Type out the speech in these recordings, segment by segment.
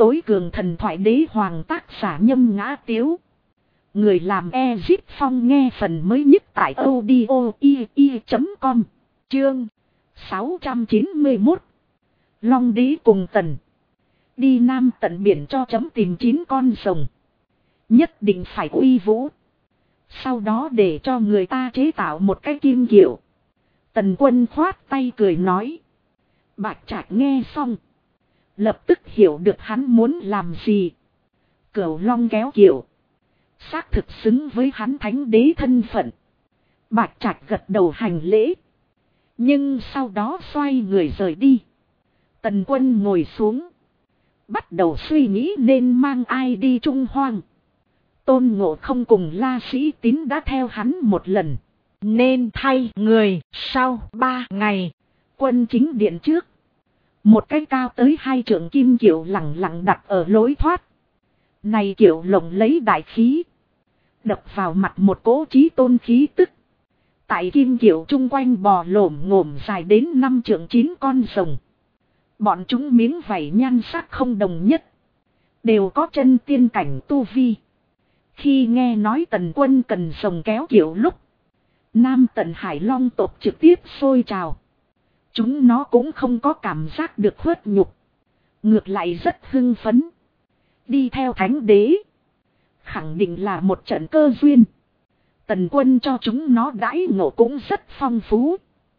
tối cường thần thoại đế hoàng tác giả Nhâm Ngã Tiếu. Người làm Ezip Phong nghe phần mới nhất tại audio.com. Chương 691. Long đế cùng Tần. Đi Nam tận biển cho chấm tìm 9 con rồng. Nhất định phải uy vũ. Sau đó để cho người ta chế tạo một cái kim kiệu. Tần Quân khoát tay cười nói. Bạch Trạch nghe xong. Lập tức hiểu được hắn muốn làm gì. Cửu Long kéo kiệu. Xác thực xứng với hắn thánh đế thân phận. Bạch Trạch gật đầu hành lễ. Nhưng sau đó xoay người rời đi. Tần Quân ngồi xuống. Bắt đầu suy nghĩ nên mang ai đi Trung Hoang. Tôn Ngộ Không cùng La Sĩ Tín đã theo hắn một lần. Nên thay người sau 3 ngày. Quân chính điện trước. Một cái cao tới 2 trượng kim kiệu lẳng lặng đặt ở lối thoát. Này kiệu lồng lấy đại khí. Đập vào mặt một cỗ chí tôn khí tức. Tại kim kiệu chung quanh bò lổm ngổm dài đến 5 trượng 9 con rồng. Bọn chúng miếng vảy nhan sắc không đồng nhất. Đều có chân tiên cảnh tu vi. Khi nghe nói Tần Quân cần rồng kéo kiệu lúc. Nam tận Hải Long tộc trực tiếp sôi trào. Chúng nó cũng không có cảm giác được khuất nhục. Ngược lại rất hưng phấn. Đi theo thánh đế. Khẳng định là một trận cơ duyên. Tần Quân cho chúng nó đãi ngộ cũng rất phong phú.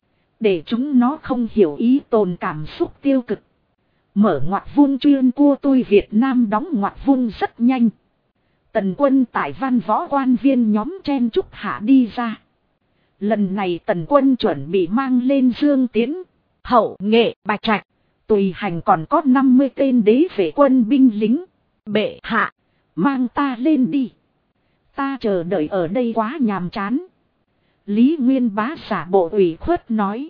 Để chúng nó không hiểu ý tồn cảm xúc tiêu cực. Mở ngoặt vuông chuyên cua tôi Việt Nam đóng ngoặt vuông rất nhanh. Tần Quân tại văn võ quan viên nhóm chen chúc hạ đi ra. Lần này Tần Quân chuẩn bị mang lên Dương Tiễn, Hậu Nghệ, Bạch Trạch. Tùy hành còn có 50 tên đế vệ quân binh lính. Bệ hạ, mang ta lên đi. Ta chờ đợi ở đây quá nhàm chán. Lý Nguyên Bá giả bộ ủy khuất nói.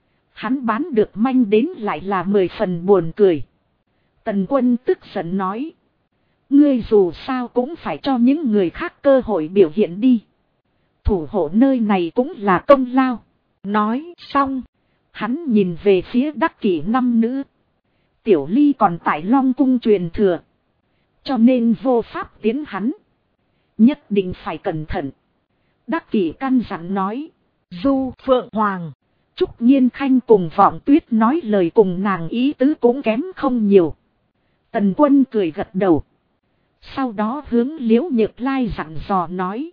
Hắn bán được manh đến lại là 10 phần buồn cười. Tần Quân tức giận nói. Ngươi dù sao cũng phải cho những người khác cơ hội biểu hiện đi. Thủ hộ nơi này cũng là công lao. Nói xong. Hắn nhìn về phía Đắc Kỷ 5 nữ. Tiểu Ly còn tại Long Cung truyền thừa. Cho nên vô pháp tiến hắn. Nhất định phải cẩn thận. Đắc Kỷ căn dặn nói. Du Phượng Hoàng. Trúc Nhiên Khanh cùng Vọng Tuyết nói lời cùng nàng ý tứ cũng kém không nhiều. Tần Quân cười gật đầu. Sau đó hướng Liễu Nhược Lai dặn dò nói.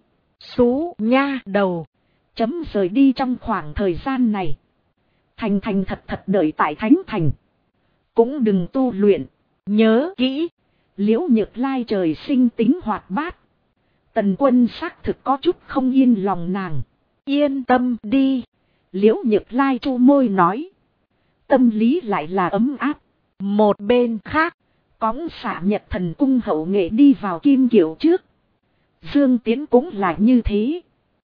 Xú nha đầu. Chấm rời đi trong khoảng thời gian này. Thành thành thật thật đợi tại Thánh Thành. Cũng đừng tu luyện. Nhớ kỹ. Liễu Nhược Lai trời sinh tính hoạt bát. Tần Quân xác thực có chút không yên lòng nàng. Yên tâm đi. Liễu Nhược Lai chu môi nói. Tâm lý lại là ấm áp. Một bên khác. Cõng xạ Nhật Thần Cung Hậu Nghệ đi vào kim kiệu trước. Dương Tiễn cũng là như thế.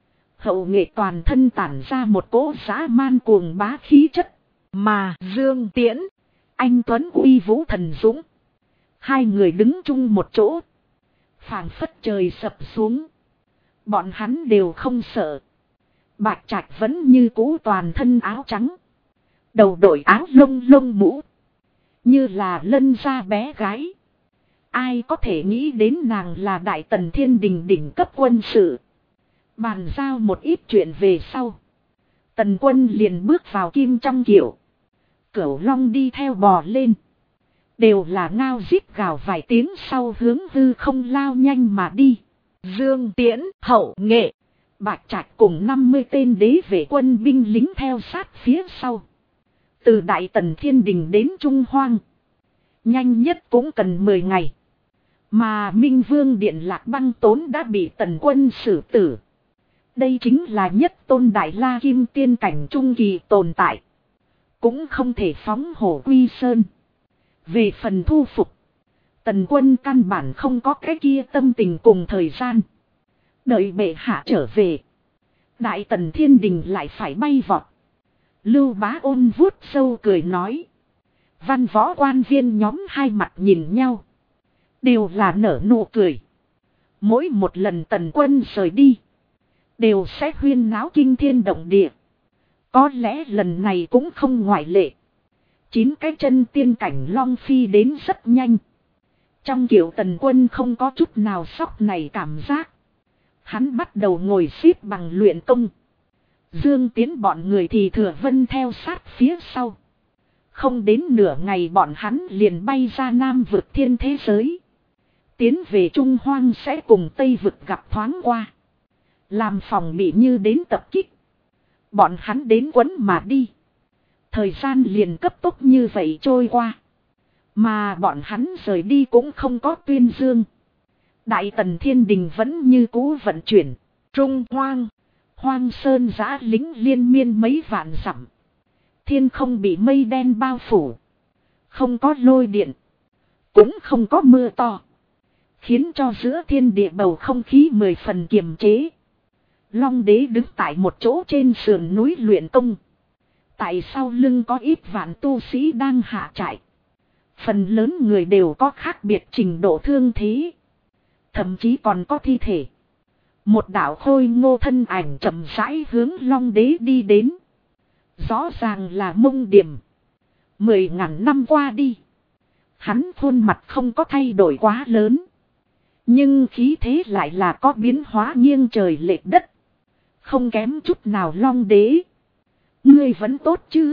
Hậu Nghệ toàn thân tản ra một cỗ dã man cuồng bá khí chất. Mà Dương Tiễn, anh Tuấn uy vũ thần dũng. Hai người đứng chung một chỗ. Phảng phất trời sập xuống. Bọn hắn đều không sợ. Bạch Trạch vẫn như cũ toàn thân áo trắng. Đầu đội áo lông lông mũ. Như là lân da bé gái. Ai có thể nghĩ đến nàng là Đại Tần Thiên Đình đỉnh cấp quân sự. Bàn giao một ít chuyện về sau. Tần Quân liền bước vào kim trong kiệu. Cửu Long đi theo bò lên. Đều là ngao rít gào vài tiếng sau hướng hư không lao nhanh mà đi. Dương Tiễn, Hậu Nghệ, Bạch Trạch cùng 50 tên đế vệ quân binh lính theo sát phía sau. Từ Đại Tần Thiên Đình đến Trung Hoang. Nhanh nhất cũng cần 10 ngày. Mà Minh Vương Điện Lạc Băng Tốn đã bị Tần Quân xử tử. Đây chính là nhất tôn Đại La Kim Tiên cảnh trung kỳ tồn tại. Cũng không thể phóng hổ quy sơn. Về phần thu phục. Tần Quân căn bản không có cái kia tâm tình cùng thời gian. Đợi bệ hạ trở về. Đại Tần Thiên Đình lại phải bay vọt. Lưu Bá Ôn vuốt sâu cười nói. Văn võ quan viên nhóm hai mặt nhìn nhau. Đều là nở nụ cười. Mỗi một lần Tần Quân rời đi. Đều sẽ huyên náo kinh thiên động địa. Có lẽ lần này cũng không ngoại lệ. 9 cái chân tiên cảnh Long Phi đến rất nhanh. Trong kiểu Tần Quân không có chút nào sốc này cảm giác. Hắn bắt đầu ngồi xếp bằng luyện công. Dương Tiến bọn người thì Thừa Vân theo sát phía sau. Không đến nửa ngày bọn hắn liền bay ra Nam vực thiên thế giới. Tiến về Trung Hoang sẽ cùng Tây vực gặp thoáng qua. Làm phòng bị như đến tập kích. Bọn hắn đến quấn mà đi. Thời gian liền cấp tốc như vậy trôi qua. Mà bọn hắn rời đi cũng không có tuyên dương. Đại Tần Thiên Đình vẫn như cũ vận chuyển. Trung Hoang. Hoang sơn giã lính liên miên mấy vạn dặm. Thiên không bị mây đen bao phủ. Không có lôi điện. Cũng không có mưa to. Khiến cho giữa thiên địa bầu không khí 10 phần kiềm chế. Long đế đứng tại một chỗ trên sườn núi luyện công. Tại sau lưng có ít vạn tu sĩ đang hạ trại. Phần lớn người đều có khác biệt trình độ thương thế. Thậm chí còn có thi thể. Một đạo khôi ngô thân ảnh chậm rãi hướng Long đế đi đến. Rõ ràng là Mông Điểm. 10.000 năm qua đi. Hắn khuôn mặt không có thay đổi quá lớn. Nhưng khí thế lại là có biến hóa nghiêng trời lệch đất. Không kém chút nào Long đế. Ngươi vẫn tốt chứ?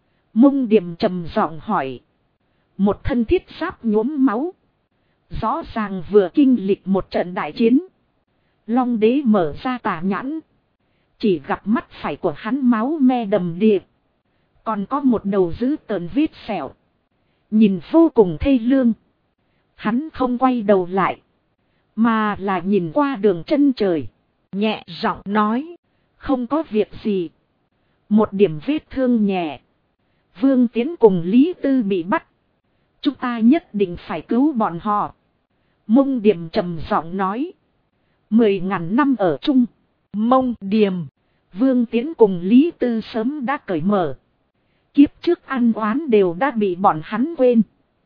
Mông Điểm trầm giọng hỏi. Một thân thiết giáp nhuốm máu. Rõ ràng vừa kinh lịch một trận đại chiến. Long đế mở ra tà nhãn. Chỉ gặp mắt phải của hắn máu me đầm đìa. Còn có một đầu dữ tợn vết sẹo. Nhìn vô cùng thê lương. Hắn không quay đầu lại. Mà là nhìn qua đường chân trời. Nhẹ giọng nói. Không có việc gì. Một điểm vết thương nhẹ. Vương Tiến cùng Lý Tư bị bắt. Chúng ta nhất định phải cứu bọn họ. Mông Điểm trầm giọng nói. 10.000 năm ở chung. Mông Điểm. Vương Tiến cùng Lý Tư sớm đã cởi mở. Kiếp trước ăn oán đều đã bị bọn hắn quên.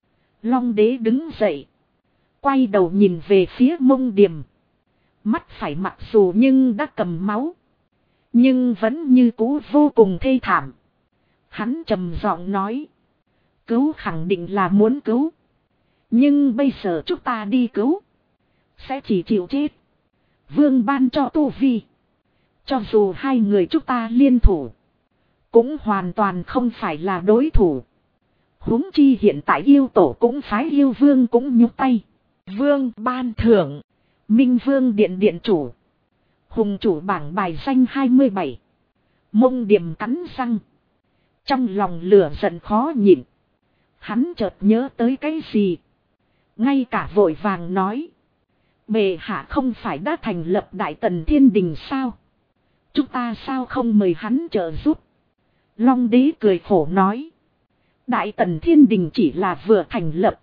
Long đế đứng dậy. Quay đầu nhìn về phía Mông Điểm. Mắt phải mặc dù nhưng đã cầm máu. Nhưng vẫn như cũ vô cùng thê thảm. Hắn trầm giọng nói. Cứu khẳng định là muốn cứu. Nhưng bây giờ chúng ta đi cứu. Sẽ chỉ chịu chết. Vương ban cho tu vi. Cho dù hai người chúng ta liên thủ. Cũng hoàn toàn không phải là đối thủ. Huống chi hiện tại yêu tổ cũng phái yêu vương cũng nhúc tay. Vương ban thưởng. Minh vương điện điện chủ. Hùng chủ bảng bài danh 27. Mông Điểm cắn răng. Trong lòng lửa giận khó nhịn. Hắn chợt nhớ tới cái gì. Ngay cả vội vàng nói. Bệ hạ không phải đã thành lập Đại Tần Thiên Đình sao? Chúng ta sao không mời hắn trợ giúp? Long đế cười khổ nói. Đại Tần Thiên Đình chỉ là vừa thành lập.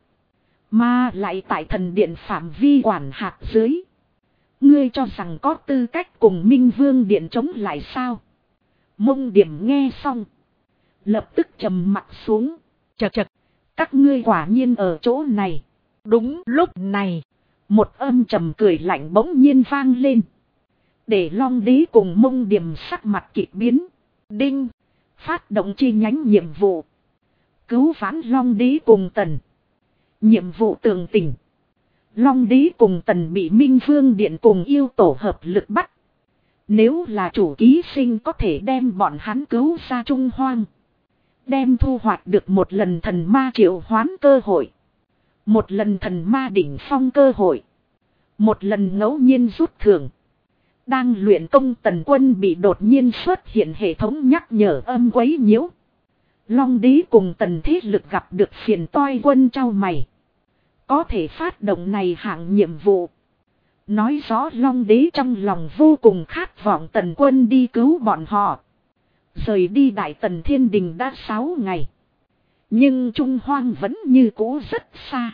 Mà lại tại thần điện phạm vi quản hạt dưới. Ngươi cho rằng có tư cách cùng Minh Vương Điện chống lại sao? Mông Điểm nghe xong. Lập tức trầm mặt xuống. Chật chật. Các ngươi quả nhiên ở chỗ này. Đúng lúc này. Một âm trầm cười lạnh bỗng nhiên vang lên. Để Long đế cùng Mông Điểm sắc mặt kịch biến. Đinh. Phát động chi nhánh nhiệm vụ. Cứu vãn Long đế cùng Tần. Nhiệm vụ tường tình. Long đế cùng Tần bị Minh Vương Điện cùng yêu tổ hợp lực bắt. Nếu là chủ ký sinh có thể đem bọn hắn cứu ra Trung Hoang. Đem thu hoạch được một lần thần ma triệu hoán cơ hội. Một lần thần ma đỉnh phong cơ hội. Một lần ngẫu nhiên rút thưởng. Đang luyện công Tần Quân bị đột nhiên xuất hiện hệ thống nhắc nhở âm quấy nhiễu. Long đế cùng Tần thế lực gặp được phiền toái quân trao mày. Có thể phát động này hạng nhiệm vụ. Nói rõ Long đế trong lòng vô cùng khát vọng Tần Quân đi cứu bọn họ. Rời đi Đại Tần Thiên Đình đã 6 ngày. Nhưng Trung Hoang vẫn như cũ rất xa.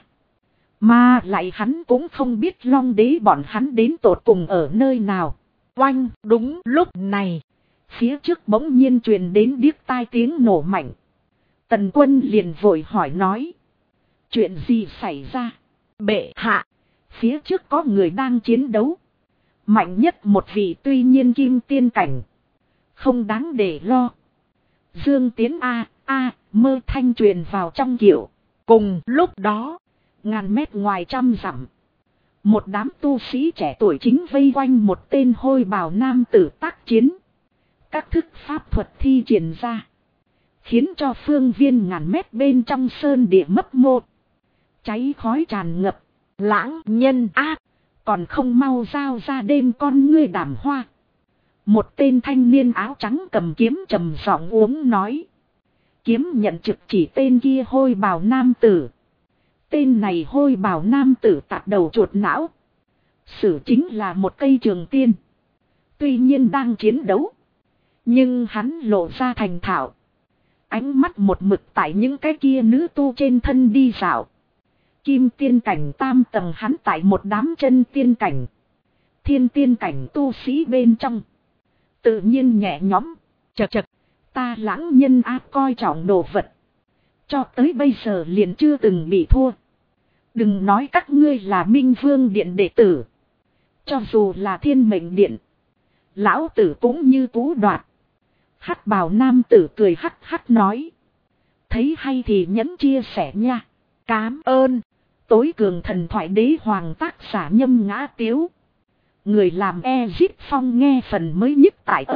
Mà lại hắn cũng không biết Long đế bọn hắn đến tột cùng ở nơi nào. Oanh, đúng lúc này. Phía trước bỗng nhiên truyền đến điếc tai tiếng nổ mạnh. Tần Quân liền vội hỏi nói. Chuyện gì xảy ra? Bệ hạ. Phía trước có người đang chiến đấu. Mạnh nhất một vị tuy nhiên kim tiên cảnh. Không đáng để lo. Dương Tiến mơ thanh truyền vào trong kiểu. Cùng lúc đó. Ngàn mét ngoài trăm dặm. Một đám tu sĩ trẻ tuổi chính vây quanh một tên hôi bào nam tử tác chiến. Các thức pháp thuật thi triển ra. Khiến cho phương viên ngàn mét bên trong sơn địa mấp mô. Cháy khói tràn ngập. Lãng nhân ác. Còn không mau giao ra đêm con ngươi đảm hoa. Một tên thanh niên áo trắng cầm kiếm trầm giọng uống nói. Kiếm nhận trực chỉ tên kia hôi bào nam tử. Tên này hôi bào nam tử tạt đầu chuột não. Sử chính là một cây trường tiên. Tuy nhiên đang chiến đấu. Nhưng hắn lộ ra thành thạo. Ánh mắt một mực tại những cái kia nữ tu trên thân đi dạo. Kim tiên cảnh tam tầng hắn tại một đám chân tiên cảnh. Thiên tiên cảnh tu sĩ bên trong. Tự nhiên nhẹ nhõm. Chật chật. Ta lãng nhân ác coi trọng đồ vật. Cho tới bây giờ liền chưa từng bị thua. Đừng nói các ngươi là Minh Vương Điện đệ tử. Cho dù là Thiên Mệnh Điện. Lão tử cũng như cú đoạt. Hắc bào nam tử cười hắc hắc nói. Thấy hay thì nhẫn chia sẻ nha. Cám ơn. Tối cường thần thoại đế hoàng tác giả Nhâm Ngã Tiếu. Người làm Ezip Phong nghe phần mới nhất tại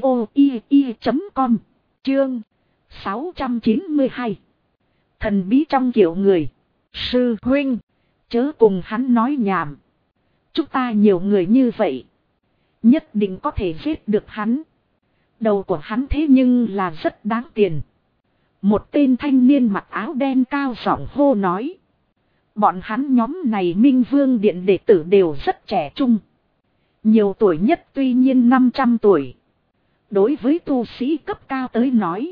audio.com. Chương 692. Thần bí trong kiểu người. Sư huynh. Chớ cùng hắn nói nhảm. Chúng ta nhiều người như vậy. Nhất định có thể giết được hắn. Đầu của hắn thế nhưng là rất đáng tiền. Một tên thanh niên mặc áo đen cao giọng hô nói. Bọn hắn nhóm này Minh Vương Điện đệ tử đều rất trẻ trung. Nhiều tuổi nhất tuy nhiên 500 tuổi. Đối với tu sĩ cấp cao tới nói.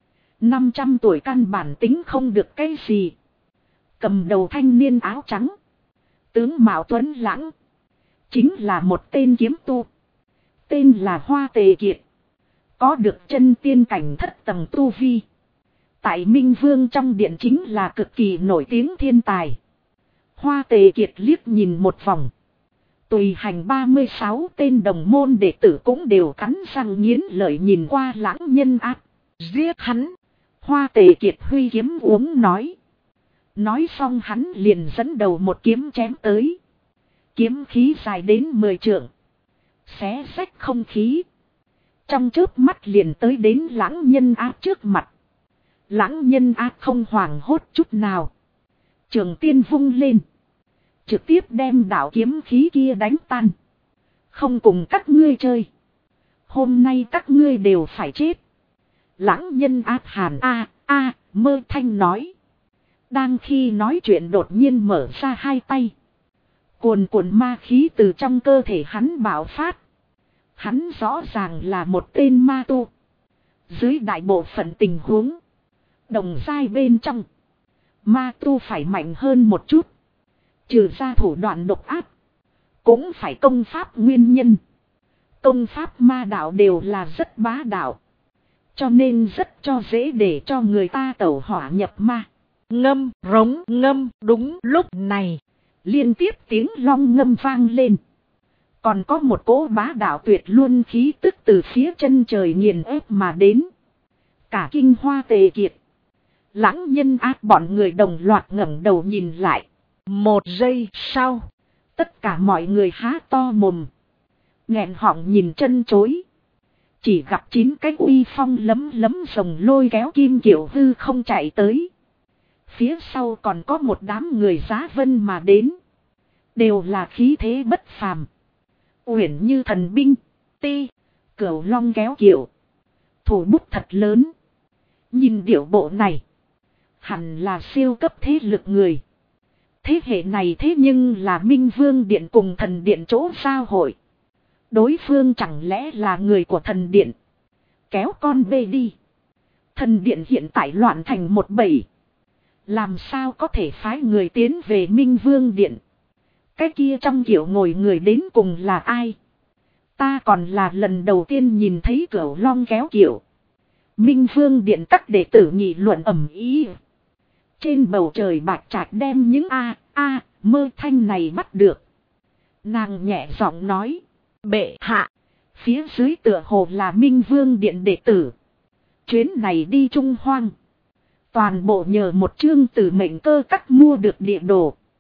500 tuổi căn bản tính không được cái gì. Cầm đầu thanh niên áo trắng. Tướng Mạo Tuấn Lãng. Chính là một tên kiếm tu. Tên là Hoa Tề Kiệt. Có được chân tiên cảnh thất tầng tu vi. Tại Minh Vương trong điện chính là cực kỳ nổi tiếng thiên tài. Hoa Tề Kiệt liếc nhìn một vòng. Tùy hành 36 tên đồng môn đệ tử cũng đều cắn răng nghiến lợi nhìn qua lãng nhân ác. Giết hắn. Hoa Tề Kiệt huy kiếm uống nói. Nói xong hắn liền dẫn đầu một kiếm chém tới. Kiếm khí dài đến 10 trượng. Xé rách không khí. Trong chớp mắt liền tới đến lãng nhân ác trước mặt. Lãng nhân ác không hoảng hốt chút nào. Trường tiên vung lên. Trực tiếp đem đạo kiếm khí kia đánh tan. Không cùng các ngươi chơi. Hôm nay các ngươi đều phải chết. Lãng nhân ác hàn mơ thanh nói. Đang khi nói chuyện đột nhiên mở ra hai tay. Cuồn cuộn ma khí từ trong cơ thể hắn bạo phát. Hắn rõ ràng là một tên ma tu. Dưới đại bộ phận tình huống. Đồng giai bên trong. Ma tu phải mạnh hơn một chút. Trừ ra thủ đoạn độc ác. Cũng phải công pháp nguyên nhân. Công pháp ma đạo đều là rất bá đạo. Cho nên rất cho dễ để cho người ta tẩu hỏa nhập ma. Ngâm rống ngâm đúng lúc này. Liên tiếp tiếng long ngâm vang lên. Còn có một cỗ bá đạo tuyệt luôn khí tức từ phía chân trời nghiền ép mà đến. Cả kinh Hoa Tề Kiệt. Lãng nhân ác bọn người đồng loạt ngẩng đầu nhìn lại. Một giây sau. Tất cả mọi người há to mồm. Nghẹn họng nhìn chân chối. Chỉ gặp 9 cái uy phong lấm lấm rồng lôi kéo kim kiểu hư không chạy tới. Phía sau còn có một đám người giá vân mà đến. Đều là khí thế bất phàm. Uyển như thần binh. Ti. Cửu long kéo kiệu. Thủ bút thật lớn. Nhìn điệu bộ này. Hẳn là siêu cấp thế lực người. Thế hệ này thế nhưng là Minh Vương Điện cùng Thần Điện chỗ giao hội. Đối phương chẳng lẽ là người của Thần Điện. Kéo con bê đi. Thần Điện hiện tại loạn thành một bầy. Làm sao có thể phái người tiến về Minh Vương Điện. Cái kia trong kiểu ngồi người đến cùng là ai. Ta còn là lần đầu tiên nhìn thấy Cửu long kéo kiệu. Minh Vương Điện các đệ tử nghị luận ầm ĩ. Trên bầu trời bạch trạch đem những mơ thanh này bắt được. Nàng nhẹ giọng nói. Bệ hạ. Phía dưới tựa hồ là Minh Vương Điện đệ tử. Chuyến này đi Trung Hoang. Toàn bộ nhờ một chương tử mệnh cơ cắt mua được địa đồ.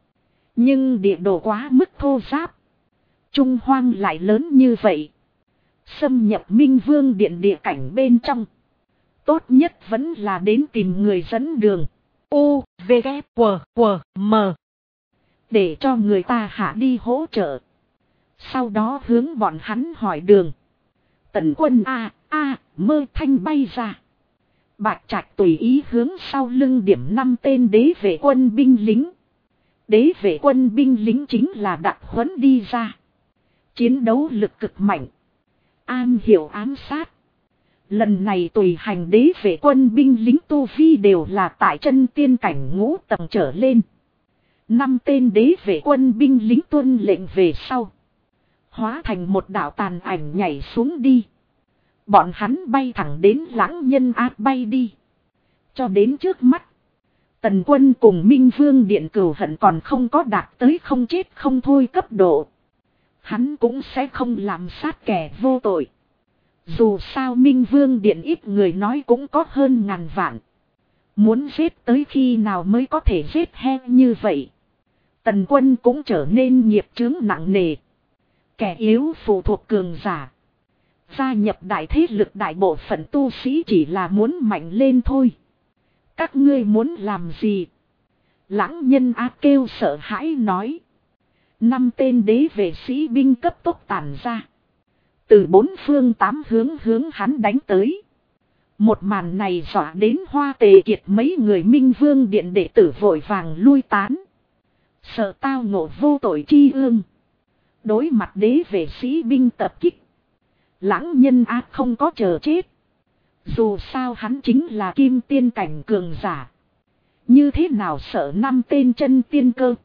Nhưng địa đồ quá mức thô ráp. Trung Hoang lại lớn như vậy. Xâm nhập Minh Vương Điện địa cảnh bên trong. Tốt nhất vẫn là đến tìm người dẫn đường. U, V, K, W, W, M. Để cho người ta hạ đi hỗ trợ. Sau đó hướng bọn hắn hỏi đường. Tần Quân mơ thanh bay ra. Bạch Trạch tùy ý hướng sau lưng điểm 5 tên đế vệ quân binh lính. Đế vệ quân binh lính chính là đặc huấn đi ra. Chiến đấu lực cực mạnh. An hiểu ám sát. Lần này tùy hành đế vệ quân binh lính tu vi đều là tại chân tiên cảnh ngũ tầng trở lên. 5 tên đế vệ quân binh lính tuân lệnh về sau. Hóa thành một đạo tàn ảnh nhảy xuống đi. Bọn hắn bay thẳng đến Lãng Nhân Ác bay đi. Cho đến trước mắt. Tần Quân cùng Minh Vương Điện cừu hận còn không có đạt tới không chết không thôi cấp độ. Hắn cũng sẽ không làm sát kẻ vô tội. Dù sao Minh Vương Điện ít người nói cũng có hơn ngàn vạn. Muốn giết tới khi nào mới có thể giết he như vậy. Tần Quân cũng trở nên nghiệp chướng nặng nề. Kẻ yếu phụ thuộc cường giả. Gia nhập đại thế lực đại bộ phận tu sĩ chỉ là muốn mạnh lên thôi. Các ngươi muốn làm gì? Lãng Nhân Ác kêu sợ hãi nói. 5 tên đế vệ sĩ binh cấp tốc tản ra. Từ 4 phương 8 hướng hắn đánh tới. Một màn này dọa đến Hoa Tề Kiệt mấy người Minh Vương Điện đệ tử vội vàng lui tán. Sợ tao ngộ vô tội chi ương. Đối mặt đế vệ sĩ binh tập kích. Lãng Nhân Ác không có chờ chết. Dù sao hắn chính là kim tiên cảnh cường giả. Như thế nào sợ 5 tên chân tiên cơ.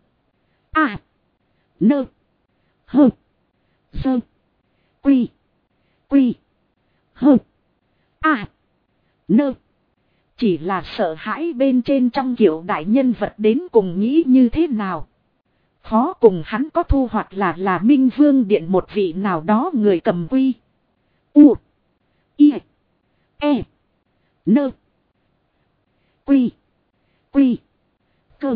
Nơ. Hơ. Sơ. Quy. Quy. Hơ. Nơ. Chỉ là sợ hãi bên trên trong kiểu đại nhân vật đến cùng nghĩ như thế nào. Khó cùng hắn có thu hoạch là Minh Vương Điện một vị nào đó người cầm quy. U. I. E. Nơ. Quy. Quy. Cơ.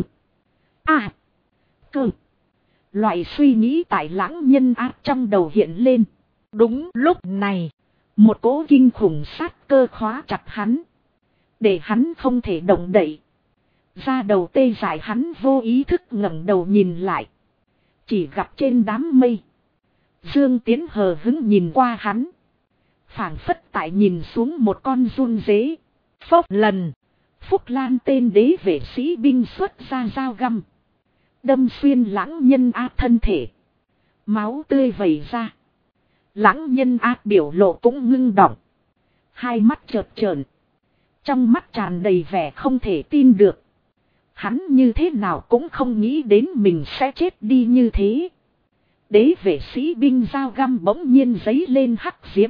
Cơ. Loại suy nghĩ tại Lãng Nhân Ác trong đầu hiện lên. Đúng lúc này. Một cỗ kinh khủng sát cơ khóa chặt hắn. Để hắn không thể động đậy. Da đầu tê dại hắn vô ý thức ngẩng đầu nhìn lại. Chỉ gặp trên đám mây. Dương Tiến hờ hững nhìn qua hắn. Phảng phất tại nhìn xuống một con giun dế. Phốc lần. Phúc Lan tên đế vệ sĩ binh xuất ra dao găm. Đâm xuyên Lãng Nhân Ác thân thể. Máu tươi vẩy ra. Lãng Nhân Ác biểu lộ cũng ngưng đọng. Hai mắt chợt trợn. Trong mắt tràn đầy vẻ không thể tin được. Hắn như thế nào cũng không nghĩ đến mình sẽ chết đi như thế. Đế vệ sĩ binh dao găm bỗng nhiên giấy lên hắc diễm.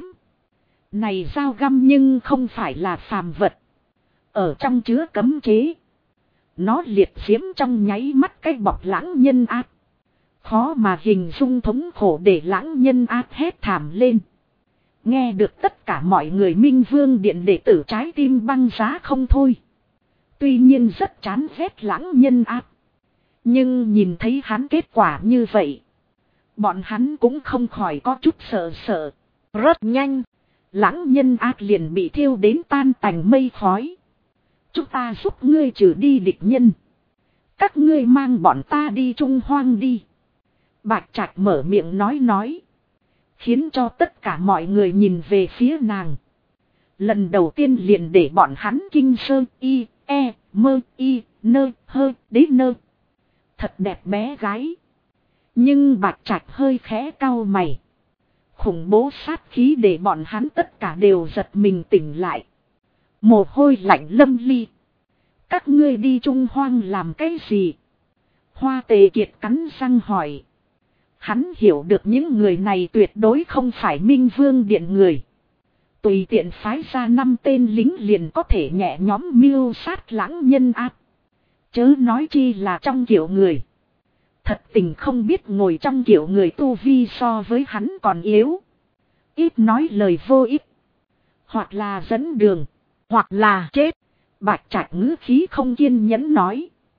Này dao găm nhưng không phải là phàm vật. Ở trong chứa cấm chế. Nó liệt diễm trong nháy mắt cái bọc Lãng Nhân Ác. Khó mà hình dung thống khổ để Lãng Nhân Ác hét thảm lên. Nghe được tất cả mọi người Minh Vương Điện đệ tử trái tim băng giá không thôi. Tuy nhiên rất chán ghét Lãng Nhân Ác. Nhưng nhìn thấy hắn kết quả như vậy. Bọn hắn cũng không khỏi có chút sợ. Rất nhanh. Lãng Nhân Ác liền bị thiêu đến tan tành mây khói. Chúng ta giúp ngươi trừ đi địch nhân. Các ngươi mang bọn ta đi Trung Hoang đi. Bạch Trạch mở miệng nói. Khiến cho tất cả mọi người nhìn về phía nàng. Lần đầu tiên liền để bọn hắn kinh sơ y, e, mơ y, nơ, hơ, đế nơ. Thật đẹp bé gái. Nhưng Bạch Trạch hơi khẽ cau mày. Khủng bố sát khí để bọn hắn tất cả đều giật mình tỉnh lại. Mồ hôi lạnh lâm ly. Các ngươi đi Trung Hoang làm cái gì? Hoa Tề Kiệt cắn răng hỏi. Hắn hiểu được những người này tuyệt đối không phải Minh Vương Điện người. Tùy tiện phái ra 5 tên lính liền có thể nhẹ nhóm mưu sát Lãng Nhân Ác. Chớ nói chi là trong kiểu người. Thật tình không biết ngồi trong kiểu người tu vi so với hắn còn yếu. Ít nói lời vô ích. Hoặc là dẫn đường. Hoặc là chết. Bạch Trạch ngữ khí không kiên nhẫn nói.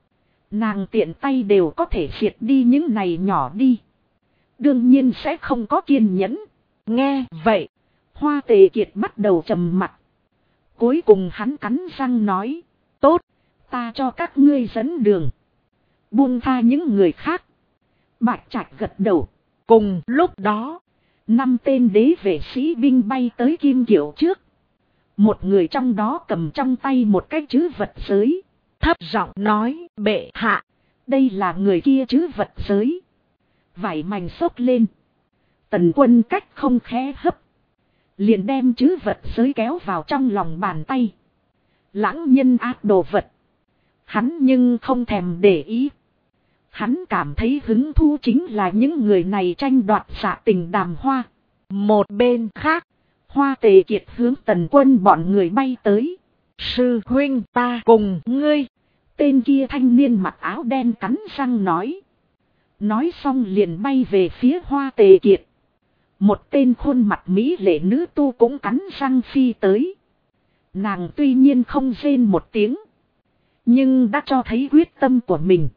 Nàng tiện tay đều có thể diệt đi những này nhỏ đi. Đương nhiên sẽ không có kiên nhẫn. Nghe vậy, Hoa Tề Kiệt bắt đầu trầm mặt. Cuối cùng hắn cắn răng nói. Tốt, ta cho các ngươi dẫn đường. Buông tha những người khác. Bạch Trạch gật đầu. cùng lúc đó, 5 tên đế vệ sĩ binh bay tới Kim Kiều trước. Một người trong đó cầm trong tay một cái trữ vật giới. thấp giọng nói, bệ hạ. Đây là người kia trữ vật giới. Vải mảnh xốc lên. Tần Quân cách không khẽ hấp. Liền đem trữ vật giới kéo vào trong lòng bàn tay. Lãng nhân ác đồ vật. Hắn nhưng không thèm để ý. Hắn cảm thấy hứng thú chính là những người này tranh đoạt dạ tình Đàm Hoa. Một bên khác, Hoa Tề Kiệt hướng Tần Quân bọn người bay tới. sư huynh ta cùng ngươi. Tên kia thanh niên mặc áo đen cắn răng nói. Nói xong liền bay về phía Hoa Tề Kiệt. Một tên khuôn mặt mỹ lệ nữ tu cũng cắn răng phi tới. Nàng tuy nhiên không rên một tiếng. Nhưng đã cho thấy quyết tâm của mình.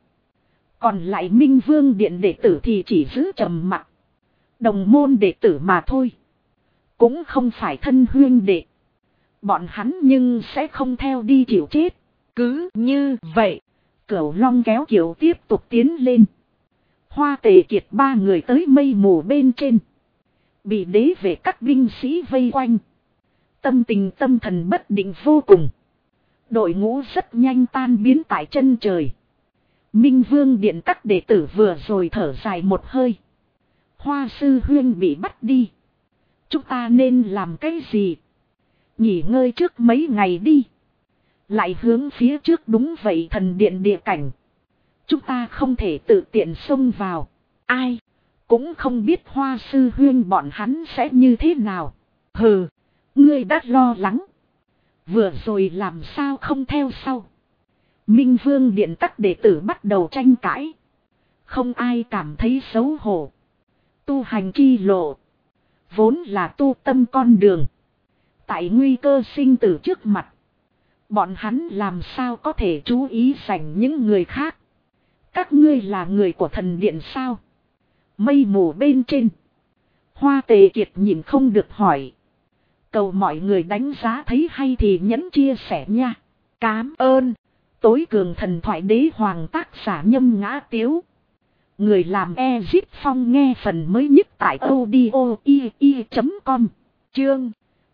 Còn lại Minh Vương Điện đệ tử thì chỉ giữ trầm mặc. Đồng môn đệ tử mà thôi. Cũng không phải thân huynh đệ. Bọn hắn nhưng sẽ không theo đi chịu chết. Cứ như vậy, Cửu Long kéo kiệu tiếp tục tiến lên. Hoa Tề Kiệt 3 người tới mây mù bên trên. Bị đế vệ các binh sĩ vây quanh. Tâm tình tâm thần bất định vô cùng. Đội ngũ rất nhanh tan biến tại chân trời. Minh Vương Điện các đệ tử vừa rồi thở dài một hơi. Hoa sư huyên bị bắt đi. Chúng ta nên làm cái gì? Nghỉ ngơi trước mấy ngày đi. Lại hướng phía trước đúng vậy thần điện địa cảnh. Chúng ta không thể tự tiện xông vào. Ai cũng không biết Hoa sư huyên bọn hắn sẽ như thế nào. Hừ, ngươi đã lo lắng. Vừa rồi làm sao không theo sau. Minh Vương Điện các đệ tử bắt đầu tranh cãi. Không ai cảm thấy xấu hổ. Tu hành chi lộ vốn là tu tâm con đường. Tại nguy cơ sinh tử trước mặt. Bọn hắn làm sao có thể chú ý dành những người khác. Các ngươi là người của thần điện sao? Mây mù bên trên. Hoa Tề Kiệt nhìn không được hỏi. Cầu mọi người đánh giá thấy hay thì nhấn chia sẻ nha. cám ơn. Tối cường thần thoại đế hoàng tác giả Nhâm Ngã Tiếu. Người làm Ezip Phong nghe phần mới nhất tại audio.com. Chương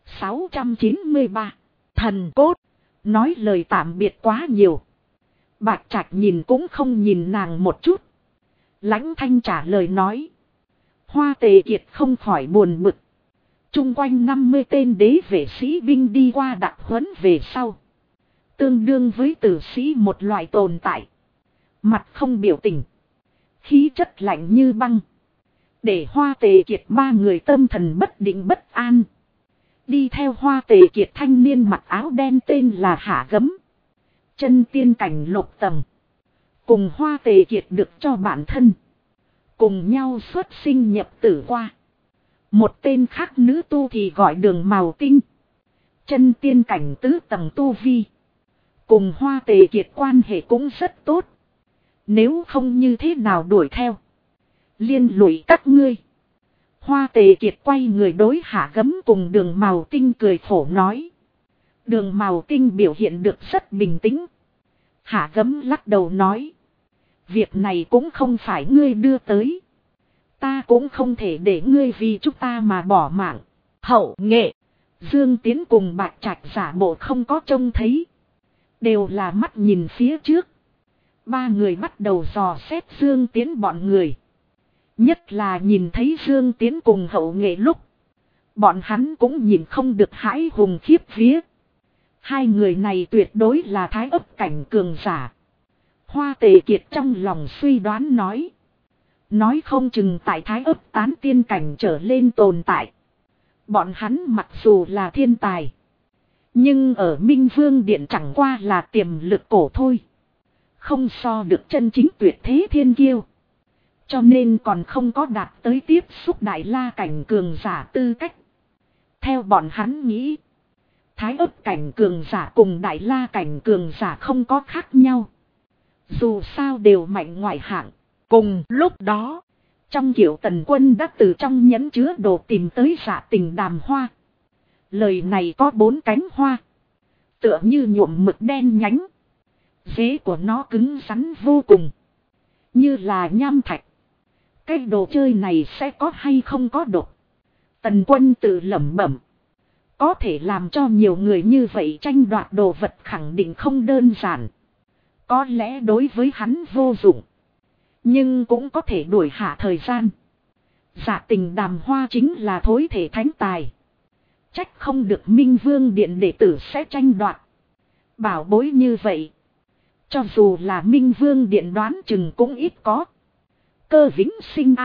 693. thần cốt. Nói lời tạm biệt quá nhiều. Bạch Trạch nhìn cũng không nhìn nàng một chút. Lãnh Thanh trả lời nói. Hoa Tề Kiệt không khỏi buồn bực. Trung quanh 50 tên đế vệ sĩ binh đi qua đặc huấn về sau. Tương đương với tử sĩ một loại tồn tại. Mặt không biểu tình. Khí chất lạnh như băng. Để Hoa Tề Kiệt 3 người tâm thần bất định bất an. Đi theo Hoa Tề Kiệt thanh niên mặc áo đen tên là Hạ Gấm. Chân tiên cảnh lục tầng. Cùng Hoa Tề Kiệt được cho bản thân. Cùng nhau xuất sinh nhập tử qua. Một tên khác nữ tu thì gọi Đường Màu Tinh. Chân tiên cảnh tứ tầng tu vi. Cùng Hoa Tề Kiệt quan hệ cũng rất tốt. Nếu không như thế nào đuổi theo. Liên lụy các ngươi. Hoa Tề Kiệt quay người đối Hạ Gấm cùng Đường Màu Tinh cười khổ nói. Đường Màu Tinh biểu hiện được rất bình tĩnh. Hạ Gấm lắc đầu nói. Việc này cũng không phải ngươi đưa tới. Ta cũng không thể để ngươi vì chúng ta mà bỏ mạng. Hậu nghệ. Dương Tiến cùng Bạch Trạch giả bộ không có trông thấy. Đều là mắt nhìn phía trước. 3 người bắt đầu dò xét Dương Tiến bọn người. Nhất là nhìn thấy Dương Tiến cùng Hậu nghệ lúc. Bọn hắn cũng nhìn không được hãi hùng khiếp vía. 2 người này tuyệt đối là thái ấp cảnh cường giả. Hoa Tề Kiệt trong lòng suy đoán nói. Nói không chừng tại thái ấp tán tiên cảnh trở lên tồn tại. Bọn hắn mặc dù là thiên tài. Nhưng ở Minh Vương Điện chẳng qua là tiềm lực cổ thôi. Không so được chân chính tuyệt thế thiên kiêu. Cho nên còn không có đạt tới tiếp xúc đại la cảnh cường giả tư cách. Theo bọn hắn nghĩ. Thái ấp cảnh cường giả cùng đại la cảnh cường giả không có khác nhau. Dù sao đều mạnh ngoại hạng. Cùng lúc đó, Trong Kiệu Tần Quân đã từ trong nhẫn chứa đồ tìm tới Dạ Tình đàm hoa. Lời này có 4 cánh hoa. Tựa như nhuộm mực đen nhánh. Rễ của nó cứng rắn vô cùng. Như là nham thạch. Cái đồ chơi này sẽ có hay không có độc? Tần Quân tự lẩm bẩm. Có thể làm cho nhiều người như vậy tranh đoạt đồ vật khẳng định không đơn giản. Có lẽ đối với hắn vô dụng. Nhưng cũng có thể đuổi hạ thời gian. Dạ Tình đàm hoa chính là thối thể thánh tài. Trách không được Minh Vương Điện đệ tử sẽ tranh đoạt. Bảo bối như vậy. Cho dù là Minh Vương Điện đoán chừng cũng ít có. Cơ vĩnh sinh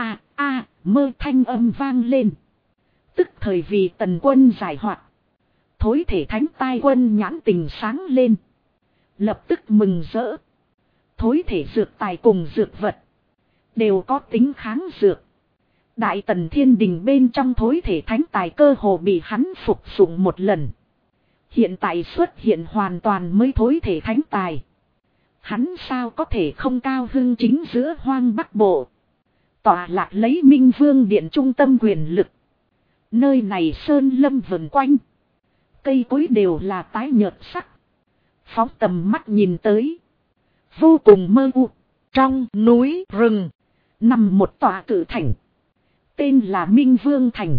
mơ thanh âm vang lên. Tức thời vì Tần Quân giải hoạt. Thối thể thánh tai quân nhãn tình sáng lên. Lập tức mừng rỡ. Thối thể dược tài cùng dược vật. Đều có tính kháng dược. Đại Tần Thiên Đình bên trong thối thể thánh tài cơ hồ bị hắn phục dụng một lần. Hiện tại xuất hiện hoàn toàn mới thối thể thánh tài. Hắn sao có thể không cao hưng chính giữa Hoang Bắc Bộ. Tọa lạc lấy Minh Vương Điện trung tâm quyền lực. Nơi này sơn lâm vần quanh. Cây cối đều là tái nhợt sắc. Phóng tầm mắt nhìn tới. Vô cùng mơ u. trong núi rừng, Nằm một tòa cự thành. Tên là Minh Vương Thành.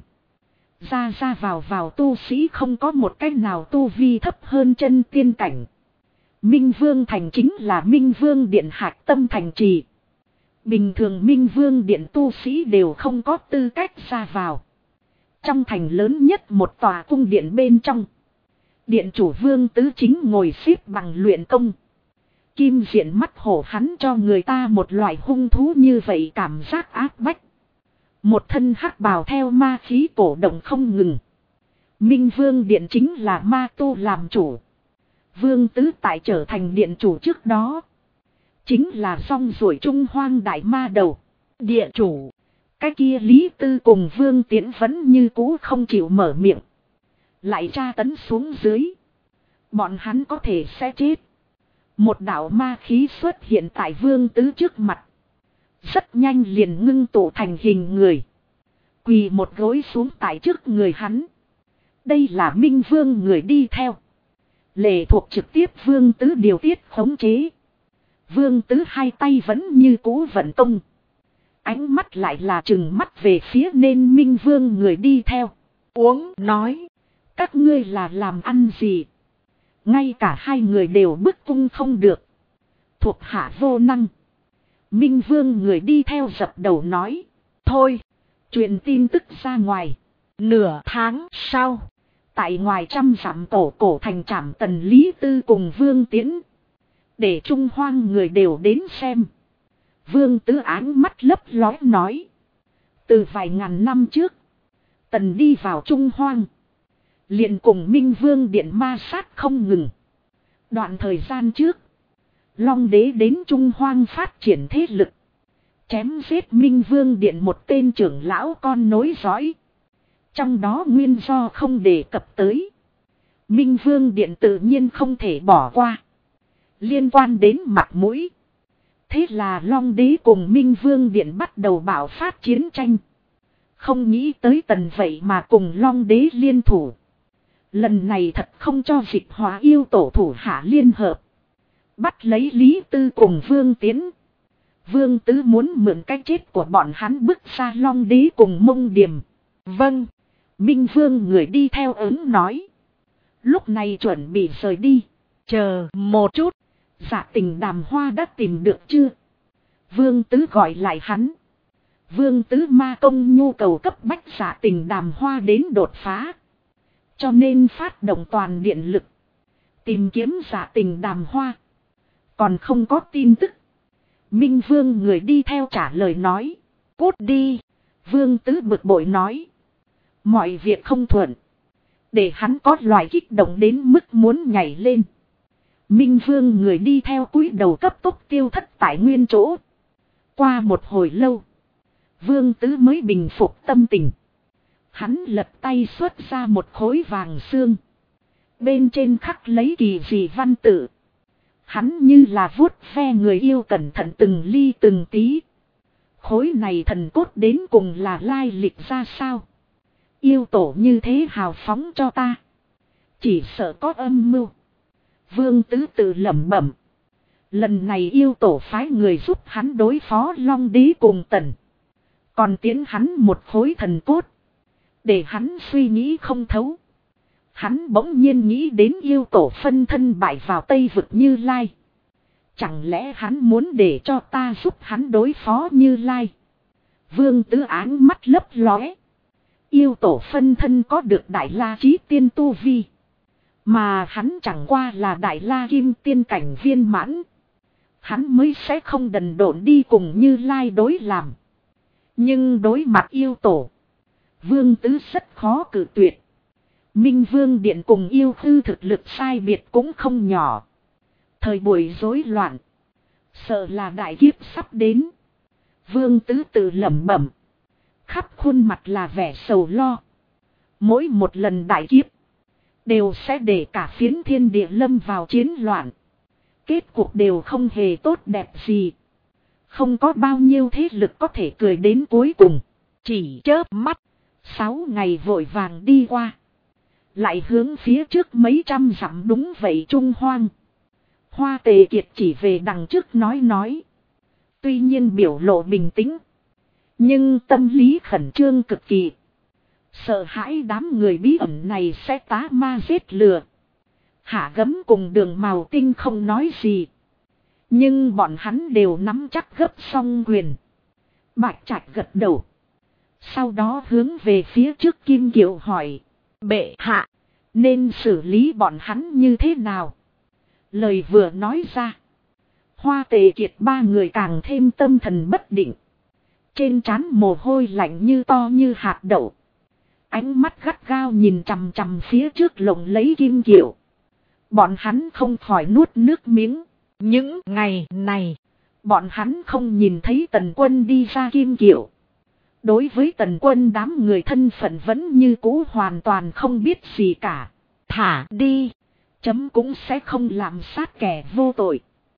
Ra vào tu sĩ không có một cách nào tu vi thấp hơn chân tiên cảnh. Minh Vương Thành chính là Minh Vương Điện hạch tâm thành trì. Bình thường Minh Vương Điện tu sĩ đều không có tư cách ra vào. Trong thành lớn nhất một tòa cung điện bên trong. Điện chủ Vương Tứ chính ngồi xếp bằng luyện công. Kim diện mắt hổ hắn cho người ta một loại hung thú như vậy cảm giác áp bách. Một thân hắc bào theo ma khí cổ động không ngừng. Minh Vương Điện chính là ma tu làm chủ. Vương Tứ tại trở thành điện chủ trước đó. Chính là song ruổi Trung Hoang đại ma đầu. địa chủ, Cái kia Lý Tư cùng Vương Tiễn vẫn như cũ không chịu mở miệng. Lại tra tấn xuống dưới. Bọn hắn có thể sẽ chết. Một đạo ma khí xuất hiện tại Vương Tứ trước mặt. Rất nhanh liền ngưng tụ thành hình người. Quỳ một gối xuống tại trước người hắn. Đây là Minh Vương người đi theo. Lệ thuộc trực tiếp Vương Tứ điều tiết khống chế. Vương Tứ hai tay vẫn như cũ vận công. Ánh mắt lại là trừng mắt về phía nên Minh Vương người đi theo. uống nói, Các ngươi là làm ăn gì? Ngay cả hai người đều bức cung không được. Thuộc hạ vô năng. Minh Vương người đi theo dập đầu nói. thôi, Truyền tin tức ra ngoài. nửa tháng sau, Tại ngoài 100 dặm cổ thành Trảm Tần Lý Tư cùng Vương Tiễn. Để Trung Hoang người đều đến xem. Vương Tứ áng mắt lấp lóe nói. Từ vài ngàn năm trước. Tần đi vào Trung Hoang. Liền cùng Minh Vương Điện ma sát không ngừng. Đoạn thời gian trước. Long Đế đến Trung Hoang phát triển thế lực. Chém giết Minh Vương Điện một tên trưởng lão con nối dõi. Trong đó nguyên do không đề cập tới. Minh Vương Điện tự nhiên không thể bỏ qua. Liên quan đến mặt mũi. Thế là Long Đế cùng Minh Vương Điện bắt đầu bạo phát chiến tranh. Không nghĩ tới Tần vậy mà cùng Long Đế liên thủ. Lần này thật không cho Dịch Hóa yêu tổ thủ hạ liên hợp. Bắt lấy Lý Tư cùng Vương Tiến. Vương Tứ muốn mượn cái chết của bọn hắn bức ra Long Đế cùng Mông Điềm. vâng, Minh Vương người đi theo ứng nói. Lúc này chuẩn bị rời đi. chờ một chút, Dạ Tình đàm hoa đã tìm được chưa? Vương Tứ gọi lại hắn. Vương Tứ ma công nhu cầu cấp bách Dạ Tình đàm hoa đến đột phá. Cho nên phát động toàn điện lực. Tìm kiếm Dạ Tình đàm hoa. Còn không có tin tức. Minh Vương người đi theo trả lời nói. cút đi, Vương Tứ bực bội nói. Mọi việc không thuận. Để hắn có loại kích động đến mức muốn nhảy lên. Minh Vương người đi theo cúi đầu cấp tốc tiêu thất tại nguyên chỗ. Qua một hồi lâu. Vương Tứ mới bình phục tâm tình. Hắn lật tay xuất ra một khối vàng xương. Bên trên khắc lấy kỳ dị văn tự. Hắn như là vuốt ve người yêu cẩn thận từng ly từng tí. Khối này thần cốt đến cùng là lai lịch ra sao? Yêu tổ như thế hào phóng cho ta. Chỉ sợ có âm mưu. Vương Tứ tự lẩm bẩm. Lần này yêu tổ phái người giúp hắn đối phó Long Đế cùng Tần. Còn tiến hắn một khối thần cốt. Để hắn suy nghĩ không thấu. Hắn bỗng nhiên nghĩ đến yêu tổ phân thân bại vào Tây Vực Như Lai. Chẳng lẽ hắn muốn để cho ta giúp hắn đối phó Như Lai? Vương Tứ áng mắt lấp lóe. Yêu tổ phân thân có được Đại La Chí Tiên tu vi. Mà hắn chẳng qua là Đại La Kim Tiên cảnh viên mãn. Hắn mới sẽ không đần độn đi cùng Như Lai đối làm. Nhưng đối mặt yêu tổ, Vương Tứ rất khó cự tuyệt. Minh Vương Điện cùng yêu khư thực lực sai biệt cũng không nhỏ. Thời buổi rối loạn, sợ là đại kiếp sắp đến. Vương Tứ tự lẩm bẩm. Khắp khuôn mặt là vẻ sầu lo. Mỗi một lần đại kiếp đều sẽ để cả phiến thiên địa lâm vào chiến loạn. Kết cuộc đều không hề tốt đẹp gì. Không có bao nhiêu thế lực có thể cười đến cuối cùng. Chỉ chớp mắt, 6 ngày vội vàng đi qua. Lại hướng phía trước mấy trăm dặm đúng vậy Trung Hoang. Hoa Tề Kiệt chỉ về đằng trước nói. Tuy nhiên biểu lộ bình tĩnh. Nhưng tâm lý khẩn trương cực kỳ. Sợ hãi đám người bí ẩn này sẽ tá ma giết lừa. Hạ Gấm cùng Đường Màu Tinh không nói gì. Nhưng bọn hắn đều nắm chắc gấp song quyền. Bạch Trạch gật đầu. Sau đó hướng về phía trước Kim Kiều hỏi. Bệ hạ, nên xử lý bọn hắn như thế nào? Lời vừa nói ra, Hoa Tề Kiệt ba người càng thêm tâm thần bất định. Trên trán mồ hôi lạnh như to như hạt đậu. Ánh mắt gắt gao nhìn chằm chằm phía trước lồng lấy Kim Kiều. Bọn hắn không khỏi nuốt nước miếng. Những ngày này, bọn hắn không nhìn thấy Tần Quân đi ra Kim Kiều. Đối với Tần Quân đám người thân phận vẫn như cũ hoàn toàn không biết gì cả. Thả đi, chấm cũng sẽ không làm sát kẻ vô tội.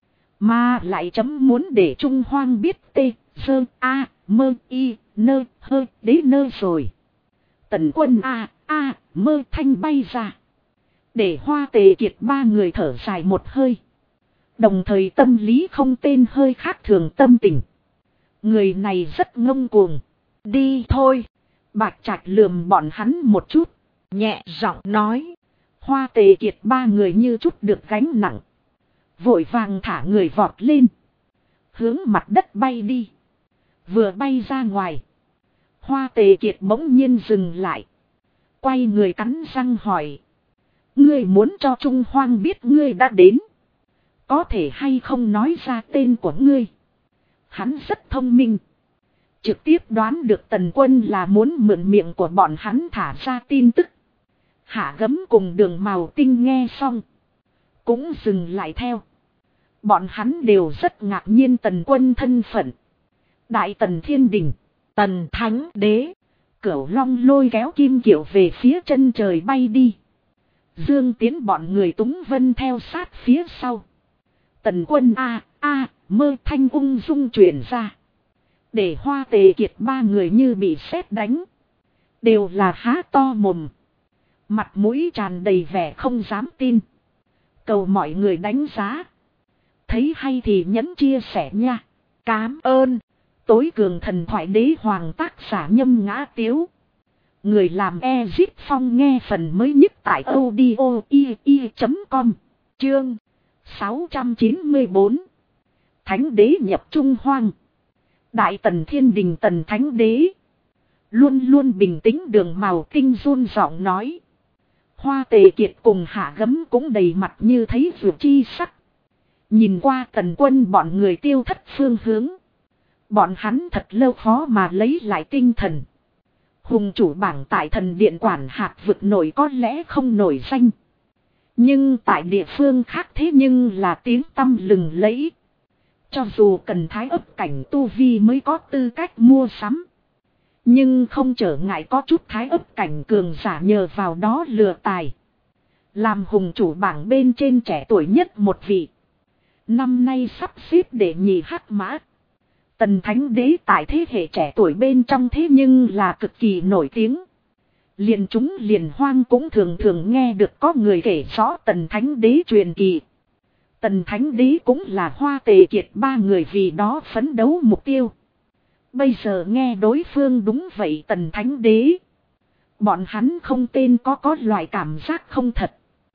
Mà lại chấm muốn để Trung Hoang biết tê, sơ, a, mơ, y, nơ, hơ, đế nơ rồi. Tần Quân a, mơ thanh bay ra. Để Hoa Tề Kiệt ba người thở dài một hơi. Đồng thời tâm lý không tên hơi khác thường tâm tình. Người này rất ngông cuồng. Đi thôi. Bạch Trạch lườm bọn hắn một chút. Nhẹ giọng nói. Hoa Tề Kiệt ba người như chút được gánh nặng. Vội vàng thả người vọt lên. Hướng mặt đất bay đi. Vừa bay ra ngoài. Hoa Tề Kiệt bỗng nhiên dừng lại. Quay người cắn răng hỏi. Ngươi muốn cho Trung Hoang biết ngươi đã đến. Có thể hay không nói ra tên của ngươi. Hắn rất thông minh. Trực tiếp đoán được Tần Quân là muốn mượn miệng của bọn hắn thả ra tin tức. Hạ Gấm cùng Đường Màu Tinh nghe xong. Cũng dừng lại theo. Bọn hắn đều rất ngạc nhiên Tần Quân thân phận. Đại Tần Thiên Đình. Tần Thánh Đế. Cửu Long lôi kéo Kim Kiều về phía chân trời bay đi. Dương Tiến bọn người túng vân theo sát phía sau. Tần Quân mơ thanh ung dung chuyển ra. Để Hoa Tề Kiệt ba người như bị sét đánh. Đều là há to mồm. Mặt mũi tràn đầy vẻ không dám tin. Cầu mọi người đánh giá. Thấy hay thì nhấn chia sẻ nha. Cám ơn. Tối cường thần thoại đế hoàng tác giả Nhâm Ngã Tiếu. Người làm Ezit Phong nghe phần mới nhất tại audio.com. Chương 694. Thánh đế nhập Trung Hoang. Đại Tần Thiên Đình Tần Thánh Đế. Luôn luôn bình tĩnh Đường Màu Tinh run giọng nói. Hoa Tề Kiệt cùng Hạ Gấm cũng đầy mặt như thấy vượt chi sắc. Nhìn qua Tần Quân bọn người tiêu thất phương hướng. Bọn hắn thật lâu khó mà lấy lại tinh thần. Hùng chủ bảng tại thần điện quản hạt vực nổi có lẽ không nổi danh. Nhưng tại địa phương khác thế nhưng là tiếng tăm lừng lẫy. Cho dù cần thái ấp cảnh tu vi mới có tư cách mua sắm. Nhưng không trở ngại có chút thái ấp cảnh cường giả nhờ vào đó lừa tài. Làm hùng chủ bảng bên trên trẻ tuổi nhất một vị. Năm nay sắp xếp để nhì hắc mã. Tần Thánh Đế tại thế hệ trẻ tuổi bên trong thế nhưng là cực kỳ nổi tiếng. Liền chúng liền hoang cũng thường thường nghe được có người kể rõ Tần Thánh Đế truyền kỳ. Tần Thánh Đế cũng là Hoa Tề Kiệt ba người vì đó phấn đấu mục tiêu. Bây giờ nghe đối phương đúng vậy Tần Thánh Đế. Bọn hắn không tên có loại cảm giác không thật.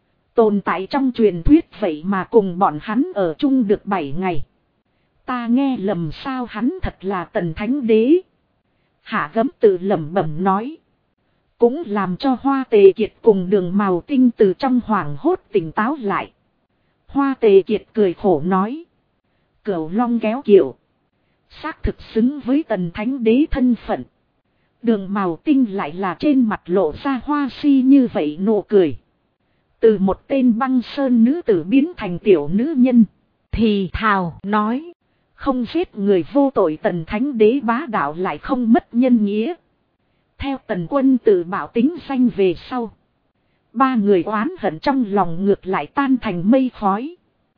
Tồn tại trong truyền thuyết vậy mà cùng bọn hắn ở chung được 7 ngày. Ta nghe lầm sao hắn thật là Tần Thánh Đế. Hạ Gấm tự lẩm bẩm nói. Cũng làm cho Hoa Tề Kiệt cùng Đường Màu Tinh từ trong hoảng hốt tỉnh táo lại. Hoa Tề Kiệt cười khổ nói. Cửu Long kéo kiệu. Xác thực xứng với Tần Thánh Đế thân phận. Đường Màu Tinh lại là trên mặt lộ ra hoa si như vậy nụ cười. Từ một tên băng sơn nữ tử biến thành tiểu nữ nhân. Thì thào nói. Không giết người vô tội Tần Thánh Đế bá đạo lại không mất nhân nghĩa. Theo Tần Quân tự bảo tính danh về sau. Ba người oán hận trong lòng ngược lại tan thành mây khói.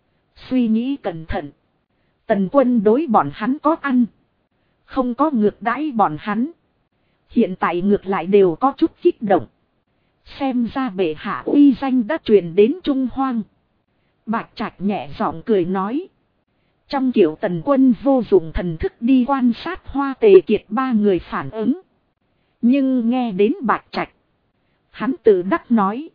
Suy nghĩ cẩn thận. Tần Quân đối bọn hắn có ăn. Không có ngược đãi bọn hắn. Hiện tại ngược lại đều có chút kích động. Xem ra bệ hạ uy danh đã truyền đến Trung Hoang. Bạch Trạch nhẹ giọng cười nói. Trong kiểu Tần Quân vô dụng thần thức đi quan sát Hoa Tề Kiệt ba người phản ứng. Nhưng nghe đến Bạch Trạch. Hắn tự đắc nói.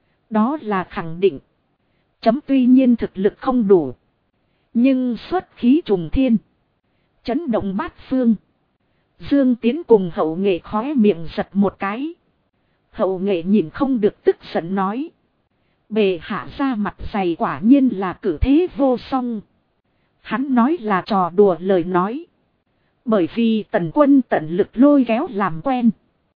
Đó là khẳng định. Chấm tuy nhiên thực lực không đủ. Nhưng xuất khí trùng thiên. Chấn động bát phương. Dương Tiến cùng Hậu Nghệ khóe miệng giật một cái. Hậu Nghệ nhìn không được tức giận nói. Bề hạ ra mặt dày quả nhiên là cử thế vô song. Hắn nói là trò đùa lời nói. Bởi vì Tần Quân tận lực lôi kéo làm quen.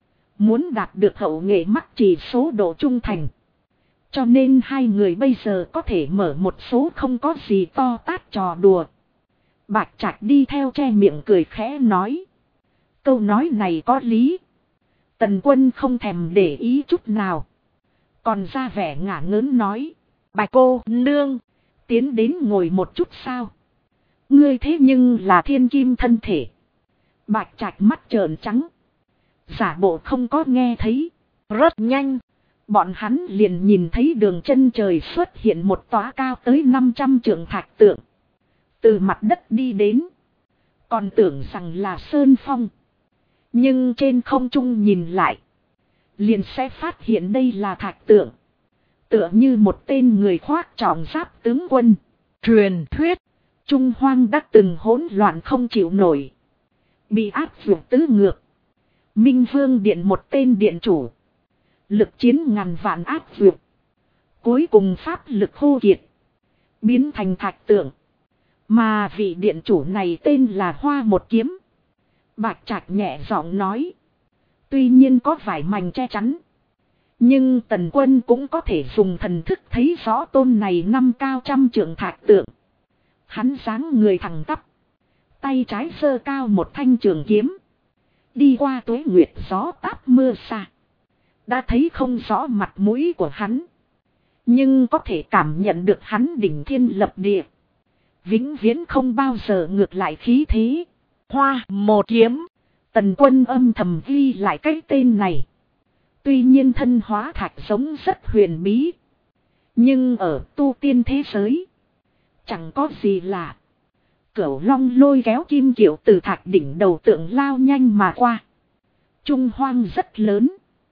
Muốn đạt được Hậu Nghệ mắc chỉ số độ trung thành. Cho nên hai người bây giờ có thể mở một số không có gì to tát trò đùa. Bạch Trạch đi theo che miệng cười khẽ nói. Câu nói này có lý. Tần Quân không thèm để ý chút nào. Còn ra vẻ ngả ngớn nói. Bạch cô nương. Tiến đến ngồi một chút sao. Ngươi thế nhưng là thiên kim thân thể. Bạch Trạch mắt trợn trắng. Giả bộ không có nghe thấy. Rất nhanh. Bọn hắn liền nhìn thấy đường chân trời xuất hiện một tòa cao tới 500 trượng thạch tượng. Từ mặt đất đi đến. Còn tưởng rằng là sơn phong. Nhưng trên không trung nhìn lại. Liền sẽ phát hiện đây là thạch tượng. Tựa như một tên người khoác trọng giáp tướng quân. Truyền thuyết. Trung Hoang đã từng hỗn loạn không chịu nổi. Bị áp dụng tứ ngược. Minh Vương Điện một tên điện chủ. Lực chiến ngàn vạn áp dụng. Cuối cùng pháp lực khô kiệt. Biến thành thạch tượng. Mà vị điện chủ này tên là Hoa Một Kiếm. Bạch Trạch nhẹ giọng nói. Tuy nhiên có vải mảnh che chắn. Nhưng Tần Quân cũng có thể dùng thần thức thấy rõ tôn này năm cao trăm trượng thạch tượng. Hắn dáng người thẳng tắp. Tay trái giơ cao một thanh trường kiếm. Đi qua tuế nguyệt gió táp mưa xa. Đã thấy không rõ mặt mũi của hắn. Nhưng có thể cảm nhận được hắn đỉnh thiên lập địa. Vĩnh viễn không bao giờ ngược lại khí thế. Hoa Một Kiếm. Tần Quân âm thầm ghi lại cái tên này. Tuy nhiên thân hóa thạch giống rất huyền bí. Nhưng ở tu tiên thế giới. Chẳng có gì lạ. Cửu Long lôi kéo kim kiệu từ thạch đỉnh đầu tượng lao nhanh mà qua. Trung Hoang rất lớn.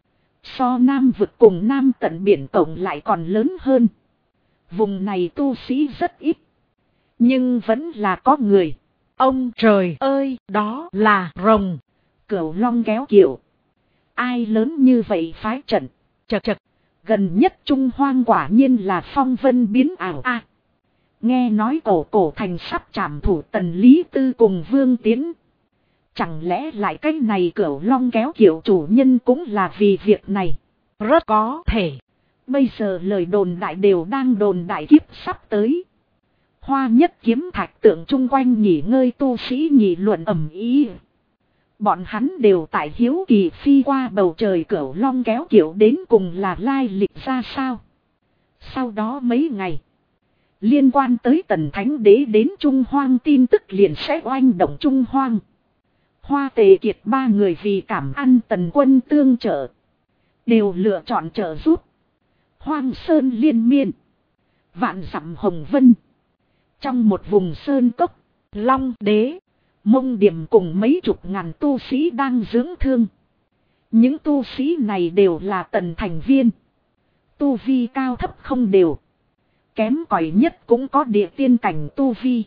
So Nam vực cùng Nam tận biển cộng lại còn lớn hơn. Vùng này tu sĩ rất ít. Nhưng vẫn là có người. Ông trời ơi, đó là rồng. Cửu Long kéo kiệu. Ai lớn như vậy phái trận. Chật chật. Gần nhất Trung Hoang quả nhiên là phong vân biến ảo a. Nghe nói cổ thành sắp trảm thủ Tần Lý Tư cùng Vương Tiến. Chẳng lẽ lại cái này Cửu Long kéo kiệu chủ nhân cũng là vì việc này. Rất có thể. Bây giờ lời đồn đại đều đang đồn đại kiếp sắp tới. Hoa Nhất Kiếm thạch tượng chung quanh nghỉ ngơi tu sĩ nghị luận ầm ĩ. Bọn hắn đều tại hiếu kỳ phi qua bầu trời Cửu Long kéo kiệu đến cùng là lai lịch ra sao. Sau đó mấy ngày. Liên quan tới Tần Thánh Đế đến Trung Hoang tin tức liền sẽ oanh động Trung Hoang. Hoa Tề Kiệt ba người vì cảm ăn Tần quân tương trợ, đều lựa chọn trợ giúp. Hoang Sơn liên miên, vạn dặm hồng vân. Trong một vùng sơn cốc, Long Đế, Mông Điểm cùng mấy chục ngàn tu sĩ đang dưỡng thương. Những tu sĩ này đều là Tần thành viên. Tu vi cao thấp không đều. Kém cỏi nhất cũng có địa tiên cảnh tu vi.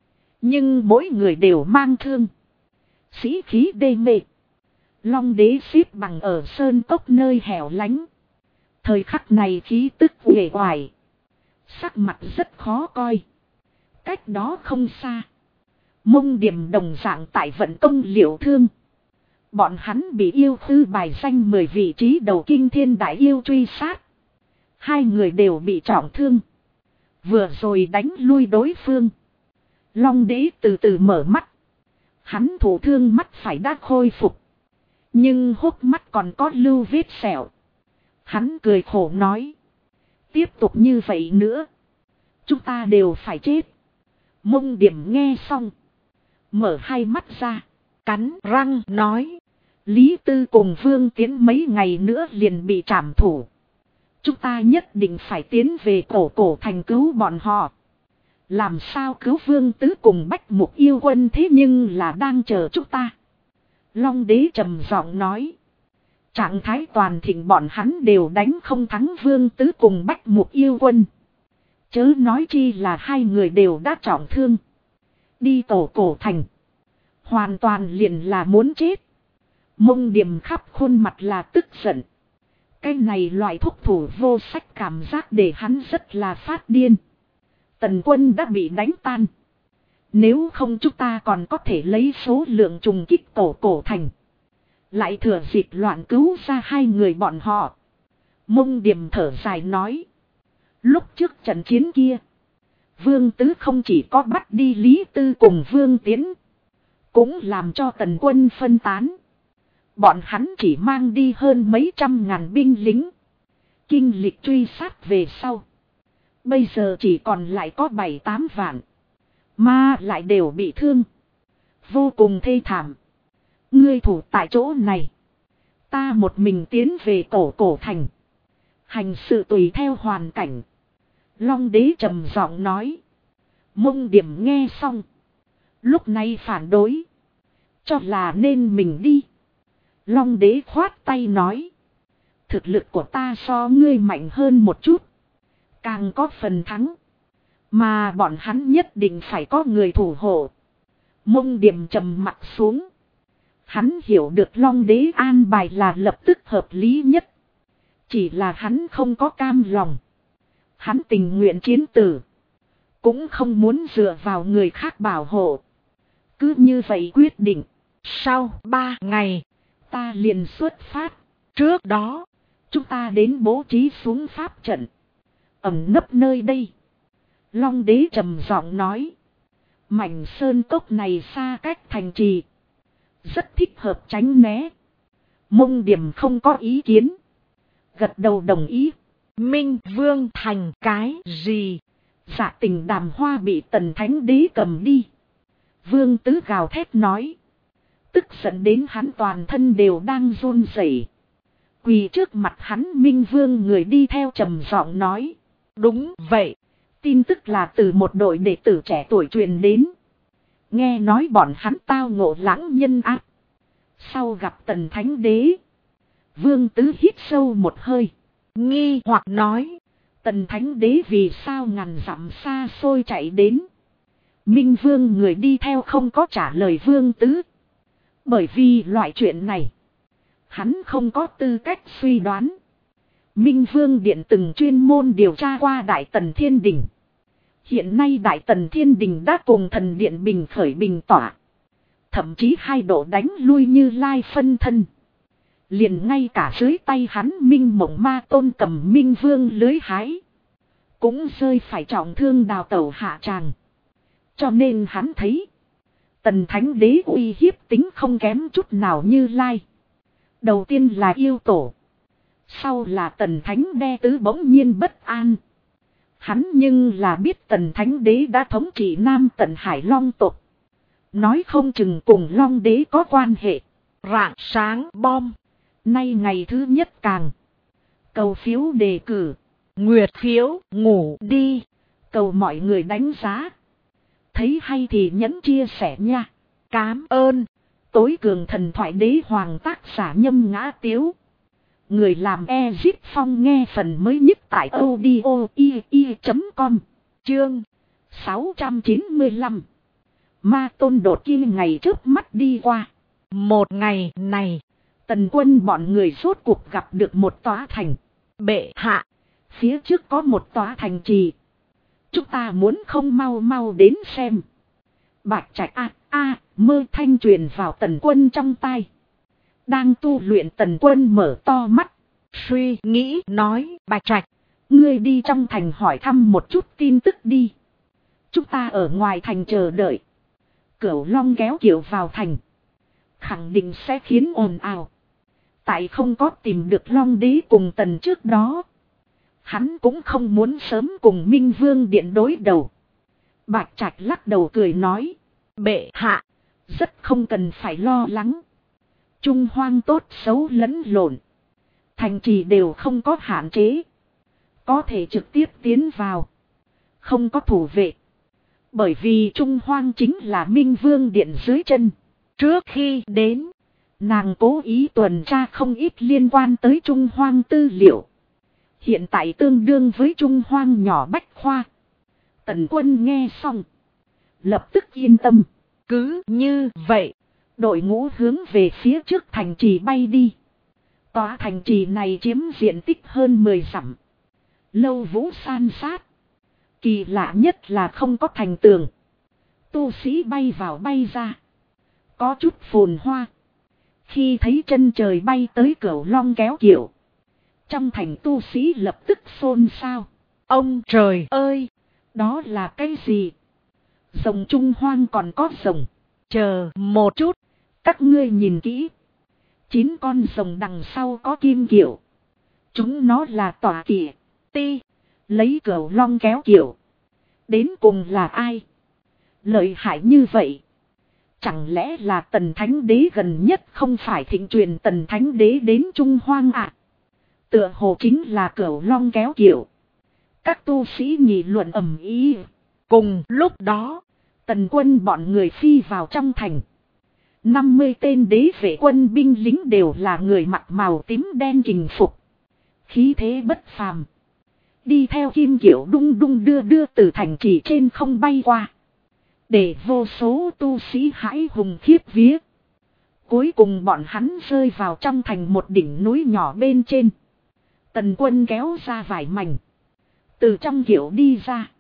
Nhưng mỗi người đều mang thương. Sĩ khí đê mê. Long Đế xếp bằng ở sơn cốc nơi hẻo lánh. Thời khắc này khí tức uể oải. Sắc mặt rất khó coi. Cách đó không xa. Mông Điểm đồng dạng tại vận công liệu thương. Bọn hắn bị yêu khư bài danh 10 vị trí đầu kinh thiên đại yêu truy sát. Hai người đều bị trọng thương. Vừa rồi đánh lui đối phương. Long Đế từ từ mở mắt. Hắn thủ thương mắt phải đã khôi phục. Nhưng hốc mắt còn có lưu vết sẹo. Hắn cười khổ nói. Tiếp tục như vậy nữa, chúng ta đều phải chết. Mông Điểm nghe xong, mở hai mắt ra, cắn răng nói. Lý Tư cùng Vương Tiến mấy ngày nữa liền bị trảm thủ. Chúng ta nhất định phải tiến về cổ thành cứu bọn họ. Làm sao cứu Vương Tứ cùng Bách Mục yêu quân thế nhưng là đang chờ chúng ta. Long Đế trầm giọng nói. Trạng thái toàn thịnh bọn hắn đều đánh không thắng Vương Tứ cùng Bách Mục yêu quân. Chớ nói chi là hai người đều đã trọng thương. Đi cổ thành, hoàn toàn liền là muốn chết. Mông Điểm khắp khuôn mặt là tức giận. Cái này loại thúc thủ vô sách cảm giác để hắn rất là phát điên. Tần quân đã bị đánh tan. Nếu không chúng ta còn có thể lấy số lượng trùng kích cổ thành. Lại thừa dịp loạn cứu ra hai người bọn họ. Mông Điểm thở dài nói. Lúc trước trận chiến kia, Vương Tứ không chỉ có bắt đi Lý Tư cùng Vương Tiến, cũng làm cho Tần quân phân tán. Bọn hắn chỉ mang đi hơn mấy trăm ngàn binh lính. Kinh lịch truy sát về sau, bây giờ chỉ còn lại có 7-8 vạn. Mà lại đều bị thương, vô cùng thê thảm. Ngươi thủ tại chỗ này, ta một mình tiến về cổ thành, hành sự tùy theo hoàn cảnh. Long Đế trầm giọng nói. Mông Điểm nghe xong, lúc này phản đối, cho là nên mình đi. Long Đế khoát tay nói. Thực lực của ta so ngươi mạnh hơn một chút, càng có phần thắng. Mà bọn hắn nhất định phải có người thủ hộ. Mông Điểm trầm mặt xuống. Hắn hiểu được Long Đế an bài là lập tức hợp lý nhất. Chỉ là hắn không có cam lòng. Hắn tình nguyện chiến tử, cũng không muốn dựa vào người khác bảo hộ. Cứ như vậy quyết định. Sau 3 ngày, ta liền xuất phát. Trước đó, chúng ta đến bố trí xuống pháp trận, ẩn nấp nơi đây. Long Đế trầm giọng nói. Mảnh sơn cốc này xa cách thành trì, rất thích hợp tránh né. Mông Điểm không có ý kiến, gật đầu đồng ý. Minh Vương thành cái gì? Dạ Tình Đàm Hoa bị Tần Thánh Đế cầm đi. Vương Tứ gào thét nói. Tức giận đến hắn toàn thân đều đang run rẩy. Quỳ trước mặt hắn Minh Vương người đi theo trầm giọng nói. Đúng vậy. Tin tức là từ một đội đệ tử trẻ tuổi truyền đến. Nghe nói bọn hắn tao ngộ lãng nhân ác. Sau gặp Tần Thánh Đế, Vương Tứ hít sâu một hơi, nghi hoặc nói. Tần Thánh Đế vì sao ngàn dặm xa xôi chạy đến? Minh Vương người đi theo không có trả lời Vương Tứ. Bởi vì loại chuyện này, hắn không có tư cách suy đoán. Minh Vương Điện từng chuyên môn điều tra qua Đại Tần Thiên Đình. Hiện nay Đại Tần Thiên Đình đã cùng Thần Điện bình khởi bình tỏa. Thậm chí hai độ đánh lui Như Lai phân thân. Liền ngay cả dưới tay hắn Minh Mộng Ma Tôn cầm Minh Vương lưới hái, cũng rơi phải trọng thương đào tẩu hạ tràng. Cho nên hắn thấy Tần Thánh Đế uy hiếp tính không kém chút nào Như Lai. Đầu tiên là yêu tổ, sau là Tần Thánh Đế tứ bỗng nhiên bất an. Hắn nhưng là biết Tần Thánh Đế đã thống trị Nam Tần Hải Long tộc. Nói không chừng cùng Long Đế có quan hệ. Rạng sáng bom. Nay ngày thứ nhất càng. Cầu phiếu đề cử. Nguyệt phiếu ngủ đi. Cầu mọi người đánh giá. Thấy hay thì nhấn chia sẻ nha. Cám ơn. Tối cường thần thoại đế hoàng tác giả Nhâm Ngã Tiếu. Người làm Ezip Phong nghe phần mới nhất tại audio.com. Chương 695. Ma tôn đột nhiên ngày trước mắt đi qua. Một ngày này, Tần quân bọn người rốt cuộc gặp được một tòa thành. bệ hạ. Phía trước có một tòa thành trì. Chúng ta muốn không mau mau đến xem. Bạch Trạch mơ thanh truyền vào Tần quân trong tai. Đang tu luyện Tần quân mở to mắt. Suy nghĩ nói, Bạch Trạch. Ngươi đi trong thành hỏi thăm một chút tin tức đi. Chúng ta ở ngoài thành chờ đợi. Cửu Long kéo Kiều vào thành. Khẳng định sẽ khiến ồn ào. Tại không có tìm được Long Đế cùng Tần trước đó. Hắn cũng không muốn sớm cùng Minh Vương Điện đối đầu. Bạch Trạch lắc đầu cười nói. Bệ hạ. Rất không cần phải lo lắng. Trung hoang tốt xấu lẫn lộn. Thành trì đều không có hạn chế. Có thể trực tiếp tiến vào. Không có thủ vệ. Bởi vì Trung hoang chính là Minh Vương Điện dưới chân. Trước khi đến, nàng cố ý tuần tra không ít liên quan tới Trung hoang tư liệu. Hiện tại tương đương với Trung hoang nhỏ bách khoa. Tần quân nghe xong. Lập tức yên tâm. Cứ như vậy. Đội ngũ hướng về phía trước thành trì bay đi. Tòa thành trì này chiếm diện tích hơn 10 dặm. Lâu vũ san sát. Kỳ lạ nhất là không có thành tường. Tu sĩ bay vào bay ra. Có chút phồn hoa. Khi thấy chân trời bay tới Cửu Long kéo Kiều. Trong thành tu sĩ lập tức xôn xao. Ông trời ơi! Đó là cái gì? Rồng Trung hoang còn có rồng. Chờ một chút. Các ngươi nhìn kỹ. 9 con rồng đằng sau có kim kiệu. Chúng nó là tỏa kỵ. Ti. Lấy Cửu Long kéo Kiều. Đến cùng là ai? Lợi hại như vậy. Chẳng lẽ là Tần Thánh Đế gần nhất không phải thịnh truyền Tần Thánh Đế đến Trung Hoang à? Tựa hồ chính là Cửu Long kéo Kiều. Các tu sĩ nghị luận ầm ĩ. Cùng lúc đó, Tần quân bọn người phi vào trong thành. 50 tên đế vệ quân binh lính đều là người mặc màu tím đen kình phục. Khí thế bất phàm. Đi theo kim kiệu đung đung đưa đưa từ thành trì trên không bay qua. Để vô số tu sĩ hãi hùng khiếp vía. Cuối cùng bọn hắn rơi vào trong thành một đỉnh núi nhỏ bên trên. Tần quân kéo ra vải mảnh. Từ trong kiệu đi ra.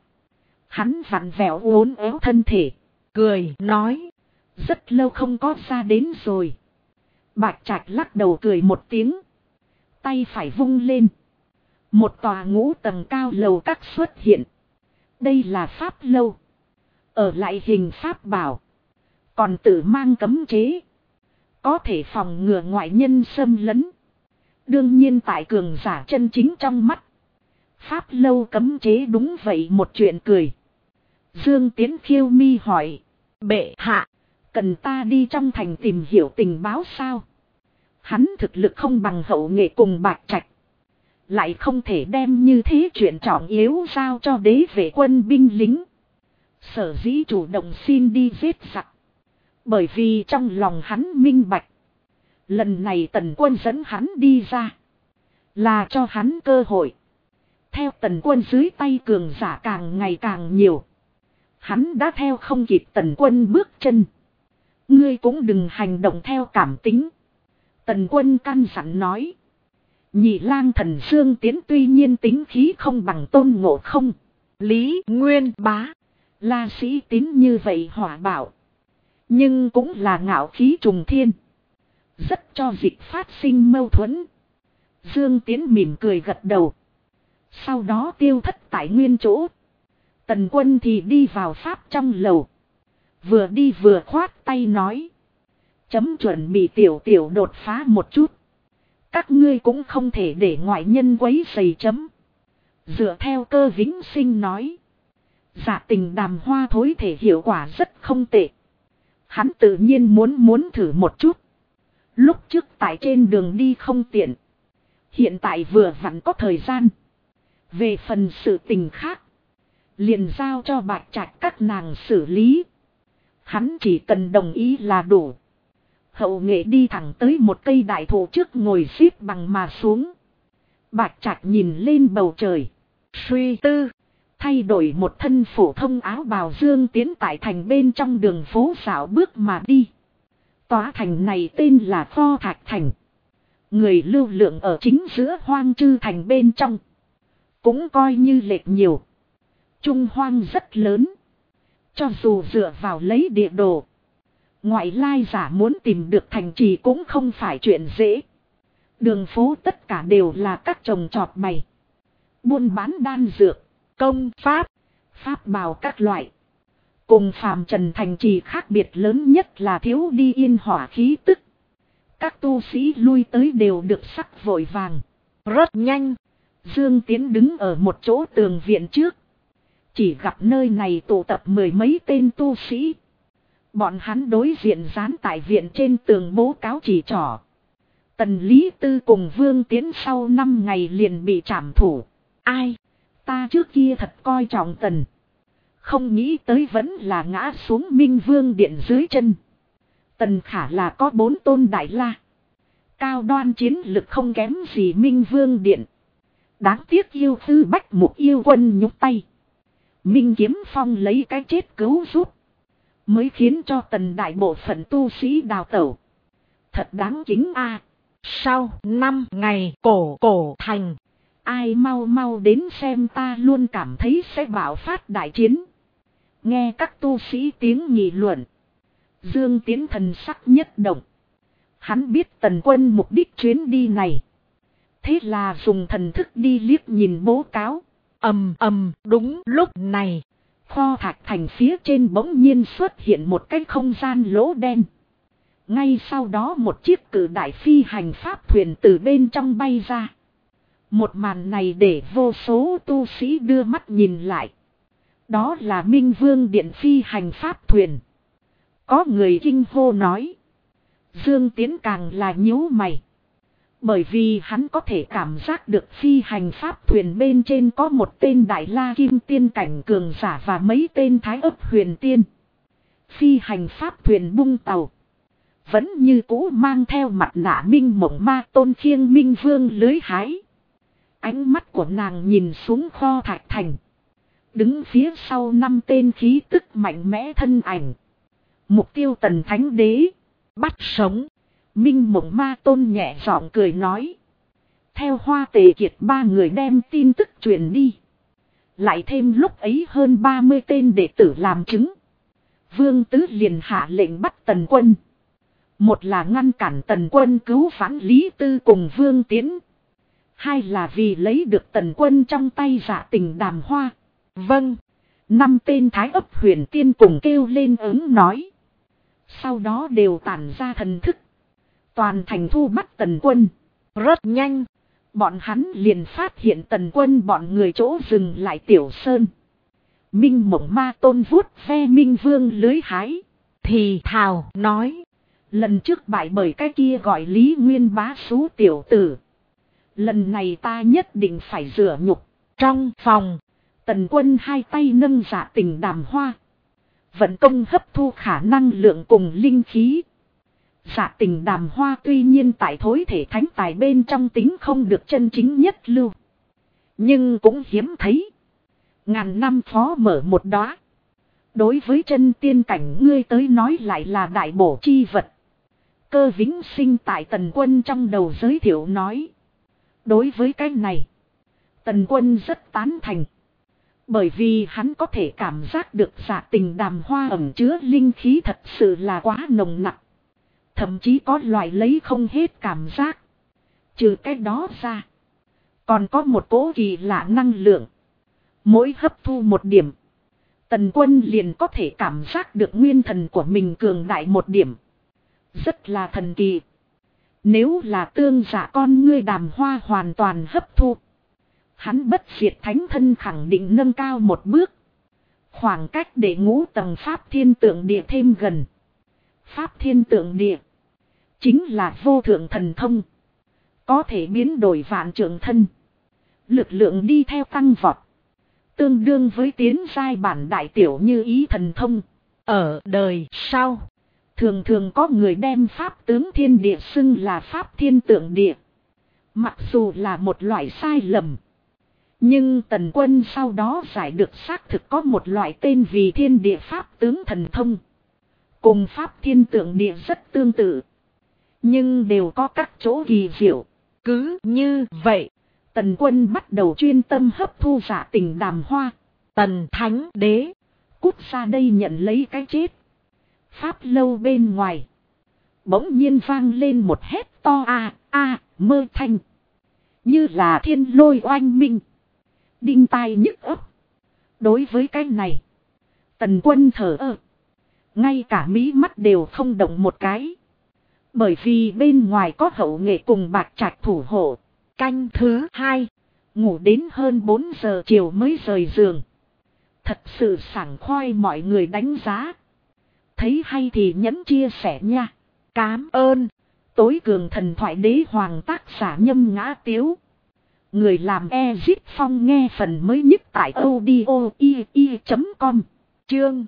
Hắn vặn vẹo uốn éo thân thể. cười nói. Rất lâu không có ra đến rồi. Bạch Trạch lắc đầu cười một tiếng. Tay phải vung lên. Một tòa ngũ tầng cao lầu các xuất hiện. Đây là pháp lâu. Ở lại hình pháp bảo. Còn tự mang cấm chế. Có thể phòng ngừa ngoại nhân xâm lấn. Đương nhiên tại cường giả chân chính trong mắt. Pháp lâu cấm chế đúng vậy một chuyện cười. Dương Tiến khiêu mi hỏi. Bệ hạ. Cần ta đi trong thành tìm hiểu tình báo sao? Hắn thực lực không bằng Hậu Nghệ cùng Bạch Trạch. Lại không thể đem như thế chuyện trọng yếu giao cho đế vệ quân binh lính. Sở dĩ chủ động xin đi giết giặc. Bởi vì trong lòng hắn minh bạch. Lần này Tần quân dẫn hắn đi ra. Là cho hắn cơ hội. Theo Tần quân dưới tay cường giả càng ngày càng nhiều. Hắn đã theo không kịp Tần quân bước chân. Ngươi cũng đừng hành động theo cảm tính. Tần quân căn dặn nói. Nhị lang thần Dương Tiến tuy nhiên tính khí không bằng Tôn Ngộ Không. Lý Nguyên Bá. La Sĩ Tín như vậy hỏa bảo. Nhưng cũng là ngạo khí trùng thiên. Rất cho dịch phát sinh mâu thuẫn. Dương Tiến mỉm cười gật đầu. Sau đó tiêu thất tại nguyên chỗ. Tần quân thì đi vào pháp trong lầu. Vừa đi vừa khoát tay nói. Chấm chuẩn bị tiểu đột phá một chút. Các ngươi cũng không thể để ngoại nhân quấy rầy chấm. Dựa theo Cơ Vĩnh Sinh nói. Dạ tình đàm hoa thối thể hiệu quả rất không tệ. Hắn tự nhiên muốn thử một chút. Lúc trước tại trên đường đi không tiện. Hiện tại vừa vặn có thời gian. Về phần sự tình khác. Liền giao cho Bạch Trạch các nàng xử lý. Hắn chỉ cần đồng ý là đủ. Hậu nghệ đi thẳng tới một cây đại thụ trước ngồi xếp bằng mà xuống. Bạch Trạch nhìn lên bầu trời. Suy tư. Thay đổi một thân phổ thông áo bào Dương Tiến tại thành bên trong đường phố dạo bước mà đi. Tòa thành này tên là Pho Thạch Thành. Người lưu lượng ở chính giữa hoang chư thành bên trong. Cũng coi như lệch nhiều. Trung hoang rất lớn. Cho dù dựa vào lấy địa đồ. Ngoại lai giả muốn tìm được thành trì cũng không phải chuyện dễ. Đường phố tất cả đều là các trồng trọt bày. Buôn bán đan dược, công pháp, pháp bào các loại. Cùng phàm trần thành trì khác biệt lớn nhất là thiếu đi yên hỏa khí tức. Các tu sĩ lui tới đều được sắc vội vàng. Rất nhanh. Dương Tiến đứng ở một chỗ tường viện trước. Chỉ gặp nơi này tụ tập mười mấy tên tu sĩ. Bọn hắn đối diện dán tại viện trên tường bố cáo chỉ trỏ. Tần Lý Tư cùng Vương Tiến sau 5 ngày liền bị trảm thủ. Ai? Ta trước kia thật coi trọng Tần. Không nghĩ tới vẫn là ngã xuống Minh Vương Điện dưới chân. Tần Khả là có 4 tôn đại la. Cao đoan chiến lực không kém gì Minh Vương Điện. Đáng tiếc yêu tư bách mục yêu quân nhúc tay. Minh Kiếm Phong lấy cái chết cứu giúp. Mới khiến cho Tần đại bộ phận tu sĩ đào tẩu. Thật đáng kính a. Sau 5 ngày cổ thành. Ai mau đến xem, ta luôn cảm thấy sẽ bạo phát đại chiến. Nghe các tu sĩ tiếng nghị luận. Dương Tiến thần sắc nhất động. Hắn biết Tần quân mục đích chuyến đi này. Thế là dùng thần thức đi liếc nhìn bố cáo. Đúng lúc này. Kho Thạch Thành phía trên bỗng nhiên xuất hiện một cái không gian lỗ đen. Ngay sau đó một chiếc cử đại phi hành pháp thuyền từ bên trong bay ra. Một màn này để vô số tu sĩ đưa mắt nhìn lại. Đó là Minh Vương Điện phi hành pháp thuyền. Có người kinh hô nói. Dương Tiến càng là nhíu mày. Bởi vì hắn có thể cảm giác được phi hành pháp thuyền bên trên có một tên Đại La Kim Tiên cảnh cường giả và mấy tên Thái Ấp huyền tiên. Phi hành pháp thuyền bung tàu. Vẫn như cũ mang theo mặt nạ Minh Mộng Ma Tôn khiêng Minh Vương lưới hái. Ánh mắt của nàng nhìn xuống Kho Thạch Thành. Đứng phía sau 5 tên khí tức mạnh mẽ thân ảnh. Mục tiêu Tần Thánh Đế. Bắt sống. Minh Mộng Ma Tôn nhẹ giọng cười nói. Theo Hoa Tề Kiệt 3 người đem tin tức truyền đi. Lại thêm lúc ấy hơn 30 tên đệ tử làm chứng. Vương Tứ liền hạ lệnh bắt Tần quân. Một là ngăn cản Tần quân cứu vãn Lý Tư cùng Vương Tiến. Hai là vì lấy được Tần quân trong tay Dạ tình đàm hoa. Vâng. 5 tên Thái Ấp huyền tiên cùng kêu lên ứng nói. Sau đó đều tản ra thần thức. Toàn thành thu bắt Tần quân. Rất nhanh. Bọn hắn liền phát hiện Tần quân bọn người chỗ dừng lại Tiểu Sơn. Minh Mộng Ma Tôn vuốt ve Minh Vương lưới hái. Thì thào nói. Lần trước bại bởi cái kia gọi Lý Nguyên Bá Xú tiểu tử. Lần này ta nhất định phải rửa nhục. Trong phòng. Tần quân hai tay nâng Dạ tình đàm hoa. Vận công hấp thu khả năng lượng cùng linh khí. Dạ tình đàm hoa tuy nhiên tại thối thể thánh tài bên trong tính không được chân chính nhất lưu. Nhưng cũng hiếm thấy. Ngàn năm phó mở một đóa. Đối với chân tiên cảnh ngươi tới nói lại là đại bổ chi vật. Cơ Vĩnh Sinh tại Tần quân trong đầu giới thiệu nói. Đối với cái này. Tần quân rất tán thành. Bởi vì hắn có thể cảm giác được Dạ tình đàm hoa ẩn chứa linh khí thật sự là quá nồng nặc. Thậm chí có loại lấy không hết cảm giác. Trừ cái đó ra. Còn có một cỗ kỳ lạ năng lượng. Mỗi hấp thu một điểm. Tần quân liền có thể cảm giác được nguyên thần của mình cường đại một điểm. Rất là thần kỳ. Nếu là tương giả con ngươi đàm hoa hoàn toàn hấp thu. Hắn bất diệt thánh thân khẳng định nâng cao một bước. Khoảng cách để ngũ tầng Pháp Thiên Tượng Địa thêm gần. Pháp Thiên Tượng Địa chính là vô thượng thần thông. Có thể biến đổi vạn trượng thân. Lực lượng đi theo tăng vọt. Tương đương với tiến giai bản đại tiểu như ý thần thông. Ở đời sau, thường thường có người đem Pháp tướng thiên địa xưng là Pháp Thiên Tượng Địa. Mặc dù là một loại sai lầm. Nhưng Tần Quân sau đó giải được xác thực có một loại tên vì thiên địa Pháp tướng thần thông. Cùng Pháp Thiên Tượng Địa rất tương tự. Nhưng đều có các chỗ kỳ diệu. cứ như vậy, Tần Quân bắt đầu chuyên tâm hấp thu Dạ Tình Đàm Hoa. Tần Thánh Đế Cút ra đây nhận lấy cái chết. Pháp lâu bên ngoài. Bỗng nhiên vang lên một hét to mơ thanh. Như là thiên lôi oanh minh. Đinh tai nhức ấp. Đối với cái này, Tần Quân thở ơ. Ngay cả mí mắt đều không động một cái. Bởi vì bên ngoài có hậu nghệ cùng Bạch Trạch thủ hộ. canh thứ 2. Ngủ đến hơn 4 giờ chiều mới rời giường. Thật sự sảng khoai mọi người đánh giá. Thấy hay thì nhấn chia sẻ nha. Cám ơn. Tối cường thần thoại đế hoàng tác giả Nhâm Ngã Tiếu. Người làm Ezit Phong nghe phần mới nhất tại audio.com. Chương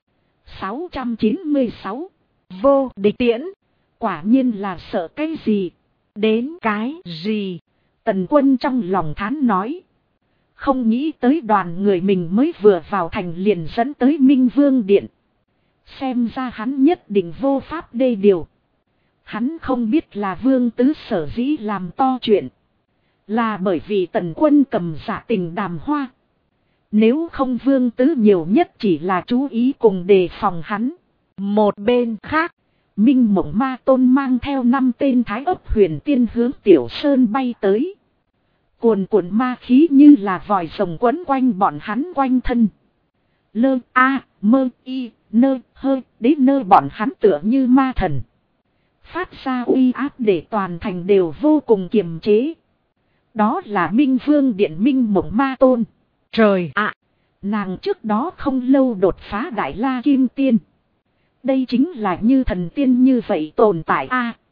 696. Vô địch tiễn. Quả nhiên là sợ cái gì? Đến cái gì? Tần Quân trong lòng thán nói. Không nghĩ tới đoàn người mình mới vừa vào thành liền dẫn tới Minh Vương Điện. Xem ra hắn nhất định vô pháp đê điều. Hắn không biết là Vương Tứ sở dĩ làm to chuyện. Là bởi vì Tần Quân cầm Dạ Tình Đàm Hoa. Nếu không Vương Tứ nhiều nhất chỉ là chú ý cùng đề phòng hắn. Một bên khác, Minh Mộng Ma Tôn mang theo 5 tên Thái Ấp Huyền Tiên hướng Tiểu Sơn bay tới. Cuồn cuộn ma khí như là vòi rồng quấn quanh bọn hắn quanh thân. Lơ mơ y nơ hơ đế nơ bọn hắn tựa như ma thần. Phát ra uy áp để toàn thành đều vô cùng kiềm chế. Đó là Minh Vương Điện Minh Mộng Ma Tôn. Trời ạ! Nàng trước đó không lâu đột phá Đại La Kim Tiên. Đây chính là như thần tiên như vậy tồn tại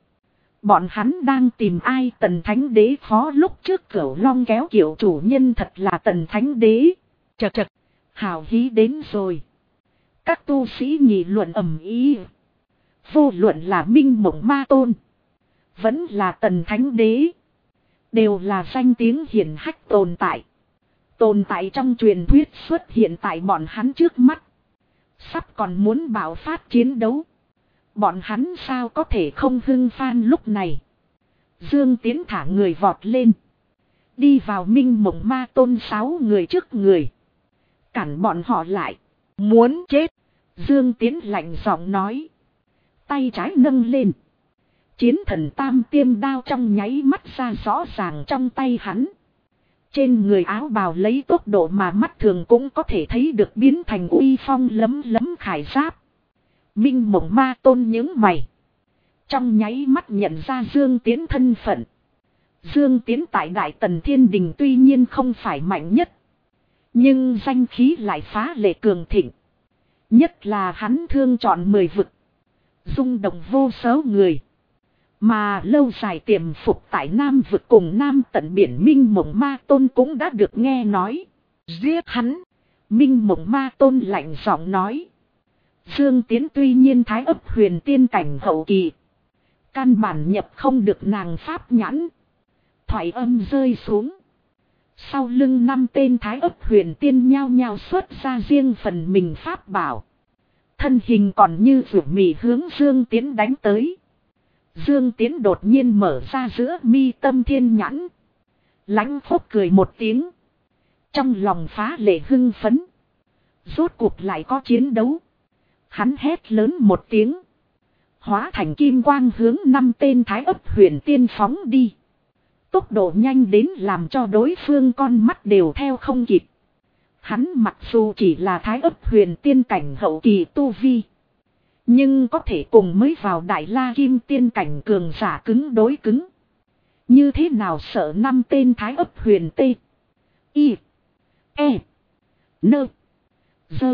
Bọn hắn đang tìm ai? Tần Thánh Đế phó lúc trước Cửu Long kéo kiểu chủ nhân thật là Tần Thánh Đế. Chật chật, hào hí đến rồi. Các tu sĩ nghị luận ầm ý. Vô luận là Minh Mộng Ma Tôn, vẫn là Tần Thánh Đế, đều là danh tiếng hiển hách tồn tại. Tồn tại trong truyền thuyết xuất hiện tại bọn hắn trước mắt. Sắp còn muốn bạo phát chiến đấu. Bọn hắn sao có thể không hưng phan lúc này. Dương Tiến thả người vọt lên. Đi vào Minh Mộng Ma Tôn 6 người trước người. Cản bọn họ lại. Muốn chết. Dương Tiến lạnh giọng nói. Tay trái nâng lên. Chiến thần tam tiêm đao trong nháy mắt ra rõ ràng trong tay hắn. Trên người áo bào lấy tốc độ mà mắt thường cũng có thể thấy được biến thành uy phong lấm lấm khải giáp. Minh Mộng Ma Tôn những mày. Trong nháy mắt nhận ra Dương Tiến thân phận. Dương Tiến tại Đại Tần Thiên Đình tuy nhiên không phải mạnh nhất. Nhưng danh khí lại phá lệ cường thịnh. Nhất là hắn thương chọn 10 vực. Rung động vô số người. Mà lâu dài tiềm phục tại Nam vực cùng Nam tận biển Minh Mộng Ma Tôn cũng đã được nghe nói. Giết hắn. Minh Mộng Ma Tôn lạnh giọng nói. Dương Tiến tuy nhiên Thái Ấp Huyền Tiên cảnh hậu kỳ. Căn bản nhập không được nàng pháp nhãn. Thoại âm rơi xuống. Sau lưng 5 tên Thái Ấp Huyền Tiên nhao nhao xuất ra riêng phần mình pháp bảo. Thân hình còn như rủ mì hướng Dương Tiến đánh tới. Dương Tiến đột nhiên mở ra giữa mi tâm thiên nhãn. Lãnh phúc cười một tiếng. Trong lòng phá lệ hưng phấn. Rốt cuộc lại có chiến đấu. Hắn hét lớn một tiếng. Hóa thành kim quang hướng 5 tên Thái Ấp Huyền Tiên phóng đi. Tốc độ nhanh đến làm cho đối phương con mắt đều theo không kịp. Hắn mặc dù chỉ là Thái Ấp Huyền Tiên cảnh hậu kỳ tu vi. Nhưng có thể cùng mới vào Đại La Kim Tiên cảnh cường giả cứng đối cứng. Như thế nào sợ 5 tên Thái Ấp Huyền Tê. Y. E. Nơ. Dơ.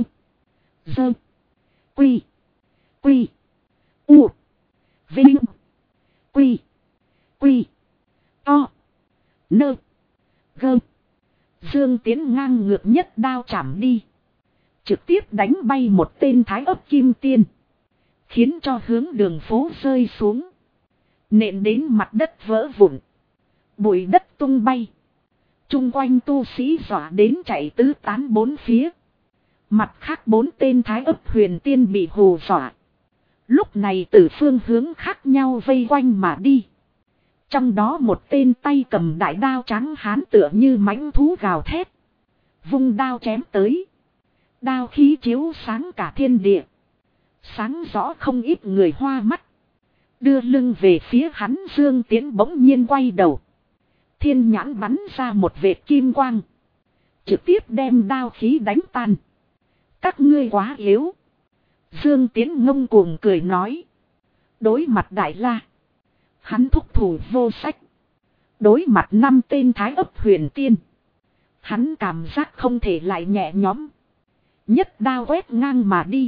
Dơ. Quy. Quy. U. Vinh. Quy. Quy. To. Nơ. Gơ. Dương Tiến ngang ngược nhất đao chảm đi. Trực tiếp đánh bay một tên thái ấp kim tiên. Khiến cho hướng đường phố rơi xuống. Nện đến mặt đất vỡ vụn. Bụi đất tung bay. Chung quanh tu sĩ dọa đến chạy tứ tán bốn phía. Mặt khác 4 tên thái ấp huyền tiên bị hù dọa. Lúc này từ phương hướng khác nhau vây quanh mà đi. Trong đó một tên tay cầm đại đao trắng hán tựa như mãnh thú gào thét. Vung đao chém tới. Đao khí chiếu sáng cả thiên địa. Sáng rõ không ít người hoa mắt. Đưa lưng về phía hắn, Dương Tiến bỗng nhiên quay đầu. Thiên nhãn bắn ra một vệt kim quang. Trực tiếp đem đao khí đánh tan. Các ngươi quá yếu. Dương Tiến ngông cuồng cười nói. Đối mặt Đại La. Hắn thúc thủ vô sách. Đối mặt 5 tên thái ấp huyền tiên. Hắn cảm giác không thể lại nhẹ nhõm. Nhất đao quét ngang mà đi.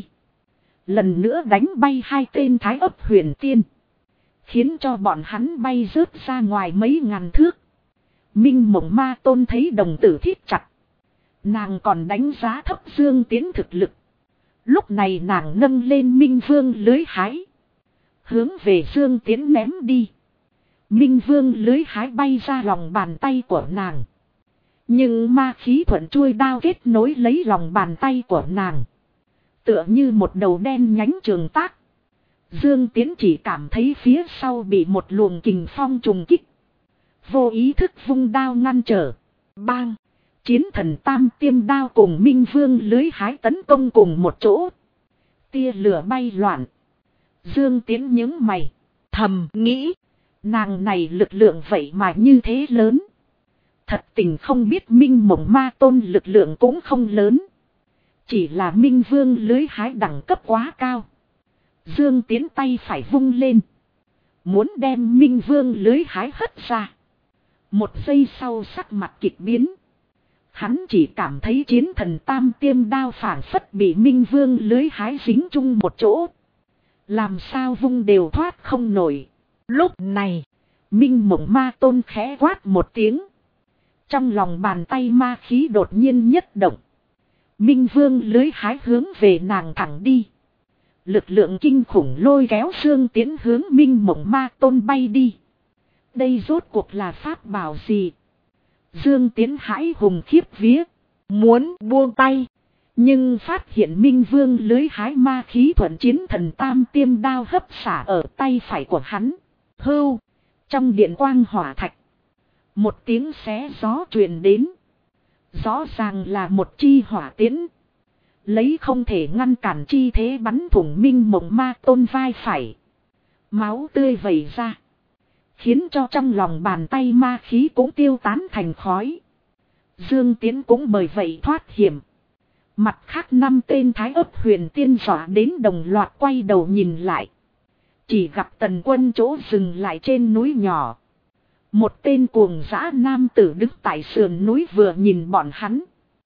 Lần nữa đánh bay 2 tên thái ấp huyền tiên. Khiến cho bọn hắn bay rớt ra ngoài mấy ngàn thước. Minh Mộng Ma Tôn thấy đồng tử thiết chặt. Nàng còn đánh giá thấp Dương Tiến thực lực. Lúc này nàng nâng lên Minh Vương lưới hái. Hướng về Dương Tiến ném đi. Minh Vương lưới hái bay ra lòng bàn tay của nàng. Nhưng ma khí thuận chuôi đao kết nối lấy lòng bàn tay của nàng. Tựa như một đầu đen nhánh trường tác. Dương Tiến chỉ cảm thấy phía sau bị một luồng kình phong trùng kích. Vô ý thức vung đao ngăn trở. Bang! Chiến thần tam tiêm đao cùng Minh Vương lưới hái tấn công cùng một chỗ. Tia lửa bay loạn. Dương Tiến nhướng mày. Thầm nghĩ. Nàng này lực lượng vậy mà như thế lớn. Thật tình không biết Minh Mộng Ma Tôn lực lượng cũng không lớn. Chỉ là Minh Vương lưới hái đẳng cấp quá cao. Dương Tiến tay phải vung lên. Muốn đem Minh Vương lưới hái hất ra. Một giây sau sắc mặt kịch biến. Hắn chỉ cảm thấy chiến thần tam tiêm đao phảng phất bị Minh Vương lưới hái dính chung một chỗ. Làm sao vung đều thoát không nổi. Lúc này, Minh Mộng Ma Tôn khẽ quát một tiếng. Trong lòng bàn tay ma khí đột nhiên nhất động. Minh Vương lưới hái hướng về nàng thẳng đi. Lực lượng kinh khủng lôi kéo Dương Tiến hướng Minh Mộng Ma Tôn bay đi. Đây rốt cuộc là pháp bảo gì? Dương Tiến hãi hùng khiếp vía. Muốn buông tay. Nhưng phát hiện Minh Vương lưới hái ma khí thuận chiến thần tam tiêm đao hấp xả ở tay phải của hắn. Hưu. Trong điện quang hỏa thạch. Một tiếng xé gió truyền đến. Rõ ràng là một chi hỏa tiễn. Lấy không thể ngăn cản chi thế bắn thủng Minh Mộng Ma Tôn vai phải. Máu tươi vẩy ra. Khiến cho trong lòng bàn tay ma khí cũng tiêu tán thành khói. Dương Tiến cũng bởi vậy thoát hiểm. Mặt khác 5 tên thái ấp huyền tiên dọa đến đồng loạt quay đầu nhìn lại. Chỉ gặp Tần Quân chỗ dừng lại trên núi nhỏ. Một tên cuồng dã nam tử đứng tại sườn núi vừa nhìn bọn hắn.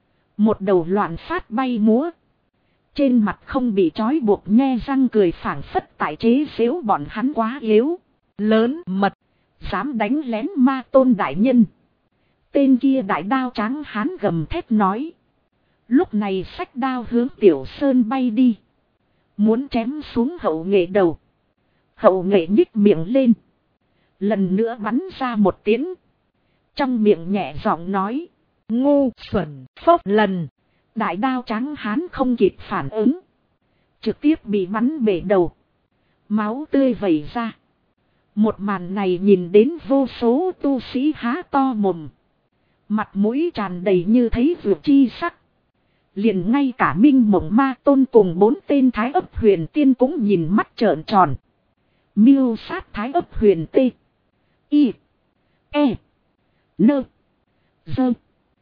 Một đầu loạn phát bay múa. Trên mặt không bị trói buộc nhe răng cười phảng phất tại chế xếu bọn hắn quá yếu. Lớn mật. Dám đánh lén Ma Tôn đại nhân. Tên kia đại đao tráng hán gầm thét nói. Lúc này xách đao hướng Tiểu Sơn bay đi. Muốn chém xuống Hậu Nghệ đầu. Hậu Nghệ nhích miệng lên. Lần nữa bắn ra một tiễn. Trong miệng nhẹ giọng nói. Ngu xuẩn phốc lần. Đại đao trắng hán không kịp phản ứng. Trực tiếp bị bắn bể đầu. Máu tươi vẩy ra. Một màn này nhìn đến vô số tu sĩ há to mồm. Mặt mũi tràn đầy như thấy vượt chi sắc. Liền ngay cả Minh Mộng Ma Tôn cùng 4 tên thái ấp huyền tiên cũng nhìn mắt trợn tròn. Miêu sát thái ấp huyền tê. Y. E. Nơ. Dơ.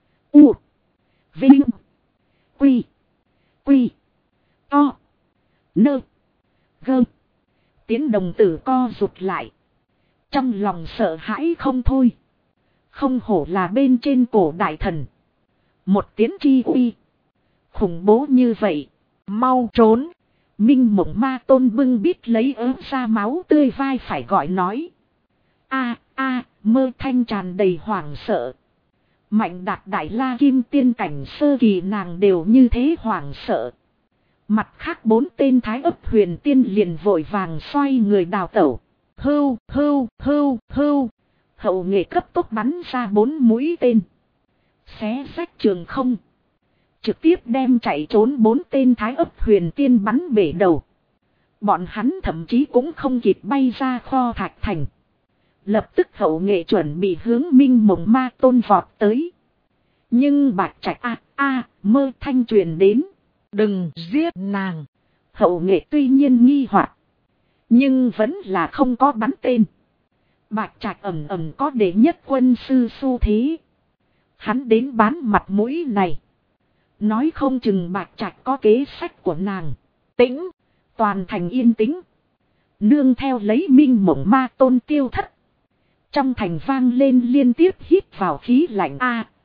U. Vinh. Quy. Quy. To. Nơ. Gơ. Tiến đồng tử co rụt lại. Trong lòng sợ hãi không thôi. Không hổ là bên trên cổ đại thần. Một tiếng chi uy. Khủng bố như vậy. Mau trốn. Minh Mộng Ma Tôn bưng bít lấy ớt ra máu tươi vai phải gọi nói. Mơ Thanh tràn đầy hoảng sợ. Mạnh Đạt Đại La Kim Tiên cảnh sơ kỳ nàng đều như thế hoảng sợ. Mặt khác 4 tên Thái Ấp Huyền Tiên liền vội vàng xoay người đào tẩu. Hưu. Hậu nghệ cấp tốc bắn ra 4 mũi tên. Xé rách trường không. Trực tiếp đem chạy trốn 4 tên Thái Ấp Huyền Tiên bắn bể đầu. Bọn hắn thậm chí cũng không kịp bay ra kho thạch thành. Lập tức hậu nghệ chuẩn bị hướng Minh Mộng Ma Tôn vọt tới. Nhưng Bạch Trạch Mơ Thanh truyền đến. Đừng giết nàng. Hậu nghệ tuy nhiên nghi hoặc, nhưng vẫn là không có bắn tên. Bạch Trạch ẩm có đệ nhất quân sư xu thế. Hắn đến bán mặt mũi này. Nói không chừng Bạch Trạch có kế sách của nàng. Tĩnh. Toàn thành yên tĩnh. Nương theo lấy Minh Mộng Ma Tôn tiêu thất. Trong thành vang lên liên tiếp hít vào khí lạnh.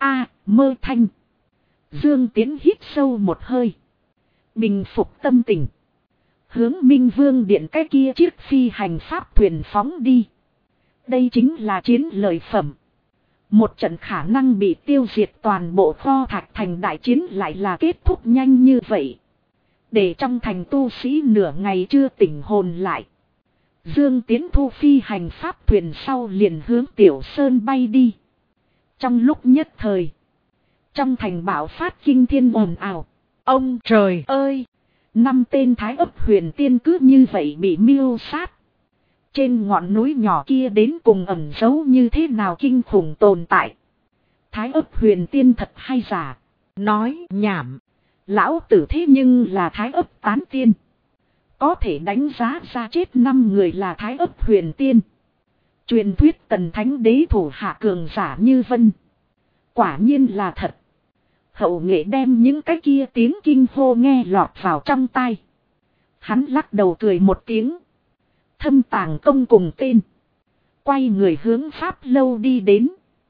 Mơ Thanh. Dương Tiến hít sâu một hơi. Bình phục tâm tình. Hướng Minh Vương Điện cái kia chiếc phi hành pháp thuyền phóng đi. Đây chính là chiến lợi phẩm. Một trận khả năng bị tiêu diệt toàn bộ kho thạch thành đại chiến lại là kết thúc nhanh như vậy. Để trong thành tu sĩ nửa ngày chưa tỉnh hồn lại. Dương Tiến thu phi hành pháp thuyền sau liền hướng Tiểu Sơn bay đi. Trong lúc nhất thời. Trong thành bão phát kinh thiên ồn ào. Ông trời ơi! 5 tên Thái Ấp Huyền Tiên cứ như vậy bị mưu sát. Trên ngọn núi nhỏ kia đến cùng ẩn giấu như thế nào kinh khủng tồn tại. Thái Ấp Huyền Tiên thật hay giả. Nói nhảm. Lão tử thế nhưng là Thái Ấp Tán Tiên. Có thể đánh giá ra chết 5 người là Thái Ấp Huyền Tiên. Truyền thuyết Tần Thánh Đế thủ hạ cường giả như vân. Quả nhiên là thật. Hậu nghệ đem những cái kia tiếng kinh hô nghe lọt vào trong tai. Hắn lắc đầu cười một tiếng. Thâm Tàng Công cùng tên. Quay người hướng Pháp Lâu đi đến.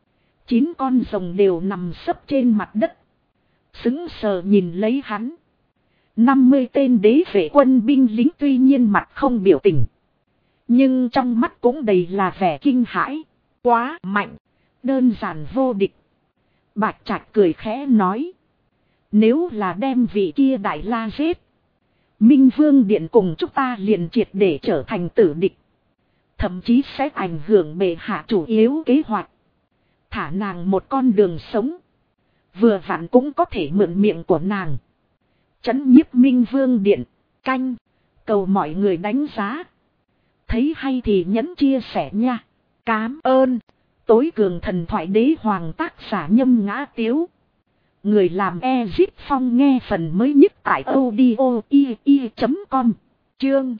9 con rồng đều nằm sấp trên mặt đất. Sững sờ nhìn lấy hắn. 50 tên đế vệ quân binh lính tuy nhiên mặt không biểu tình. Nhưng trong mắt cũng đầy là vẻ kinh hãi. Quá mạnh. Đơn giản vô địch. Bạch Trạch cười khẽ nói. Nếu là đem vị kia Đại La giết. Minh Vương Điện cùng chúng ta liền triệt để trở thành tử địch. Thậm chí sẽ ảnh hưởng bệ hạ chủ yếu kế hoạch. Thả nàng một con đường sống. Vừa vặn cũng có thể mượn miệng của nàng. Trấn nhiếp Minh Vương Điện. Canh. Cầu mọi người đánh giá. Thấy hay thì nhấn chia sẻ nha. Cám ơn. Tối cường thần thoại đế hoàng tác giả Nhâm Ngã Tiếu. Người làm Ezip Phong nghe phần mới nhất tại audio.com. Chương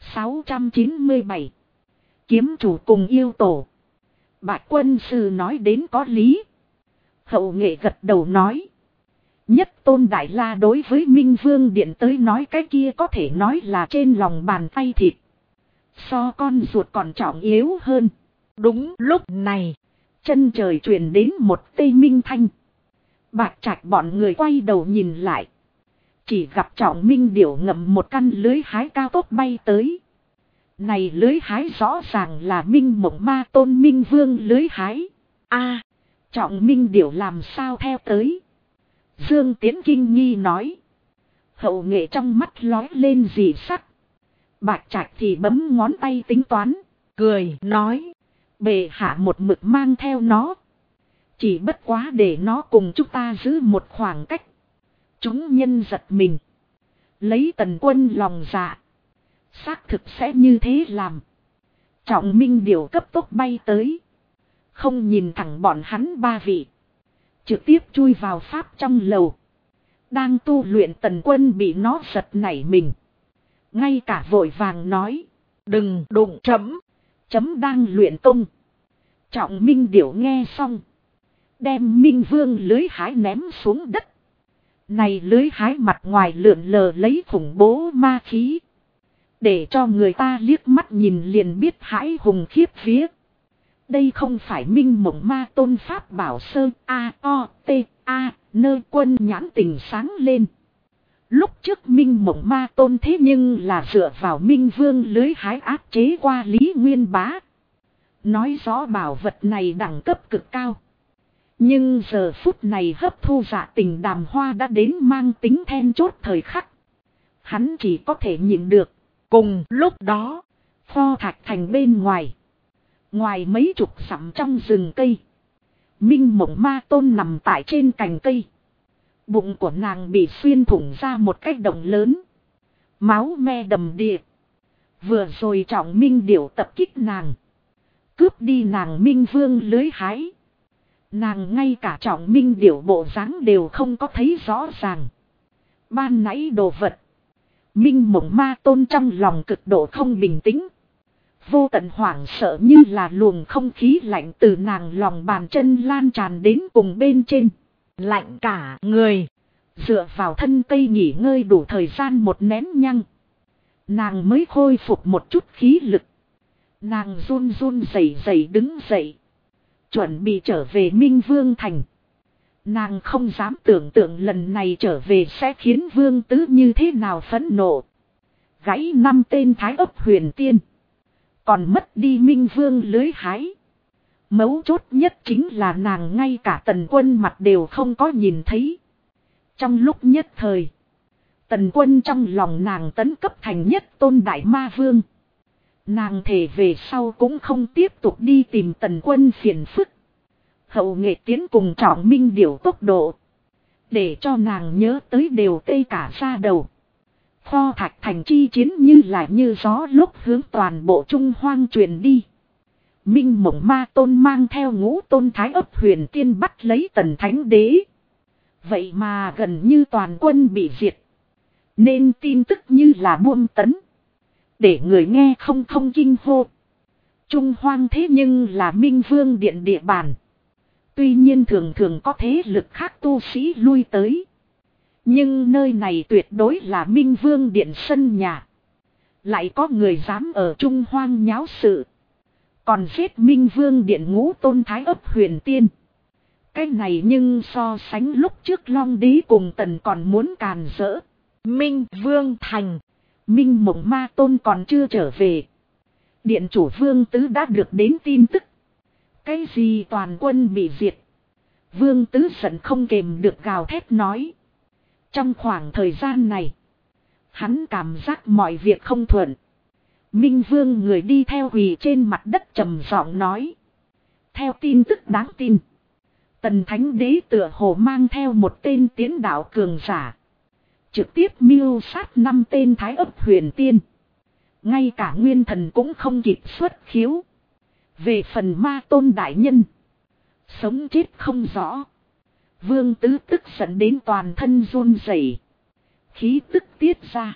697. Kiếm chủ cùng yêu tổ. Bạch quân sư nói đến có lý. Hậu nghệ gật đầu nói. Nhất Tôn Đại La đối với Minh Vương Điện tới nói cái kia có thể nói là trên lòng bàn tay thịt. So con ruột còn trọng yếu hơn. Đúng lúc này. Chân trời truyền đến một tây minh thanh. Bạch Trạch bọn người quay đầu nhìn lại. Chỉ gặp Trọng Minh Điểu ngậm một căn lưới hái cao tốc bay tới. Này lưới hái rõ ràng là Minh Mộng Ma Tôn Minh Vương lưới hái. Trọng Minh Điểu làm sao theo tới. Dương Tiến kinh nghi nói. Hậu nghệ trong mắt lói lên dị sắc. Bạch Trạch thì bấm ngón tay tính toán. Cười nói. Bệ hạ một mực mang theo nó. Chỉ bất quá để nó cùng chúng ta giữ một khoảng cách. Chúng nhân giật mình. Lấy Tần Quân lòng dạ. Xác thực sẽ như thế làm. Trọng Minh Điểu cấp tốc bay tới. Không nhìn thẳng bọn hắn 3 vị. Trực tiếp chui vào pháp trong lầu. Đang tu luyện Tần Quân bị nó giật nảy mình. Ngay cả vội vàng nói. Đừng đụng chấm. Chấm đang luyện tung. Trọng Minh Điểu nghe xong. Đem Minh Vương lưới hái ném xuống đất. Này lưới hái mặt ngoài lượn lờ lấy khủng bố ma khí. Để cho người ta liếc mắt nhìn liền biết hãi hùng khiếp vía. Đây không phải Minh Mộng Ma Tôn pháp bảo sơ A-O-T-A nơi quân nhãn tình sáng lên. Lúc trước Minh Mộng Ma Tôn thế nhưng là dựa vào Minh Vương lưới hái áp chế qua Lý Nguyên Bá. Nói rõ bảo vật này đẳng cấp cực cao. Nhưng giờ phút này hấp thu dạ tình đàm hoa đã đến mang tính then chốt thời khắc. Hắn chỉ có thể nhịn được. Cùng lúc đó, Pho Thạch Thành bên ngoài. Ngoài mấy chục dặm trong rừng cây. Minh Mộng Ma Tôn nằm tại trên cành cây. Bụng của nàng bị xuyên thủng ra một cái động lớn. Máu me đầm đìa. Vừa rồi Trọng Minh Điểu tập kích nàng. Cướp đi nàng Minh Vương lưới hái. Nàng ngay cả Trọng Minh Điểu bộ dáng đều không có thấy rõ ràng. Ban nãy đồ vật. Minh Mộng Ma Tôn trong lòng cực độ không bình tĩnh. Vô tận hoảng sợ như là luồng không khí lạnh từ nàng lòng bàn chân lan tràn đến cùng bên trên. lạnh cả người. Dựa vào thân cây nghỉ ngơi đủ thời gian một nén nhăng. Nàng mới khôi phục một chút khí lực. Nàng run run rẩy rẩy đứng dậy. Chuẩn bị trở về Minh Vương Thành. Nàng không dám tưởng tượng lần này trở về sẽ khiến Vương Tứ như thế nào phẫn nộ. Gãy 5 tên Thái Ấp Huyền Tiên. Còn mất đi Minh Vương lưới hái. Mấu chốt nhất chính là nàng ngay cả Tần Quân mặt đều không có nhìn thấy. Trong lúc nhất thời. Tần Quân trong lòng nàng tấn cấp thành nhất tôn đại ma vương. Nàng thề về sau cũng không tiếp tục đi tìm Tần Quân phiền phức. Hậu nghệ tiến cùng Trọng Minh Điểu tốc độ. Để cho nàng nhớ tới đều tê cả da đầu. Pho Thạch Thành chi chiến như là như gió lúc hướng toàn bộ Trung Hoang truyền đi. Minh Mộng Ma Tôn mang theo ngũ tôn Thái Ấp Huyền Tiên bắt lấy Tần Thánh Đế. Vậy mà gần như toàn quân bị diệt. Nên tin tức như là buông tấn. Để người nghe không kinh hô. Trung Hoang thế nhưng là Minh Vương Điện địa bàn. Tuy nhiên thường thường có thế lực khác tu sĩ lui tới. Nhưng nơi này tuyệt đối là Minh Vương Điện sân nhà. Lại có người dám ở Trung Hoang nháo sự. Còn giết Minh Vương Điện ngũ tôn Thái Ấp Huyền Tiên. Cái này nhưng so sánh lúc trước Long Đế cùng Tần còn muốn càn rỡ. Minh Vương Thành. Minh Mộng Ma Tôn còn chưa trở về. Điện chủ Vương Tứ đã được đến tin tức. Cái gì toàn quân bị diệt. Vương Tứ giận không kềm được gào thét nói. Trong khoảng thời gian này. Hắn cảm giác mọi việc không thuận. Minh Vương người đi theo quỳ trên mặt đất trầm giọng nói. Theo tin tức đáng tin. Tần Thánh Đế tựa hồ mang theo một tên tiến đạo cường giả. Trực tiếp mưu sát 5 tên Thái Ấp Huyền Tiên. Ngay cả Nguyên Thần cũng không kịp xuất khiếu. Về phần Ma Tôn đại nhân. Sống chết không rõ. Vương Tứ tức giận đến toàn thân run rẩy, khí tức tiết ra.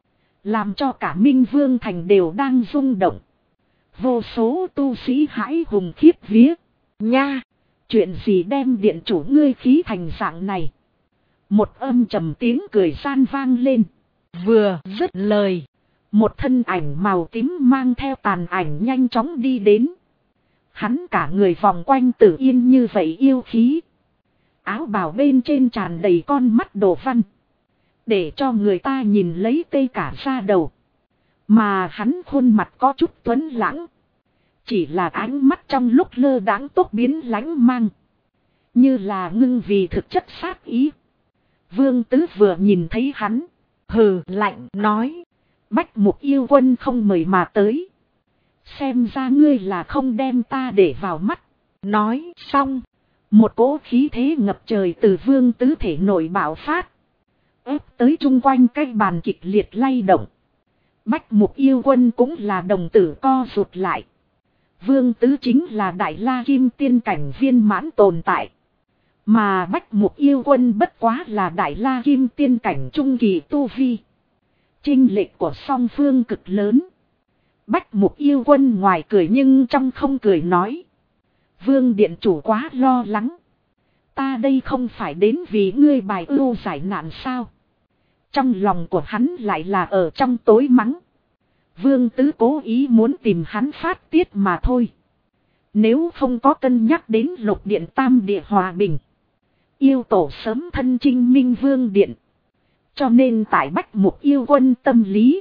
Làm cho cả Minh Vương Thành đều đang rung động. Vô số tu sĩ hãi hùng khiếp vía. Nha! Chuyện gì đem điện chủ ngươi khí thành dạng này? Một âm trầm tiếng cười san vang lên. Vừa dứt lời. Một thân ảnh màu tím mang theo tàn ảnh nhanh chóng đi đến. Hắn cả người vòng quanh Tử Yên như vậy yêu khí. Áo bào bên trên tràn đầy con mắt đồ văn. Để cho người ta nhìn lấy tê cả da đầu. Mà hắn khuôn mặt có chút tuấn lãng. Chỉ là ánh mắt trong lúc lơ đãng tốt biến lánh mang. Như là ngưng vì thực chất sát ý. Vương Tứ vừa nhìn thấy hắn. Hừ lạnh nói. Bách Mục Yêu Quân không mời mà tới. Xem ra ngươi là không đem ta để vào mắt. Nói xong. Một cỗ khí thế ngập trời từ Vương Tứ thể nội bạo phát. Ép tới chung quanh cái bàn kịch liệt lay động. Bách Mục Yêu Quân cũng là đồng tử co rụt lại. Vương Tứ chính là Đại La Kim Tiên cảnh viên mãn tồn tại. Mà Bách Mục Yêu Quân bất quá là Đại La Kim Tiên cảnh trung kỳ tu vi. Chênh lệch của song phương cực lớn. Bách Mục Yêu Quân ngoài cười nhưng trong không cười nói. Vương Điện chủ quá lo lắng. Ta đây không phải đến vì ngươi bài ưu giải nạn sao? Trong lòng của hắn lại là ở trong tối mắng. Vương Tứ cố ý muốn tìm hắn phát tiết mà thôi. Nếu không có cân nhắc đến lục điện tam địa hòa bình. Yêu tổ sớm thân chinh Minh Vương Điện. Cho nên tại Bách Mục yêu quân tâm lý.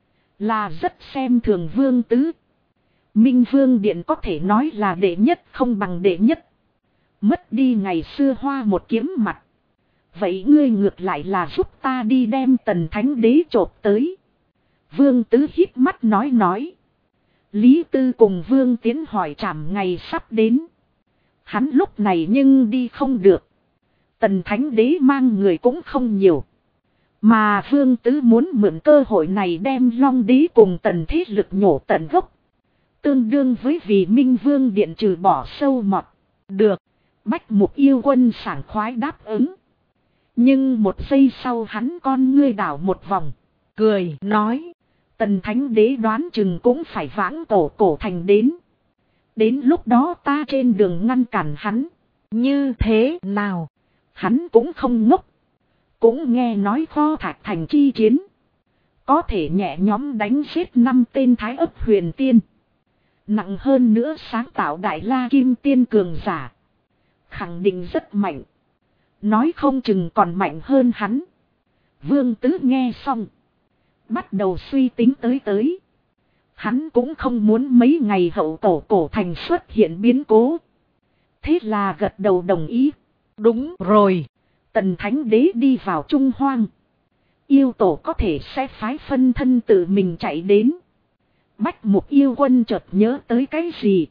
Là rất xem thường Vương Tứ. Minh Vương Điện có thể nói là đệ nhất không bằng đệ nhất. Mất đi ngày xưa hoa một kiếm mặt. Vậy ngươi ngược lại là giúp ta đi đem Tần Thánh Đế chộp tới. Vương Tứ hít mắt nói. Lý Tư cùng Vương Tiến hỏi trảm ngày sắp đến. Hắn lúc này nhưng đi không được. Tần Thánh Đế mang người cũng không nhiều. Mà Vương Tứ muốn mượn cơ hội này đem Long Đế cùng Tần thế lực nhổ tận gốc. Tương đương với vì Minh Vương Điện trừ bỏ sâu mọt. Được. Bách Mục yêu quân sảng khoái đáp ứng. Nhưng một giây sau hắn con ngươi đảo một vòng. Cười nói. Tần Thánh Đế đoán chừng cũng phải vãng cổ thành đến. Đến lúc đó ta trên đường ngăn cản hắn. Như thế nào? Hắn cũng không ngốc. Cũng nghe nói Kho Thạch Thành chi chiến. Có thể nhẹ nhóm đánh giết 5 tên Thái Ấp huyền tiên. Nặng hơn nữa sáng tạo Đại La Kim Tiên cường giả. Khẳng định rất mạnh. Nói không chừng còn mạnh hơn hắn. Vương Tứ nghe xong. Bắt đầu suy tính tới. Hắn cũng không muốn mấy ngày hậu cổ thành xuất hiện biến cố. Thế là gật đầu đồng ý. Đúng rồi. Tần Thánh Đế đi vào Trung Hoang. Yêu tổ có thể sẽ phái phân thân tự mình chạy đến. Bách Mục yêu quân chợt nhớ tới cái gì.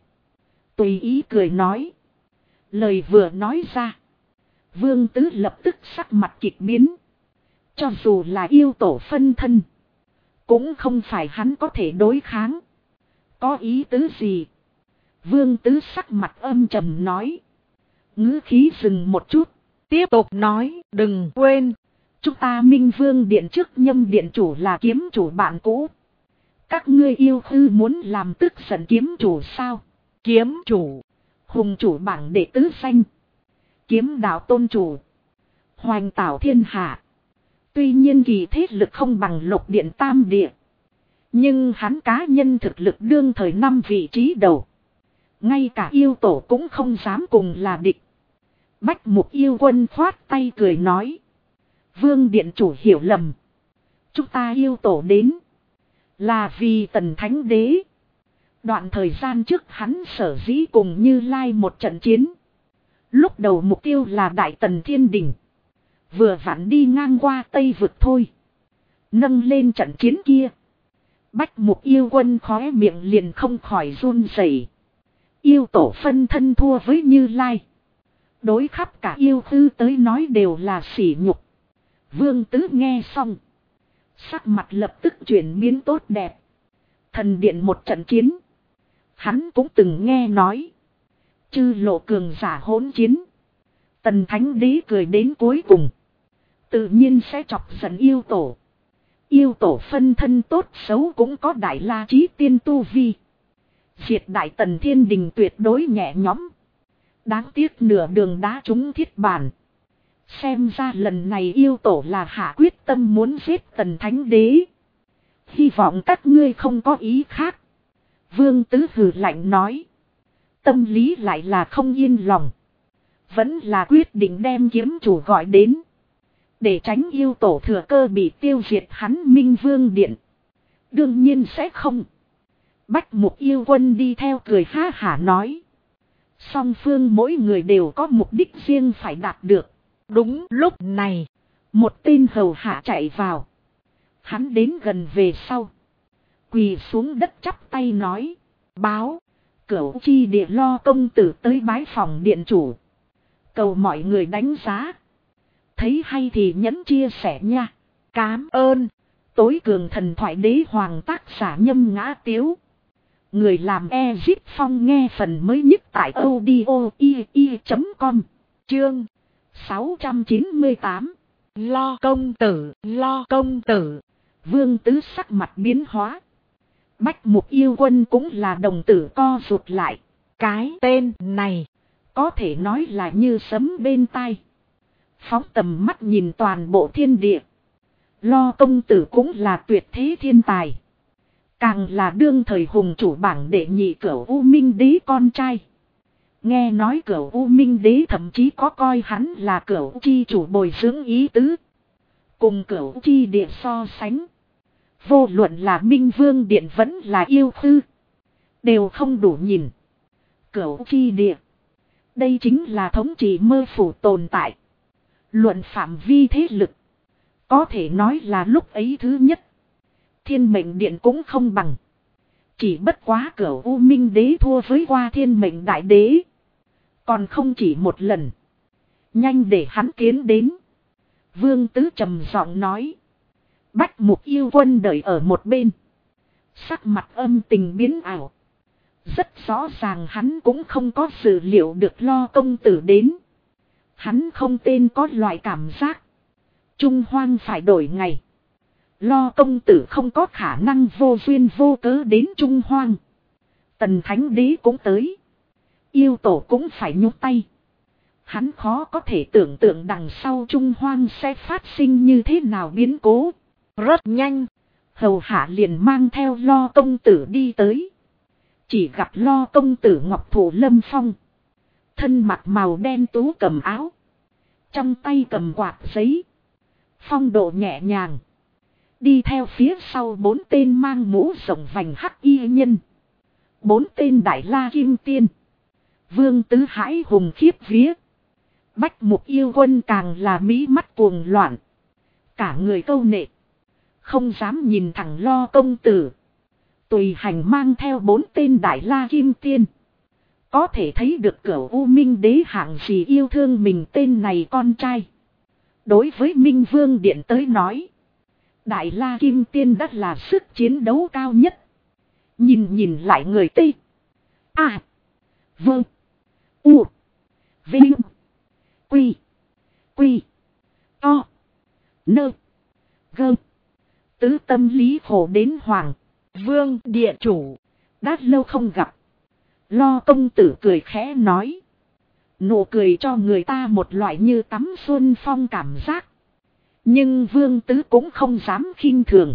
Tùy ý cười nói. Lời vừa nói ra. Vương Tứ lập tức sắc mặt kịch biến. Cho dù là yêu tổ phân thân. Cũng không phải hắn có thể đối kháng. Có ý tứ gì? Vương Tứ sắc mặt âm trầm nói. Ngữ khí dừng một chút. Tiếp tục nói, đừng quên. Chúng ta Minh Vương Điện trước Nhâm Điện chủ là kiếm chủ bạn cũ. Các ngươi yêu hư muốn làm tức giận kiếm chủ sao? Kiếm chủ. Hùng chủ bảng đệ tứ danh. Kiếm đạo tôn chủ. Hoành tảo thiên hạ. Tuy nhiên kỳ thế lực không bằng Lục Điện tam địa. Nhưng hắn cá nhân thực lực đương thời 5 vị trí đầu. Ngay cả yêu tổ cũng không dám cùng là địch. Bách Mục yêu quân khoát tay cười nói. Vương Điện chủ hiểu lầm. Chúng ta yêu tổ đến. Là vì Tần Thánh Đế. Đoạn thời gian trước hắn sở dĩ cùng Như Lai một trận chiến. Lúc đầu mục tiêu là Đại Tần Thiên Đình. Vừa vặn đi ngang qua Tây Vực thôi. Nâng lên trận chiến kia. Bách Mục yêu quân khóe miệng liền không khỏi run rẩy. Yêu tổ phân thân thua với Như Lai. Đối khắp cả yêu tư tới nói đều là sỉ nhục. Vương Tứ nghe xong. Sắc mặt lập tức chuyển biến tốt đẹp. Thần điện một trận chiến. Hắn cũng từng nghe nói. Chư lộ cường giả hỗn chiến. Tần Thánh Đế cười đến cuối cùng. Tự nhiên sẽ chọc giận yêu tổ. Yêu tổ phân thân tốt xấu cũng có Đại La Chí Tiên tu vi. Diệt Đại Tần Thiên Đình tuyệt đối nhẹ nhõm. Đáng tiếc nửa đường đá trúng thiết bản. Xem ra lần này yêu tổ là hạ quyết tâm muốn giết Tần Thánh Đế. Hy vọng các ngươi không có ý khác. Vương Tứ hừ lạnh nói. Tâm lý lại là không yên lòng. Vẫn là quyết định đem kiếm chủ gọi đến. Để tránh yêu tổ thừa cơ bị tiêu diệt hắn Minh Vương Điện. Đương nhiên sẽ không. Bách Mục yêu quân đi theo cười ha hả nói. Song phương mỗi người đều có mục đích riêng phải đạt được. Đúng lúc này. Một tên hầu hạ chạy vào. Hắn đến gần về sau. Quỳ xuống đất chắp tay nói. Báo. Cửu chi địa Lo công tử tới bái phòng điện chủ. Cầu mọi người đánh giá. Thấy hay thì nhấn chia sẻ nha. Cám ơn. Tối cường thần thoại đế hoàng tác giả Nhâm Ngã Tiếu. Người làm Ezip Phong nghe phần mới nhất tại audio.com. Chương 698. Lo công tử, Lo công tử. Vương Tứ sắc mặt biến hóa. Bách Mục yêu quân cũng là đồng tử co rụt lại. Cái tên này có thể nói là như sấm bên tai. Phóng tầm mắt nhìn toàn bộ thiên địa. Lo công tử cũng là tuyệt thế thiên tài. Càng là đương thời hùng chủ bảng đệ nhị cửu U Minh Đế con trai. Nghe nói Cửu U Minh Đế thậm chí có coi hắn là Cửu Chi chủ bồi dưỡng ý tứ. Cùng Cửu Chi Địa so sánh. Vô luận là Minh Vương Điện vẫn là yêu thư. Đều không đủ nhìn. Cửu Chi Địa. Đây chính là thống trị mơ phủ tồn tại. Luận phạm vi thế lực. Có thể nói là lúc ấy thứ nhất. Thiên Mệnh Điện cũng không bằng. Chỉ bất quá Cửu U Minh Đế thua với qua Thiên Mệnh Đại Đế. Còn không chỉ một lần. Nhanh để hắn tiến đến. Vương Tứ trầm giọng nói. Bách Mục Yêu Quân đợi ở một bên. Sắc mặt âm tình biến ảo. Rất rõ ràng hắn cũng không có dự liệu được Lo công tử đến. Hắn không tên có loại cảm giác. Trung Hoang phải đổi ngày. Lo công tử không có khả năng vô duyên vô cớ đến Trung Hoang. Tần Thánh Đế cũng tới. Yêu tổ cũng phải nhúc tay. Hắn khó có thể tưởng tượng đằng sau Trung Hoang sẽ phát sinh như thế nào biến cố. Rất nhanh. Hầu hạ liền mang theo Lo công tử đi tới. Chỉ gặp Lo công tử ngọc thủ lâm phong. Thân mặc màu đen tú cầm áo. Trong tay cầm quạt giấy. Phong độ nhẹ nhàng. Đi theo phía sau 4 tên mang mũ rộng vành hắc y nhân. 4 tên đại la kim tiên. Vương Tứ hãi hùng khiếp vía. Bách Mục Yêu Quân càng là mí mắt cuồng loạn. Cả người câu nệ. Không dám nhìn thẳng Lo công tử. Tùy hành mang theo 4 tên đại la kim tiên. Có thể thấy được Cửu U Minh Đế hạng gì yêu thương mình tên này con trai. Đối với Minh Vương Điện tới nói. Đại la kim tiên đất là sức chiến đấu cao nhất. Nhìn lại người Tây. À. Vâng. U. Vinh. Quy. Quy. To. Nơ. Gơ. Tứ tâm lý khổ đến hoàng. Vương Điện chủ. Đã lâu không gặp. Lo công tử cười khẽ nói. Nụ cười cho người ta một loại như tắm xuân phong cảm giác. Nhưng Vương Tứ cũng không dám khinh thường.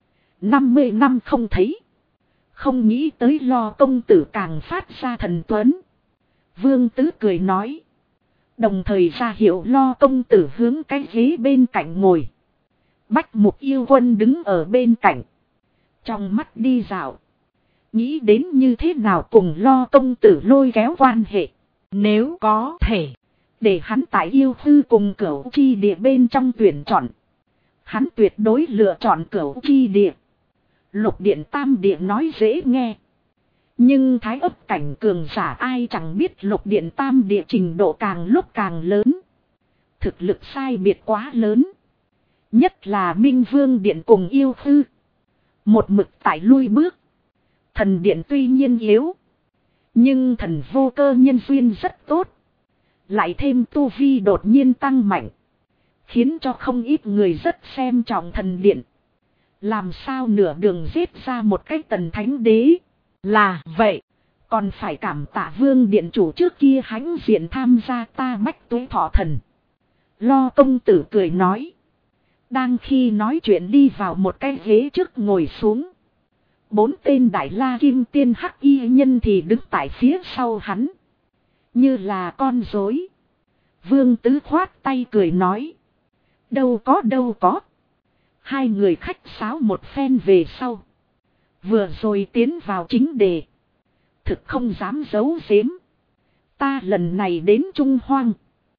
50 năm không thấy. Không nghĩ tới Lo công tử càng phát ra thần tuấn. Vương Tứ cười nói. Đồng thời ra hiệu Lo công tử hướng cái ghế bên cạnh ngồi. Bách Mục Yêu Quân đứng ở bên cạnh. Trong mắt đi dạo. Nghĩ đến như thế nào cùng Lo công tử lôi kéo quan hệ. Nếu có thể. Để hắn tại yêu hư cùng Cửu Chi Địa bên trong tuyển chọn. Hắn tuyệt đối lựa chọn Cửu Chi Địa. Lục Điện Tam Địa nói dễ nghe. Nhưng Thái Ấp cảnh cường giả ai chẳng biết Lục Điện Tam Địa trình độ càng lúc càng lớn. Thực lực sai biệt quá lớn. Nhất là Minh Vương Điện cùng yêu hư. Một mực tại lui bước. Thần Điện tuy nhiên yếu. Nhưng thần vô cơ nhân duyên rất tốt. Lại thêm tu vi đột nhiên tăng mạnh. Khiến cho không ít người rất xem trọng thần điện. Làm sao nửa đường giết ra một cái Tần Thánh Đế. Là vậy. Còn phải cảm tạ Vương Điện chủ trước kia hãnh diện tham gia ta Bách Tuế Thọ Thần. Lo công tử cười nói. Đang khi nói chuyện đi vào một cái ghế trước ngồi xuống. 4 tên đại la kim tiên hắc y nhân thì đứng tại phía sau hắn. Như là con rối. Vương Tứ khoát tay cười nói. Đâu có. Hai người khách sáo một phen về sau. Vừa rồi tiến vào chính đề. Thực không dám giấu giếm. Ta lần này đến Trung Hoang.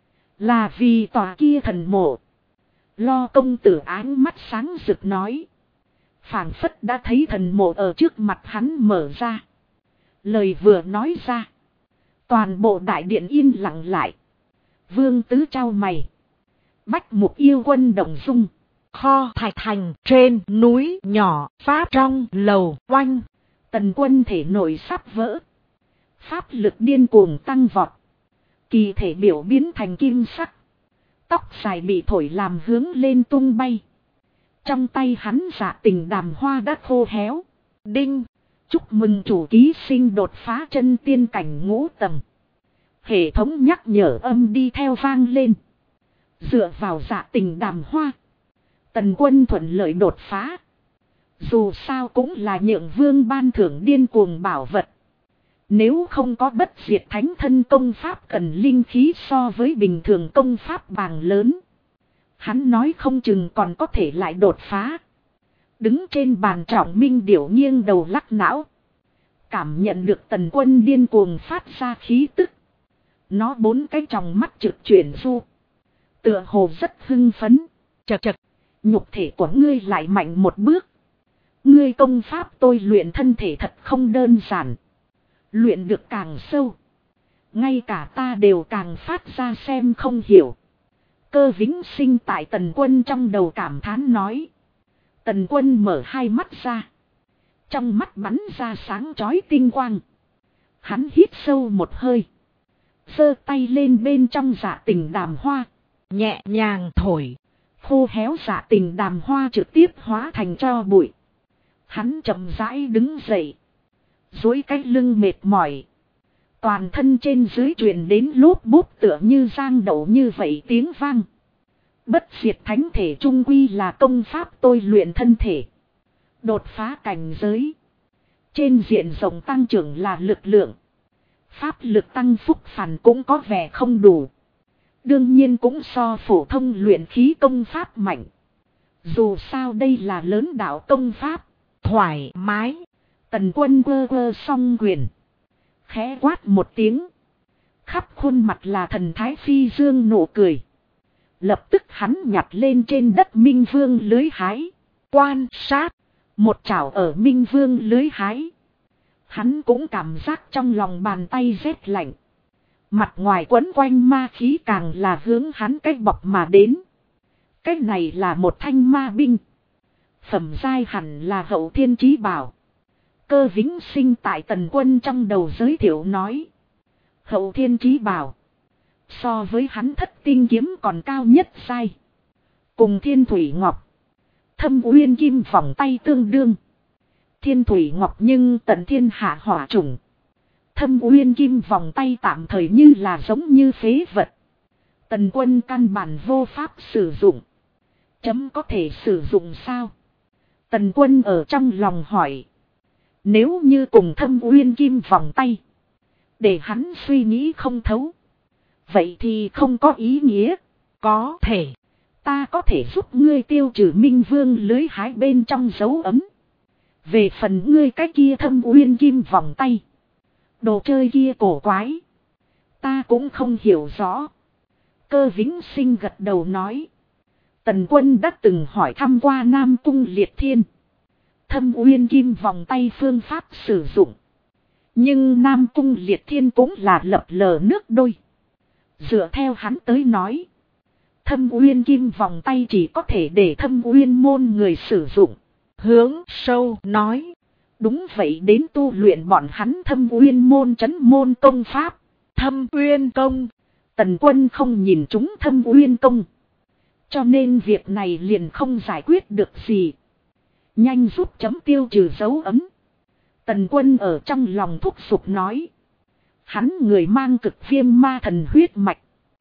Là vì tòa kia thần mộ. Lo công tử ánh mắt sáng rực nói. Phảng phất đã thấy thần mộ ở trước mặt hắn mở ra. Lời vừa nói ra. Toàn bộ đại điện yên lặng lại. Vương Tứ trao mày. Bách Mục Yêu Quân động dung. Kho thạch thành trên núi nhỏ pháp trong lầu oanh. Tần Quân thể nội sắp vỡ. Pháp lực điên cuồng tăng vọt. Kỳ thể biểu biến thành kim sắc. Tóc dài bị thổi làm hướng lên tung bay. Trong tay hắn dạ tình đàm hoa đã khô héo. Đinh. Chúc mừng chủ ký sinh đột phá chân tiên cảnh 5 tầng. Hệ thống nhắc nhở âm đi theo vang lên. Dựa vào dạ tình đàm hoa. Tần Quân thuận lợi đột phá. Dù sao cũng là nhượng vương ban thưởng điên cuồng bảo vật. Nếu không có bất diệt thánh thân công pháp cần linh khí so với bình thường công pháp bàng lớn. Hắn nói không chừng còn có thể lại đột phá. Đứng trên bàn Trọng Minh Điểu nghiêng đầu lắc não. Cảm nhận được Tần Quân điên cuồng phát ra khí tức. Nó 4 cái tròng mắt trực chuyển du. Tựa hồ rất hưng phấn. Chật chật. Nhục thể của ngươi lại mạnh một bước. Ngươi công pháp tôi luyện thân thể thật không đơn giản. Luyện được càng sâu. Ngay cả ta đều càng phát ra xem không hiểu. Cơ Vĩnh Sinh tại Tần Quân trong đầu cảm thán nói. Tần Quân mở hai mắt ra. Trong mắt bắn ra sáng chói tinh quang. Hắn hít sâu một hơi. Giơ tay lên bên trong Dạ Tình đàm hoa. Nhẹ nhàng thổi. Khô héo Dạ Tình đàm hoa trực tiếp hóa thành tro bụi. Hắn chậm rãi đứng dậy. Duỗi cái lưng mệt mỏi. Toàn thân trên dưới truyền đến lốp bốp tựa như giang đậu như vậy tiếng vang. Bất diệt thánh thể trung quy là công pháp tôi luyện thân thể. Đột phá cảnh giới. Trên diện rộng tăng trưởng là lực lượng. Pháp lực tăng phúc phản cũng có vẻ không đủ. Đương nhiên cũng so phổ thông luyện khí công pháp mạnh. Dù sao đây là lớn đạo công pháp. Thoải mái. Tần Quân quơ quơ song quyền. Khẽ quát một tiếng. Khắp khuôn mặt là thần thái phi dương nụ cười. Lập tức hắn nhặt lên trên đất Minh Vương lưới hái. Quan sát. Một chảo ở Minh Vương lưới hái. Hắn cũng cảm giác trong lòng bàn tay rét lạnh. Mặt ngoài quấn quanh ma khí càng là hướng hắn cách bọc mà đến. Cái này là một thanh ma binh. Phẩm giai hẳn là Hậu Thiên Chí Bảo. Cơ Vĩnh Sinh tại Tần Quân trong đầu giới thiệu nói. Hậu Thiên Chí Bảo. So với hắn Thất Tinh kiếm còn cao nhất giai. Cùng Thiên Thủy Ngọc. Thâm Uyên Kim vòng tay tương đương. Thiên Thủy Ngọc nhưng tận thiên hạ hỏa chủng. Thâm Uyên Kim vòng tay tạm thời như là giống như phế vật. Tần Quân căn bản vô pháp sử dụng. Chấm có thể sử dụng sao? Tần Quân ở trong lòng hỏi. Nếu như cùng Thâm Uyên Kim vòng tay. Để hắn suy nghĩ không thấu. Vậy thì không có ý nghĩa. Có thể. Ta có thể giúp ngươi tiêu trừ Minh Vương lưới hái bên trong dấu ấm. Về phần ngươi cái kia Thâm Uyên Kim vòng tay. Đồ chơi kia cổ quái. Ta cũng không hiểu rõ. Cơ Vĩnh Sinh gật đầu nói. Tần Quân đã từng hỏi thăm qua Nam Cung Liệt Thiên. Thâm Uyên Kim vòng tay phương pháp sử dụng. Nhưng Nam Cung Liệt Thiên cũng là lập lờ nước đôi. Dựa theo hắn tới nói. Thâm Uyên Kim vòng tay chỉ có thể để Thâm Uyên môn người sử dụng. Hướng sâu nói. Đúng vậy, đến tu luyện bọn hắn Thâm Uyên môn trấn môn công pháp. Thâm Uyên công. Tần Quân không nhìn chúng Thâm Uyên công. Cho nên việc này liền không giải quyết được gì. Nhanh giúp chấm tiêu trừ dấu ấm. Tần Quân ở trong lòng thúc giục nói. Hắn người mang cực viêm ma thần huyết mạch.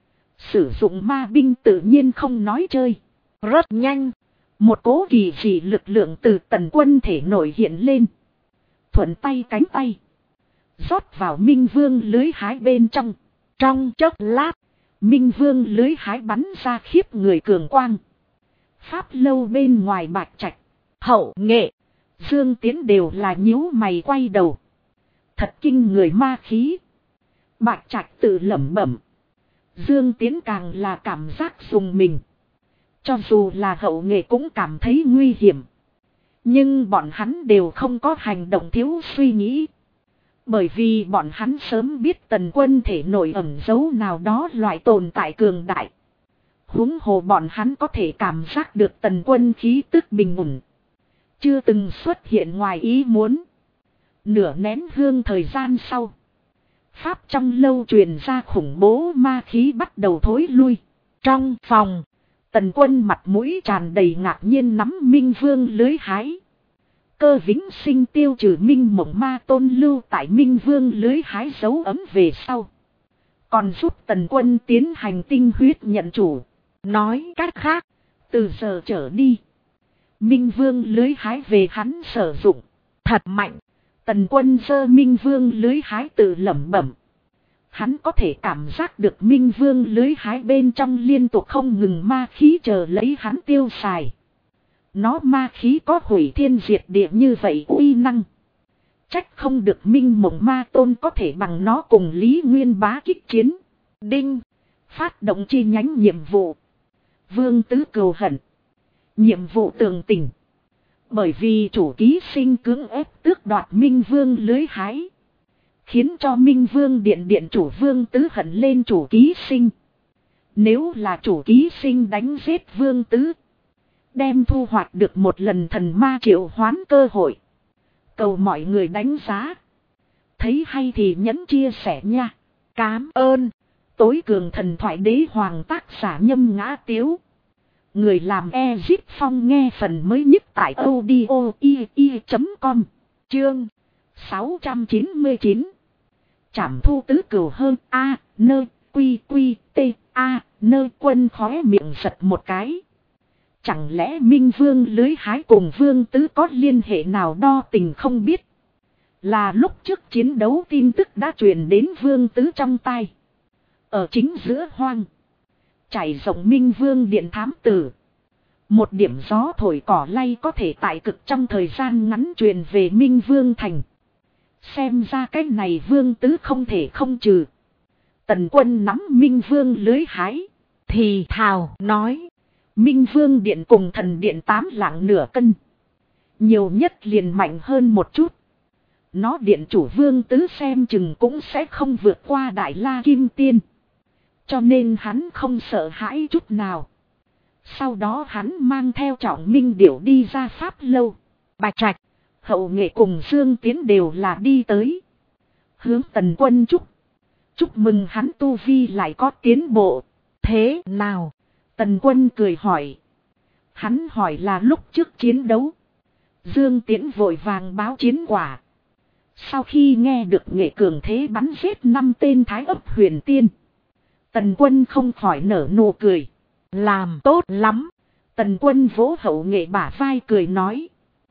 Sử dụng ma binh tự nhiên không nói chơi. Rất nhanh. Một cố kỳ dị lực lượng từ Tần Quân thể nổi hiện lên. Thuận tay cánh tay. Rót vào Minh Vương lưới hái bên trong. Trong chốc lát. Minh Vương lưới hái bắn ra khiếp người cường quang. Pháp lâu bên ngoài Bạch Trạch. Hậu Nghệ. Dương Tiến đều là nhíu mày quay đầu. Thật kinh người ma khí. Bạch Trạch tự lẩm bẩm. Dương Tiến càng là cảm giác dùng mình. Cho dù là Hậu Nghệ cũng cảm thấy nguy hiểm. Nhưng bọn hắn đều không có hành động thiếu suy nghĩ. Bởi vì bọn hắn sớm biết Tần Quân thể nổi ẩn dấu nào đó loại tồn tại cường đại. Huống hồ bọn hắn có thể cảm giác được Tần Quân khí tức bình ổn. Chưa từng xuất hiện ngoài ý muốn. Nửa nén hương thời gian sau. Pháp trong lâu truyền ra khủng bố ma khí bắt đầu thối lui. Trong phòng. Tần Quân mặt mũi tràn đầy ngạc nhiên nắm Minh Vương lưới hái. Cơ Vĩnh Sinh tiêu trừ Minh Mộng Ma Tôn lưu tại Minh Vương lưới hái dấu ấm về sau. Còn giúp Tần Quân tiến hành tinh huyết nhận chủ. Nói cách khác. Từ giờ trở đi. Minh Vương lưới hái về hắn sử dụng. Thật mạnh. Tần Quân giơ Minh Vương lưới hái tự lẩm bẩm. Hắn có thể cảm giác được Minh Vương lưới hái bên trong liên tục không ngừng ma khí chờ lấy hắn tiêu xài. Nó ma khí có hủy thiên diệt địa như vậy uy năng. Trách không được Minh Mộng Ma Tôn có thể bằng nó cùng Lý Nguyên Bá kích chiến. Đinh. Phát động chi nhánh nhiệm vụ. Vương tứ cừu hận. Nhiệm vụ tường tình. Bởi vì chủ ký sinh cưỡng ép tước đoạt Minh Vương lưới hái. Khiến cho Minh Vương điện điện chủ Vương tứ hận lên chủ ký sinh. Nếu là chủ ký sinh đánh giết Vương tứ. Đem thu hoạch được một lần thần ma triệu hoán cơ hội. Cầu mọi người đánh giá. Thấy hay thì nhấn chia sẻ nha. Cám ơn. Tối cường thần thoại đế hoàng tác giả Nhâm Ngã Tiếu. Người làm Ezip Phong nghe phần mới nhất tại audio.com. Chương 699. Trảm thu tứ cừu hơn A, nơ, quy quy, t, A, nơ Quân khóe miệng giật một cái. Chẳng lẽ Minh Vương lưới hái cùng Vương tứ có liên hệ nào đo tình không biết. Là lúc trước chiến đấu tin tức đã truyền đến Vương tứ trong tai. Ở chính giữa hoang. Trải rộng Minh Vương điện thám tử. Một điểm gió thổi cỏ lay có thể tại cực trong thời gian ngắn truyền về Minh Vương thành. Xem ra cái này Vương tứ không thể không trừ. Tần Quân nắm Minh Vương lưới hái. Thì thào nói. Minh Vương điện cùng thần điện 8 lạng nửa cân. Nhiều nhất liền mạnh hơn một chút. Nó điện chủ Vương tứ xem chừng cũng sẽ không vượt qua Đại La Kim Tiên. Cho nên hắn không sợ hãi chút nào. Sau đó hắn mang theo Trọng Minh Điểu đi ra Pháp Lâu. Bạch Trạch, Hậu Nghệ cùng Dương Tiến đều là đi tới. Hướng Tần Quân chúc mừng hắn tu vi lại có tiến bộ. Thế nào? Tần Quân cười hỏi. Hắn hỏi là lúc trước chiến đấu. Dương Tiến vội vàng báo chiến quả. Sau khi nghe được Nghệ cường thế bắn giết 5 tên Thái Ấp Huyền Tiên. Tần Quân không khỏi nở nụ cười. Làm tốt lắm. Tần Quân vỗ Hậu Nghệ bả vai cười nói.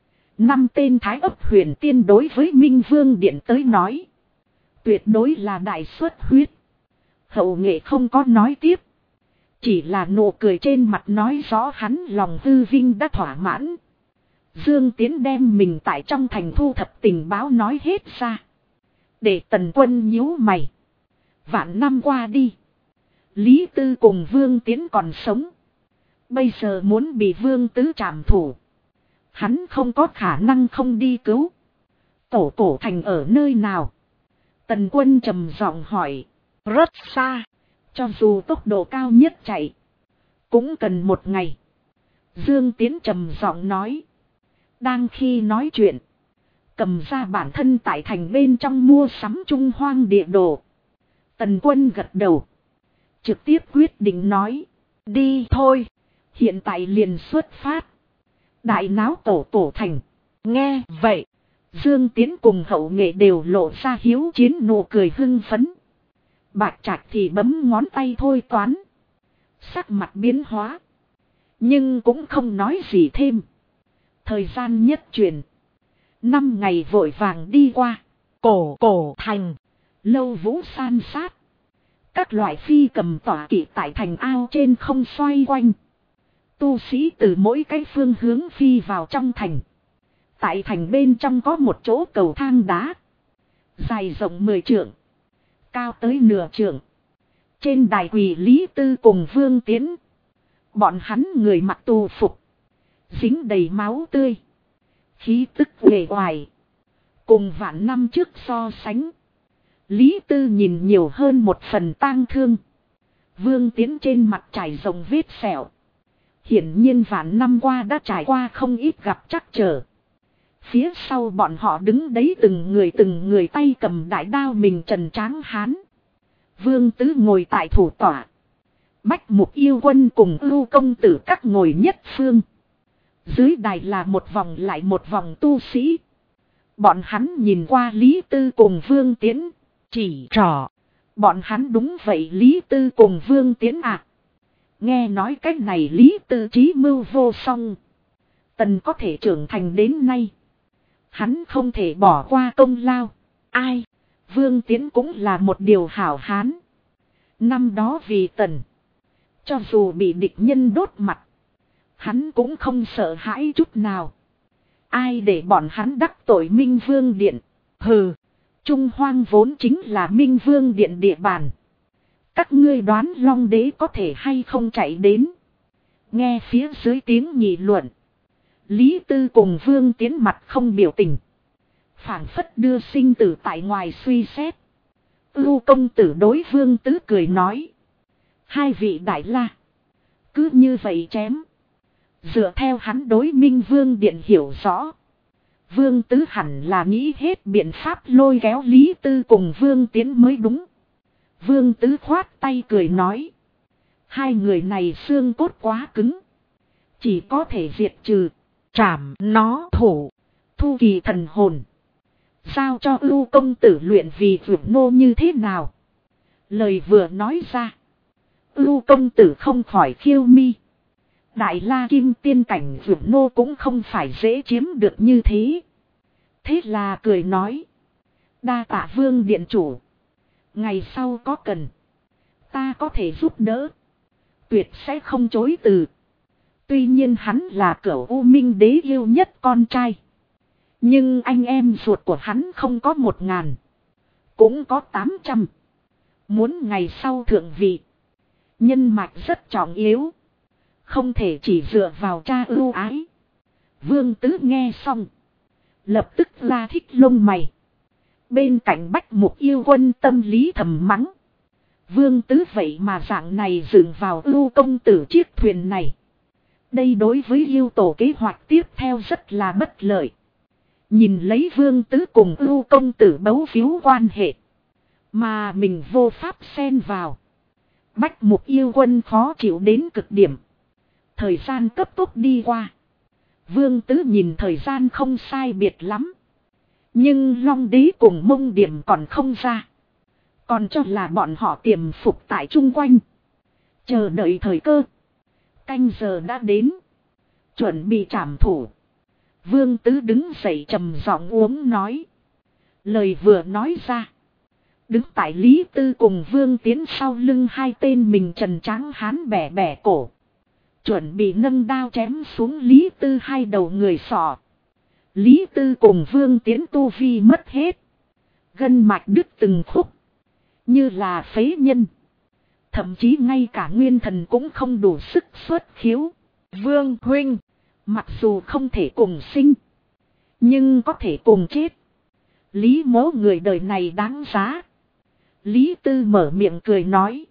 5 tên Thái Ấp Huyền Tiên đối với Minh Vương điện tới nói. Tuyệt đối là đại xuất huyết. Hậu Nghệ không có nói tiếp. Chỉ là nụ cười trên mặt nói rõ hắn lòng hư vinh đã thỏa mãn. Dương Tiến đem mình tại trong thành thu thập tình báo nói hết ra. Để Tần Quân nhíu mày. Vạn năm qua đi. Lý Tư cùng Vương Tiến còn sống. Bây giờ muốn bị Vương Tứ trảm thủ. Hắn không có khả năng không đi cứu. Tổ cổ thành ở nơi nào? Tần Quân trầm giọng hỏi. Rất xa. Cho dù tốc độ cao nhất chạy. Cũng cần một ngày. Dương Tiến trầm giọng nói. Đang khi nói chuyện. Cầm ra bản thân tại thành bên trong mua sắm Trung Hoang địa đồ. Tần Quân gật đầu. Trực tiếp quyết định nói. Đi thôi. Hiện tại liền xuất phát. Đại náo tổ cổ thành. Nghe vậy. Dương Tiến cùng Hậu Nghệ đều lộ ra hiếu chiến nụ cười hưng phấn. Bạch Trạch thì bấm ngón tay thôi toán. Sắc mặt biến hóa. Nhưng cũng không nói gì thêm. Thời gian nhất chuyển. 5 ngày vội vàng đi qua. Cổ thành. Lâu vũ san sát. Các loại phi cầm tỏa kỵ tại thành ao trên không xoay quanh. Tu sĩ từ mỗi cái phương hướng phi vào trong thành. Tại thành bên trong có một chỗ cầu thang đá. Dài rộng 10 trượng. Cao tới nửa trượng. Trên đài quỳ Lý Tư cùng Vương Tiến. Bọn hắn người mặc tù phục. Dính đầy máu tươi. Khí tức uể oải. Cùng vạn năm trước so sánh. Lý Tư nhìn nhiều hơn một phần tang thương. Vương Tiến trên mặt trải rộng vết sẹo. Hiển nhiên vạn năm qua đã trải qua không ít gặp trắc trở. Phía sau bọn họ đứng đấy từng người tay cầm đại đao mình trần tráng hán. Vương Tứ ngồi tại thủ tọa. Bách Mục Yêu Quân cùng Ưu công tử các ngồi nhất phương. Dưới đài là một vòng lại một vòng tu sĩ. Bọn hắn nhìn qua Lý Tư cùng Vương Tiến. Chỉ trỏ. Bọn hắn đúng vậy Lý Tư cùng Vương Tiến à. Nghe nói cách này Lý Tư trí mưu vô song. Tần có thể trưởng thành đến nay. Hắn không thể bỏ qua công lao. Ai? Vương Tiến cũng là một điều hảo hán. Năm đó vì Tần, cho dù bị địch nhân đốt mặt, hắn cũng không sợ hãi chút nào. Ai để bọn hắn đắc tội Minh Vương Điện? Hừ, Trung Hoang vốn chính là Minh Vương Điện địa bàn. Các ngươi đoán Long Đế có thể hay không chạy đến? Nghe phía dưới tiếng nghị luận, Lý Tư cùng Vương Tiến mặt không biểu tình, phảng phất đưa sinh tử tại ngoài suy xét. Ưu công tử đối Vương Tứ cười nói: hai vị đại la, cứ như vậy chém. Dựa theo hắn đối Minh Vương Điện hiểu rõ, Vương Tứ hẳn là nghĩ hết biện pháp lôi kéo Lý Tư cùng Vương Tiến mới đúng. Vương Tứ khoát tay cười nói: hai người này xương cốt quá cứng, chỉ có thể diệt trừ. Trảm nó thủ. Thu kỳ thần hồn, giao cho Ưu công tử luyện vì vượt nô như thế nào? Lời vừa nói ra, Ưu công tử không khỏi khiêu mi. Đại la kim tiên cảnh vượt nô cũng không phải dễ chiếm được như thế. Thế là cười nói: đa tạ Vương điện chủ, ngày sau có cần, ta có thể giúp đỡ, tuyệt sẽ không chối từ. Tuy nhiên hắn là cửu U Minh đế yêu nhất con trai, nhưng anh em ruột của hắn không có 1000, cũng có 800. Muốn ngày sau thượng vị, nhân mạch rất trọng yếu, không thể chỉ dựa vào cha ưu ái. Vương Tứ nghe xong, lập tức la thích lông mày. Bên cạnh Bách Mục Yêu Quân tâm lý thầm mắng: Vương Tứ vậy mà dạng này dựng vào Ưu công tử chiếc thuyền này. Đây đối với yêu tổ kế hoạch tiếp theo rất là bất lợi. Nhìn lấy Vương Tứ cùng Ưu công tử bấu víu quan hệ, mà mình vô pháp xen vào, Bách Mục Yêu Quân khó chịu đến cực điểm. Thời gian cấp tốc đi qua, Vương Tứ nhìn thời gian không sai biệt lắm, nhưng Long Đế cùng Mông Điểm còn không ra, còn cho là bọn họ tiềm phục tại chung quanh, chờ đợi thời cơ. Canh giờ đã đến, chuẩn bị trảm thủ. Vương Tứ đứng dậy trầm giọng uống nói. Lời vừa nói ra, đứng tại Lý Tư cùng Vương Tiến sau lưng hai tên mình trần tráng hán bẻ bẻ cổ, chuẩn bị nâng đao chém xuống Lý Tư hai đầu người sọ. Lý Tư cùng Vương Tiến tu vi mất hết, gân mạch đứt từng khúc, như là phế nhân. Thậm chí ngay cả nguyên thần cũng không đủ sức xuất khiếu. Vương huynh, mặc dù không thể cùng sinh, nhưng có thể cùng chết. Lý mố người đời này đáng giá. Lý Tư mở miệng cười nói: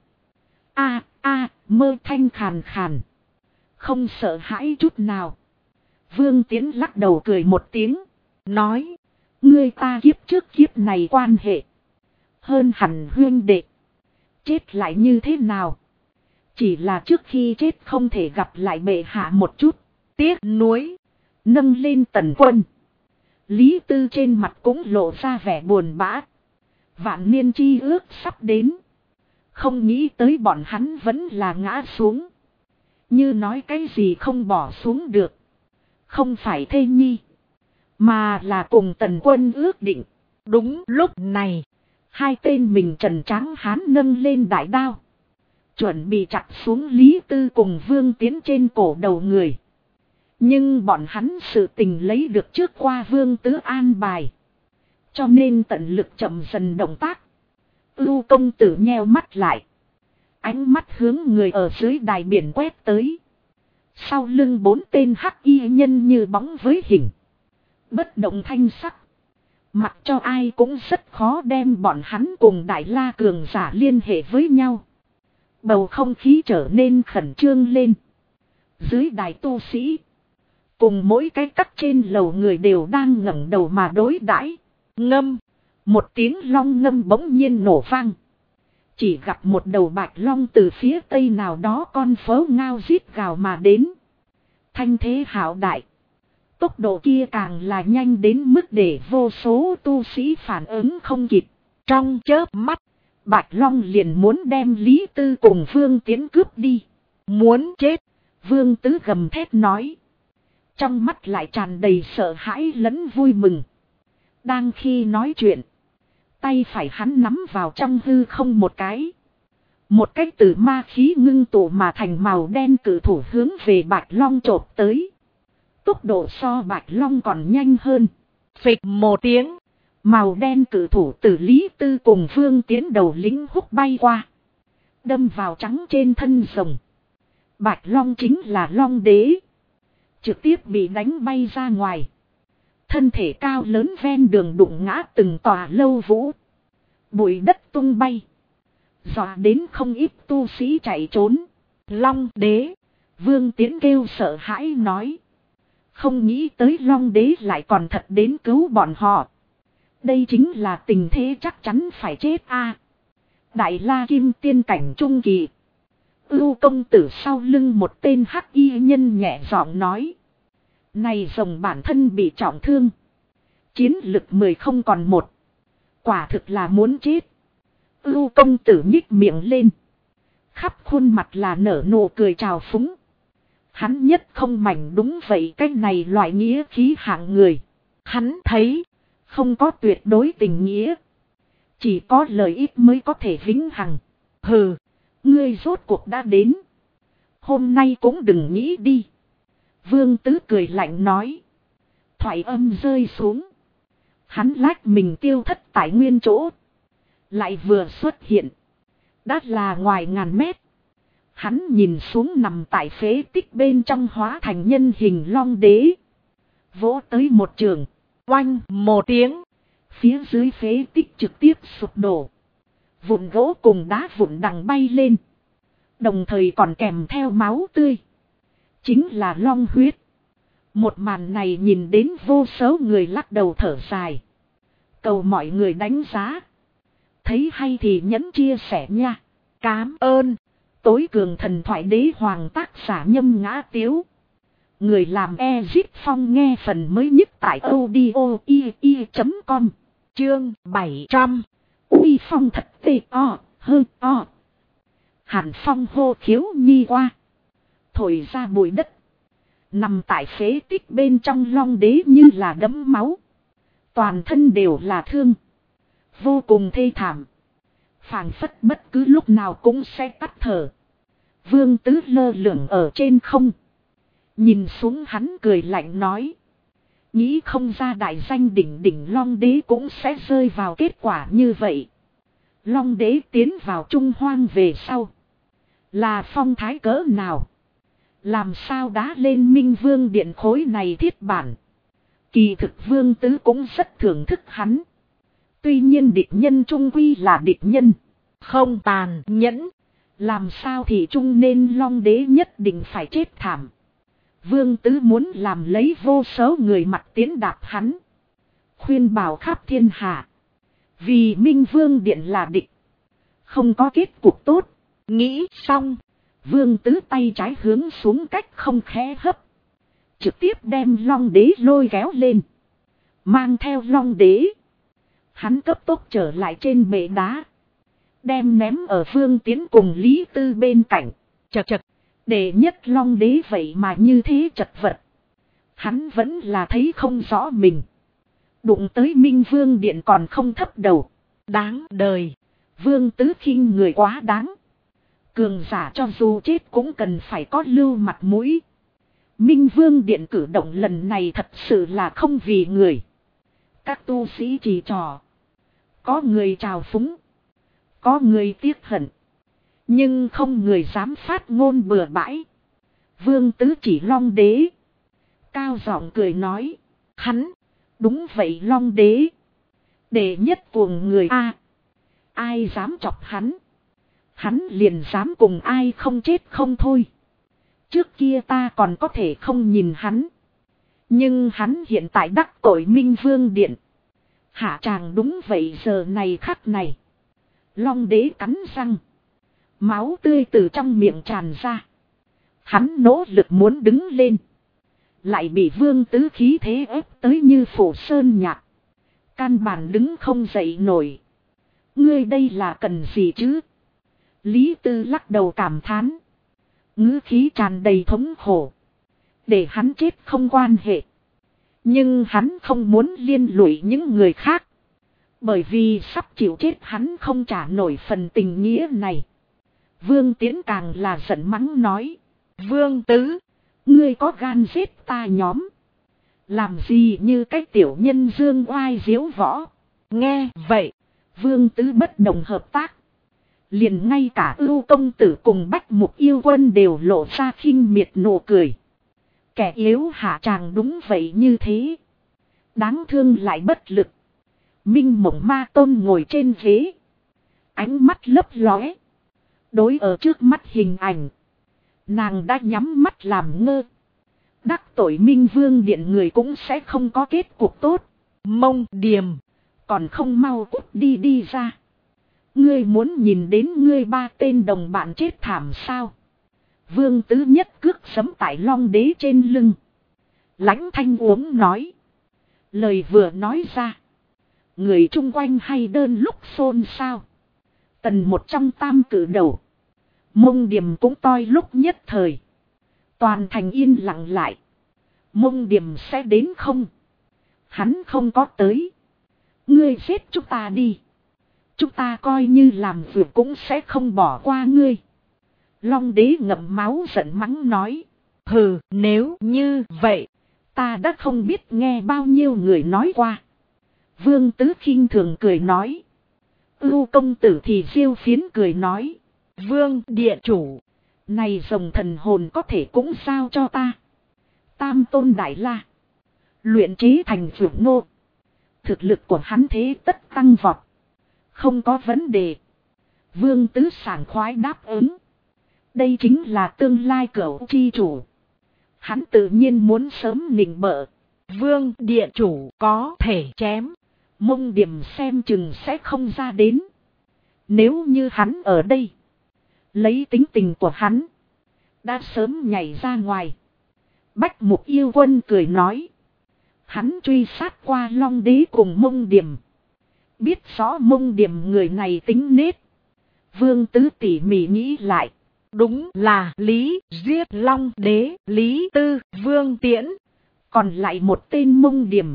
mơ thanh khàn khàn, không sợ hãi chút nào. Vương Tiến lắc đầu cười một tiếng, nói: ngươi ta kiếp trước kiếp này quan hệ, hơn hẳn huyên đệ. Chết lại như thế nào? Chỉ là trước khi chết không thể gặp lại bệ hạ một chút tiếc nuối. Nâng lên Tần Quân, Lý Tư trên mặt cũng lộ ra vẻ buồn bã. Vạn niên chi ước sắp đến, không nghĩ tới bọn hắn vẫn là ngã xuống. Như nói cái gì không bỏ xuống được, không phải thê nhi, mà là cùng Tần Quân ước định. Đúng lúc này, hai tên mình trần tráng hán nâng lên đại đao, chuẩn bị chặt xuống Lý Tư cùng Vương Tiến trên cổ đầu người. Nhưng bọn hắn sự tình lấy được trước qua Vương Tứ an bài, cho nên tận lực chậm dần động tác. Ưu công tử nheo mắt lại, ánh mắt hướng người ở dưới đài biển quét tới. Sau lưng 4 tên hắc y nhân như bóng với hình, bất động thanh sắc, mặc cho ai cũng rất khó đem bọn hắn cùng Đại La cường giả liên hệ với nhau. Bầu không khí trở nên khẩn trương lên. Dưới đài tu sĩ, cùng mỗi cái cắt trên lầu người đều đang ngẩng đầu mà đối đãi. Ngâm, một tiếng long ngâm bỗng nhiên nổ vang. Chỉ gặp một đầu bạch long từ phía tây nào đó con phố ngao rít gào mà đến. Thanh thế hạo đại, tốc độ kia càng là nhanh đến mức để vô số tu sĩ phản ứng không kịp. Trong chớp mắt, Bạch Long liền muốn đem Lý Tư cùng Vương Tiến cướp đi. Muốn chết, Vương Tứ gầm thét nói. Trong mắt lại tràn đầy sợ hãi lẫn vui mừng. Đang khi nói chuyện. Tay phải hắn nắm vào trong hư không một cái. Một cái từ ma khí ngưng tụ mà thành màu đen cử thủ hướng về Bạch Long chộp tới. Tốc độ so Bạch Long còn nhanh hơn. Phịch một tiếng. Màu đen cử thủ từ Lý Tư cùng Vương Tiến đầu lính húc bay qua. Đâm vào trắng trên thân rồng. Bạch Long chính là Long Đế. Trực tiếp bị đánh bay ra ngoài. Thân thể cao lớn ven đường đụng ngã từng tòa lâu vũ. Bụi đất tung bay. Dọa đến không ít tu sĩ chạy trốn. Long Đế. Vương Tiến kêu sợ hãi nói. Không nghĩ tới Long Đế lại còn thật đến cứu bọn họ. Đây chính là tình thế chắc chắn phải chết a. Đại La Kim tiên cảnh trung kỳ. Ưu công tử sau lưng một tên hắc y nhân nhẹ giọng nói. Này rồng bản thân bị trọng thương. Chiến lực 10 không còn một. Quả thực là muốn chết. Ưu công tử nhích miệng lên. Khắp khuôn mặt là nở nụ cười trào phúng. Hắn nhất không mảnh đúng vậy, cái này loại nghĩa khí hạng người. Hắn thấy không có tuyệt đối tình nghĩa. Chỉ có lợi ích mới có thể vĩnh hằng. Hừ, ngươi rốt cuộc đã đến. Hôm nay cũng đừng nghĩ đi. Vương Tứ cười lạnh nói. Thoại âm rơi xuống. Hắn lách mình tiêu thất tại nguyên chỗ. Lại vừa xuất hiện. Đã là ngoài ngàn mét. Hắn nhìn xuống nằm tại phế tích bên trong hóa thành nhân hình Long Đế. Vỗ tới một trường. Oanh một tiếng. Phía dưới phế tích trực tiếp sụp đổ. Vụn gỗ cùng đá vụn đằng bay lên. Đồng thời còn kèm theo máu tươi. Chính là long huyết. Một màn này nhìn đến vô số người lắc đầu thở dài. Cầu mọi người đánh giá. Thấy hay thì nhấn chia sẻ nha. Cám ơn. Tối cường thần thoại đế hoàng tác giả Nhâm Ngã Tiếu. Người làm Ezit Phong nghe phần mới nhất tại audio.com. Chương 700. Uy phong thật tê o, hơn o. Hàn phong hô khiếu nhi qua. Thổi ra bụi đất. Nằm tại phế tích bên trong Long Đế như là đẫm máu. Toàn thân đều là thương. Vô cùng thê thảm. Phảng phất bất cứ lúc nào cũng sẽ tắt thở. Vương Tứ lơ lửng ở trên không. Nhìn xuống hắn cười lạnh nói. Nghĩ không ra đại danh đỉnh đỉnh Long Đế cũng sẽ rơi vào kết quả như vậy. Long Đế tiến vào Trung Hoang về sau. Là phong thái cỡ nào? Làm sao đá lên Minh Vương Điện khối này thiết bản? Kỳ thực Vương Tứ cũng rất thưởng thức hắn. Tuy nhiên địch nhân trung quy là địch nhân. Không tàn nhẫn. Làm sao thì trung nên Long Đế nhất định phải chết thảm. Vương Tứ muốn làm lấy vô số người mặt tiến đạp hắn. Khuyên bảo khắp thiên hạ. Vì Minh Vương Điện là địch. Không có kết cục tốt. Nghĩ xong. Vương Tứ tay trái hướng xuống cách không khẽ hấp. Trực tiếp đem Long Đế lôi kéo lên. Mang theo Long Đế. Hắn cấp tốc trở lại trên bệ đá. Đem ném ở Vương Tiến cùng Lý Tư bên cạnh. Chật chật. Đệ nhất Long Đế vậy mà như thế chật vật. Hắn vẫn là thấy không rõ mình. Đụng tới Minh Vương Điện còn không thấp đầu. Đáng đời. Vương Tứ khinh người quá đáng. Cường giả cho dù chết cũng cần phải có lưu mặt mũi. Minh Vương Điện cử động lần này thật sự là không vì người. Các tu sĩ chỉ trò. Có người trào phúng. Có người tiếc hận. Nhưng không người dám phát ngôn bừa bãi. Vương Tứ chỉ Long Đế. Cao giọng cười nói. Hắn. Đúng vậy Long Đế. Đệ nhất cuồng người A. Ai dám chọc hắn. Hắn liền dám cùng ai không chết không thôi. Trước kia ta còn có thể không nhìn hắn. Nhưng hắn hiện tại đắc tội Minh Vương Điện. Hạ tràng đúng vậy giờ này khắc này. Long Đế cắn răng. Máu tươi từ trong miệng tràn ra. Hắn nỗ lực muốn đứng lên. Lại bị Vương Tứ khí thế ép tới như phủ sơn nhạc. Căn bản đứng không dậy nổi. Ngươi đây là cần gì chứ? Lý Tư lắc đầu cảm thán. Ngữ khí tràn đầy thống khổ. Để hắn chết không quan hệ. Nhưng hắn không muốn liên lụy những người khác. Bởi vì sắp chịu chết hắn không trả nổi phần tình nghĩa này. Vương Tiễn càng là giận mắng nói. Vương Tứ, ngươi có gan giết ta nhóm. Làm gì như cái tiểu nhân dương oai diếu võ. Nghe vậy, Vương Tứ bất đồng hợp tác. Liền ngay cả Ưu công tử cùng Bách Mục Yêu Quân đều lộ ra khinh miệt nụ cười. Kẻ yếu hạ tràng đúng vậy như thế. Đáng thương lại bất lực. Minh Mộng Ma Tôn ngồi trên ghế. Ánh mắt lấp lóe. Đối ở trước mắt hình ảnh. Nàng đã nhắm mắt làm ngơ. Đắc tội Minh Vương Điện người cũng sẽ không có kết cục tốt. Mông Điềm. Còn không mau cút đi ra. Ngươi muốn nhìn đến ngươi ba tên đồng bạn chết thảm sao? Vương Tứ nhất cước sấm tại Long Đế trên lưng. Lãnh thanh uống nói. Lời vừa nói ra. Người chung quanh hay đơn lúc xôn xao. Tần một trong tam cử đầu. Mông Điềm cũng toi lúc nhất thời. Toàn thành yên lặng lại. Mông Điềm sẽ đến không? Hắn không có tới. Ngươi giết chúng ta đi. Chúng ta coi như làm việc cũng sẽ không bỏ qua ngươi. Long Đế ngậm máu giận mắng nói. Hừ, nếu như vậy, ta đã không biết nghe bao nhiêu người nói qua. Vương Tứ khinh thường cười nói. Ưu công tử thì diêu phiến cười nói. Vương Điện Chủ, này rồng thần hồn có thể cũng giao cho ta. Tam Tôn Đại La, luyện chế thành vượt ngô. Thực lực của hắn thế tất tăng vọt. Không có vấn đề. Vương Tứ sảng khoái đáp ứng. Đây chính là tương lai cửu chi chủ. Hắn tự nhiên muốn sớm nịnh bợ. Vương Điện Chủ có thể chém. Mông Điềm xem chừng sẽ không ra đến. Nếu như hắn ở đây. Lấy tính tình của hắn. Đã sớm nhảy ra ngoài. Bách Mục Yêu Quân cười nói. Hắn truy sát qua Long Đế cùng Mông Điềm. Biết rõ Mông Điềm người này tính nết. Vương Tứ tỉ mỉ nghĩ lại. Đúng là Lý giết Long Đế, Lý Tư, Vương Tiễn. Còn lại một tên Mông Điềm.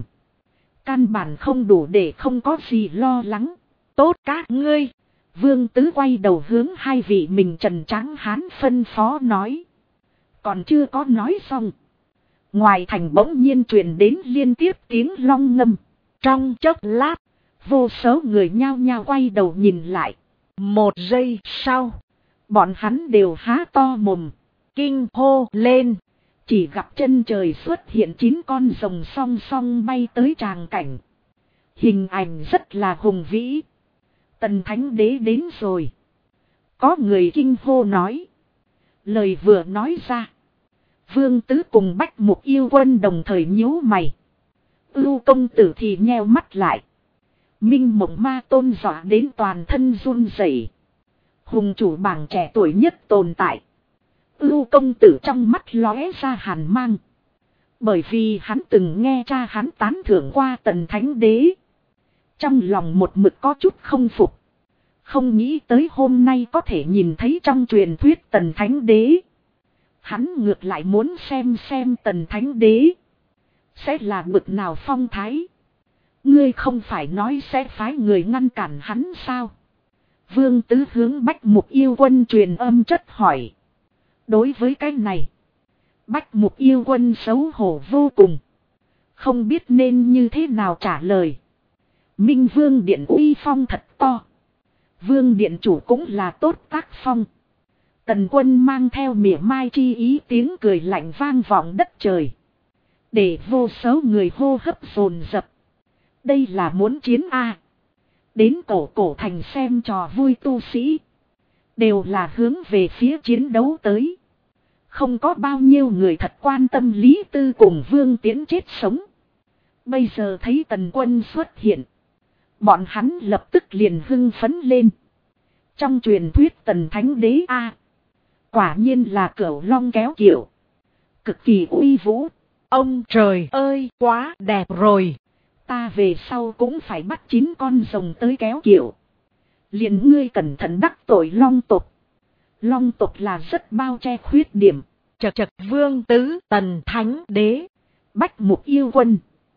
Căn bản không đủ để không có gì lo lắng. Tốt các ngươi. Vương Tứ quay đầu hướng hai vị mình trần tráng hán phân phó nói. Còn chưa có nói xong. Ngoài thành bỗng nhiên truyền đến liên tiếp tiếng long ngâm. Trong chốc lát, vô số người nhao nhao quay đầu nhìn lại. Một giây sau, bọn hắn đều há to mồm, kinh hô lên. Chỉ gặp chân trời xuất hiện 9 con rồng song song bay tới tràng cảnh. Hình ảnh rất là hùng vĩ. Tần Thánh Đế đến rồi. Có người kinh hô nói. Lời vừa nói ra. Vương Tứ cùng Bách Mục Yêu Quân đồng thời nhíu mày. Ưu công tử thì nheo mắt lại. Minh Mộng Ma Tôn dọa đến toàn thân run rẩy. Hùng chủ bảng trẻ tuổi nhất tồn tại. Ưu công tử trong mắt lóe ra hàn mang. Bởi vì hắn từng nghe cha hắn tán thưởng qua Tần Thánh Đế. Trong lòng một mực có chút không phục. Không nghĩ tới hôm nay có thể nhìn thấy trong truyền thuyết Tần Thánh Đế. Hắn ngược lại muốn xem Tần Thánh Đế sẽ là bực nào phong thái. Ngươi không phải nói sẽ phái người ngăn cản hắn sao? Vương Tứ hướng Bách Mục Yêu Quân truyền âm chất hỏi. Đối với cái này, Bách Mục Yêu Quân xấu hổ vô cùng. Không biết nên như thế nào trả lời. Minh Vương Điện uy phong thật to. Vương Điện Chủ cũng là tốt tác phong. Tần Quân mang theo mỉa mai chi ý tiếng cười lạnh vang vọng đất trời. Để vô số người hô hấp dồn dập. Đây là muốn chiến a. Đến cổ thành xem trò vui tu sĩ. Đều là hướng về phía chiến đấu tới. Không có bao nhiêu người thật quan tâm Lý Tư cùng Vương Tiễn chết sống. Bây giờ thấy Tần Quân xuất hiện. Bọn hắn lập tức liền hưng phấn lên. Trong truyền thuyết Tần Thánh Đế a, quả nhiên là Cửu Long kéo kiệu. Cực kỳ uy vũ. Ông trời ơi, quá đẹp rồi. Ta về sau cũng phải bắt 9 con rồng tới kéo kiệu. Liền ngươi cẩn thận đắc tội Long tộc. Long tộc là rất bao che khuyết điểm. chật chật Vương Tứ, Tần Thánh Đế, Bách Mục Yêu Quân.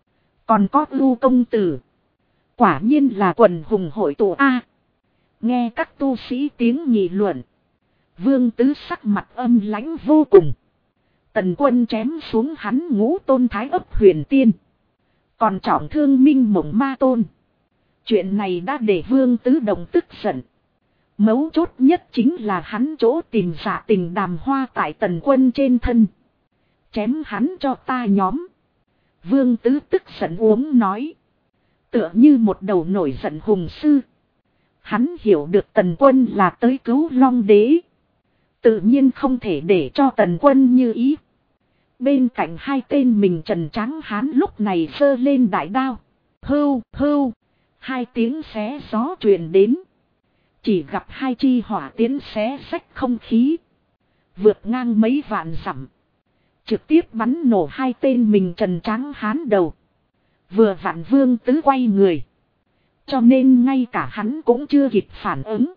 Còn có Ưu Công Tử. Quả nhiên là quần hùng hội tụ A. Nghe các tu sĩ tiếng nghị luận. Vương Tứ sắc mặt âm lãnh vô cùng. Tần Quân chém xuống hắn Ngũ Tôn Thái Ấp Huyền Tiên. Còn trọng thương Minh Mộng Ma Tôn. Chuyện này đã để Vương Tứ Đồng tức giận. Mấu chốt nhất chính là hắn chỗ tìm giả tình Đàm Hoa tại Tần Quân trên thân. Chém hắn cho ta nhóm. Vương Tứ tức giận uống nói. Tựa như một đầu nổi giận hùng sư. Hắn hiểu được Tần Quân là tới cứu Long Đế. Tự nhiên không thể để cho Tần Quân như ý. Bên cạnh hai tên mình Trần Tráng Hán lúc này giơ lên đại đao. Hưu, hưu. Hai tiếng xé gió truyền đến. Chỉ gặp hai chi hỏa tiến xé rách không khí. Vượt ngang mấy vạn dặm. Trực tiếp bắn nổ hai tên mình Trần Tráng Hán đầu. Vừa vặn Vương Tứ quay người. Cho nên ngay cả hắn cũng chưa kịp phản ứng.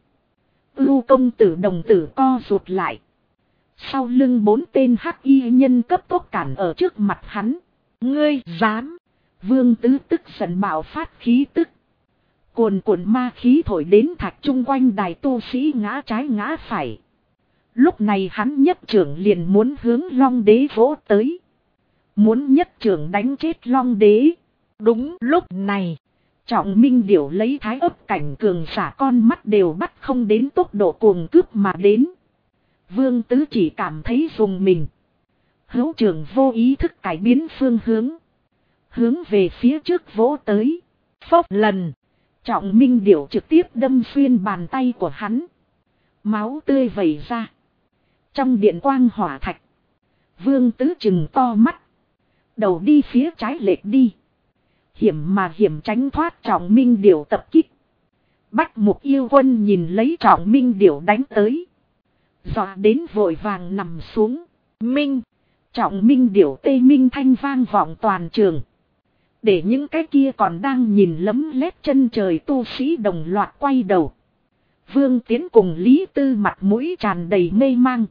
Ưu Công Tử đồng tử co rụt lại. Sau lưng bốn tên hắc y nhân cấp tốc cản ở trước mặt hắn. Ngươi dám. Vương Tứ tức giận bạo phát khí tức. Cuồn cuộn ma khí thổi đến thạch chung quanh đài tu sĩ ngã trái ngã phải. Lúc này hắn nhất trưởng liền muốn hướng Long Đế vỗ tới. Muốn nhất trưởng đánh chết Long Đế. Đúng lúc này. Trọng Minh Điểu lấy Thái Ấp Cảnh cường giả con mắt đều bắt không đến tốc độ cuồng cướp mà đến. Vương Tứ chỉ cảm thấy dùng mình. Hữu trưởng vô ý thức cải biến phương hướng. Hướng về phía trước vỗ tới. Phốc lần. Trọng Minh Điểu trực tiếp đâm xuyên bàn tay của hắn. Máu tươi vẩy ra. Trong điện quang hỏa thạch. Vương Tứ chừng to mắt. Đầu đi phía trái lệch đi. Hiểm mà hiểm tránh thoát Trọng Minh Điểu tập kích. Bách Mục Yêu Quân nhìn lấy Trọng Minh Điểu đánh tới. Dọa đến vội vàng nằm xuống. Minh. Trọng Minh Điểu tê minh thanh vang vọng toàn trường. Để những cái kia còn đang nhìn lấm lét chân trời tu sĩ đồng loạt quay đầu. Vương Tiến cùng Lý Tư mặt mũi tràn đầy mê mang.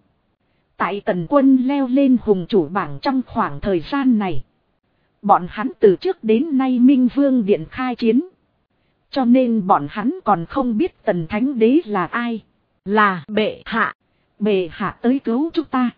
Tại Tần Quân leo lên hùng chủ bảng trong khoảng thời gian này. Bọn hắn từ trước đến nay Minh Vương Điện khai chiến. Cho nên bọn hắn còn không biết Tần Thánh Đế là ai. Là bệ hạ. Bệ hạ tới cứu chúng ta.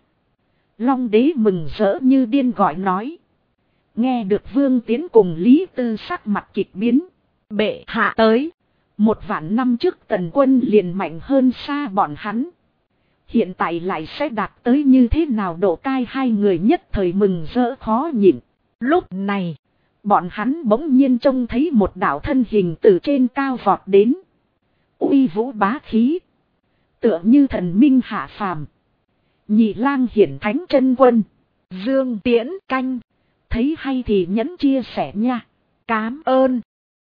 Long Đế mừng rỡ như điên gọi nói. Nghe được Vương Tiến cùng Lý Tư sắc mặt kịch biến. Bệ hạ tới. 1.000 năm trước Tần Quân liền mạnh hơn xa bọn hắn. Hiện tại lại sẽ đạt tới như thế nào độ cai, hai người nhất thời mừng rỡ khó nhịn. Lúc này, bọn hắn bỗng nhiên trông thấy một đạo thân hình từ trên cao vọt đến. Uy vũ bá khí. Tựa như thần minh hạ phàm. Nhị lang hiển thánh chân quân. Dương Tiễn canh. Thấy hay thì nhấn chia sẻ nha. Cám ơn.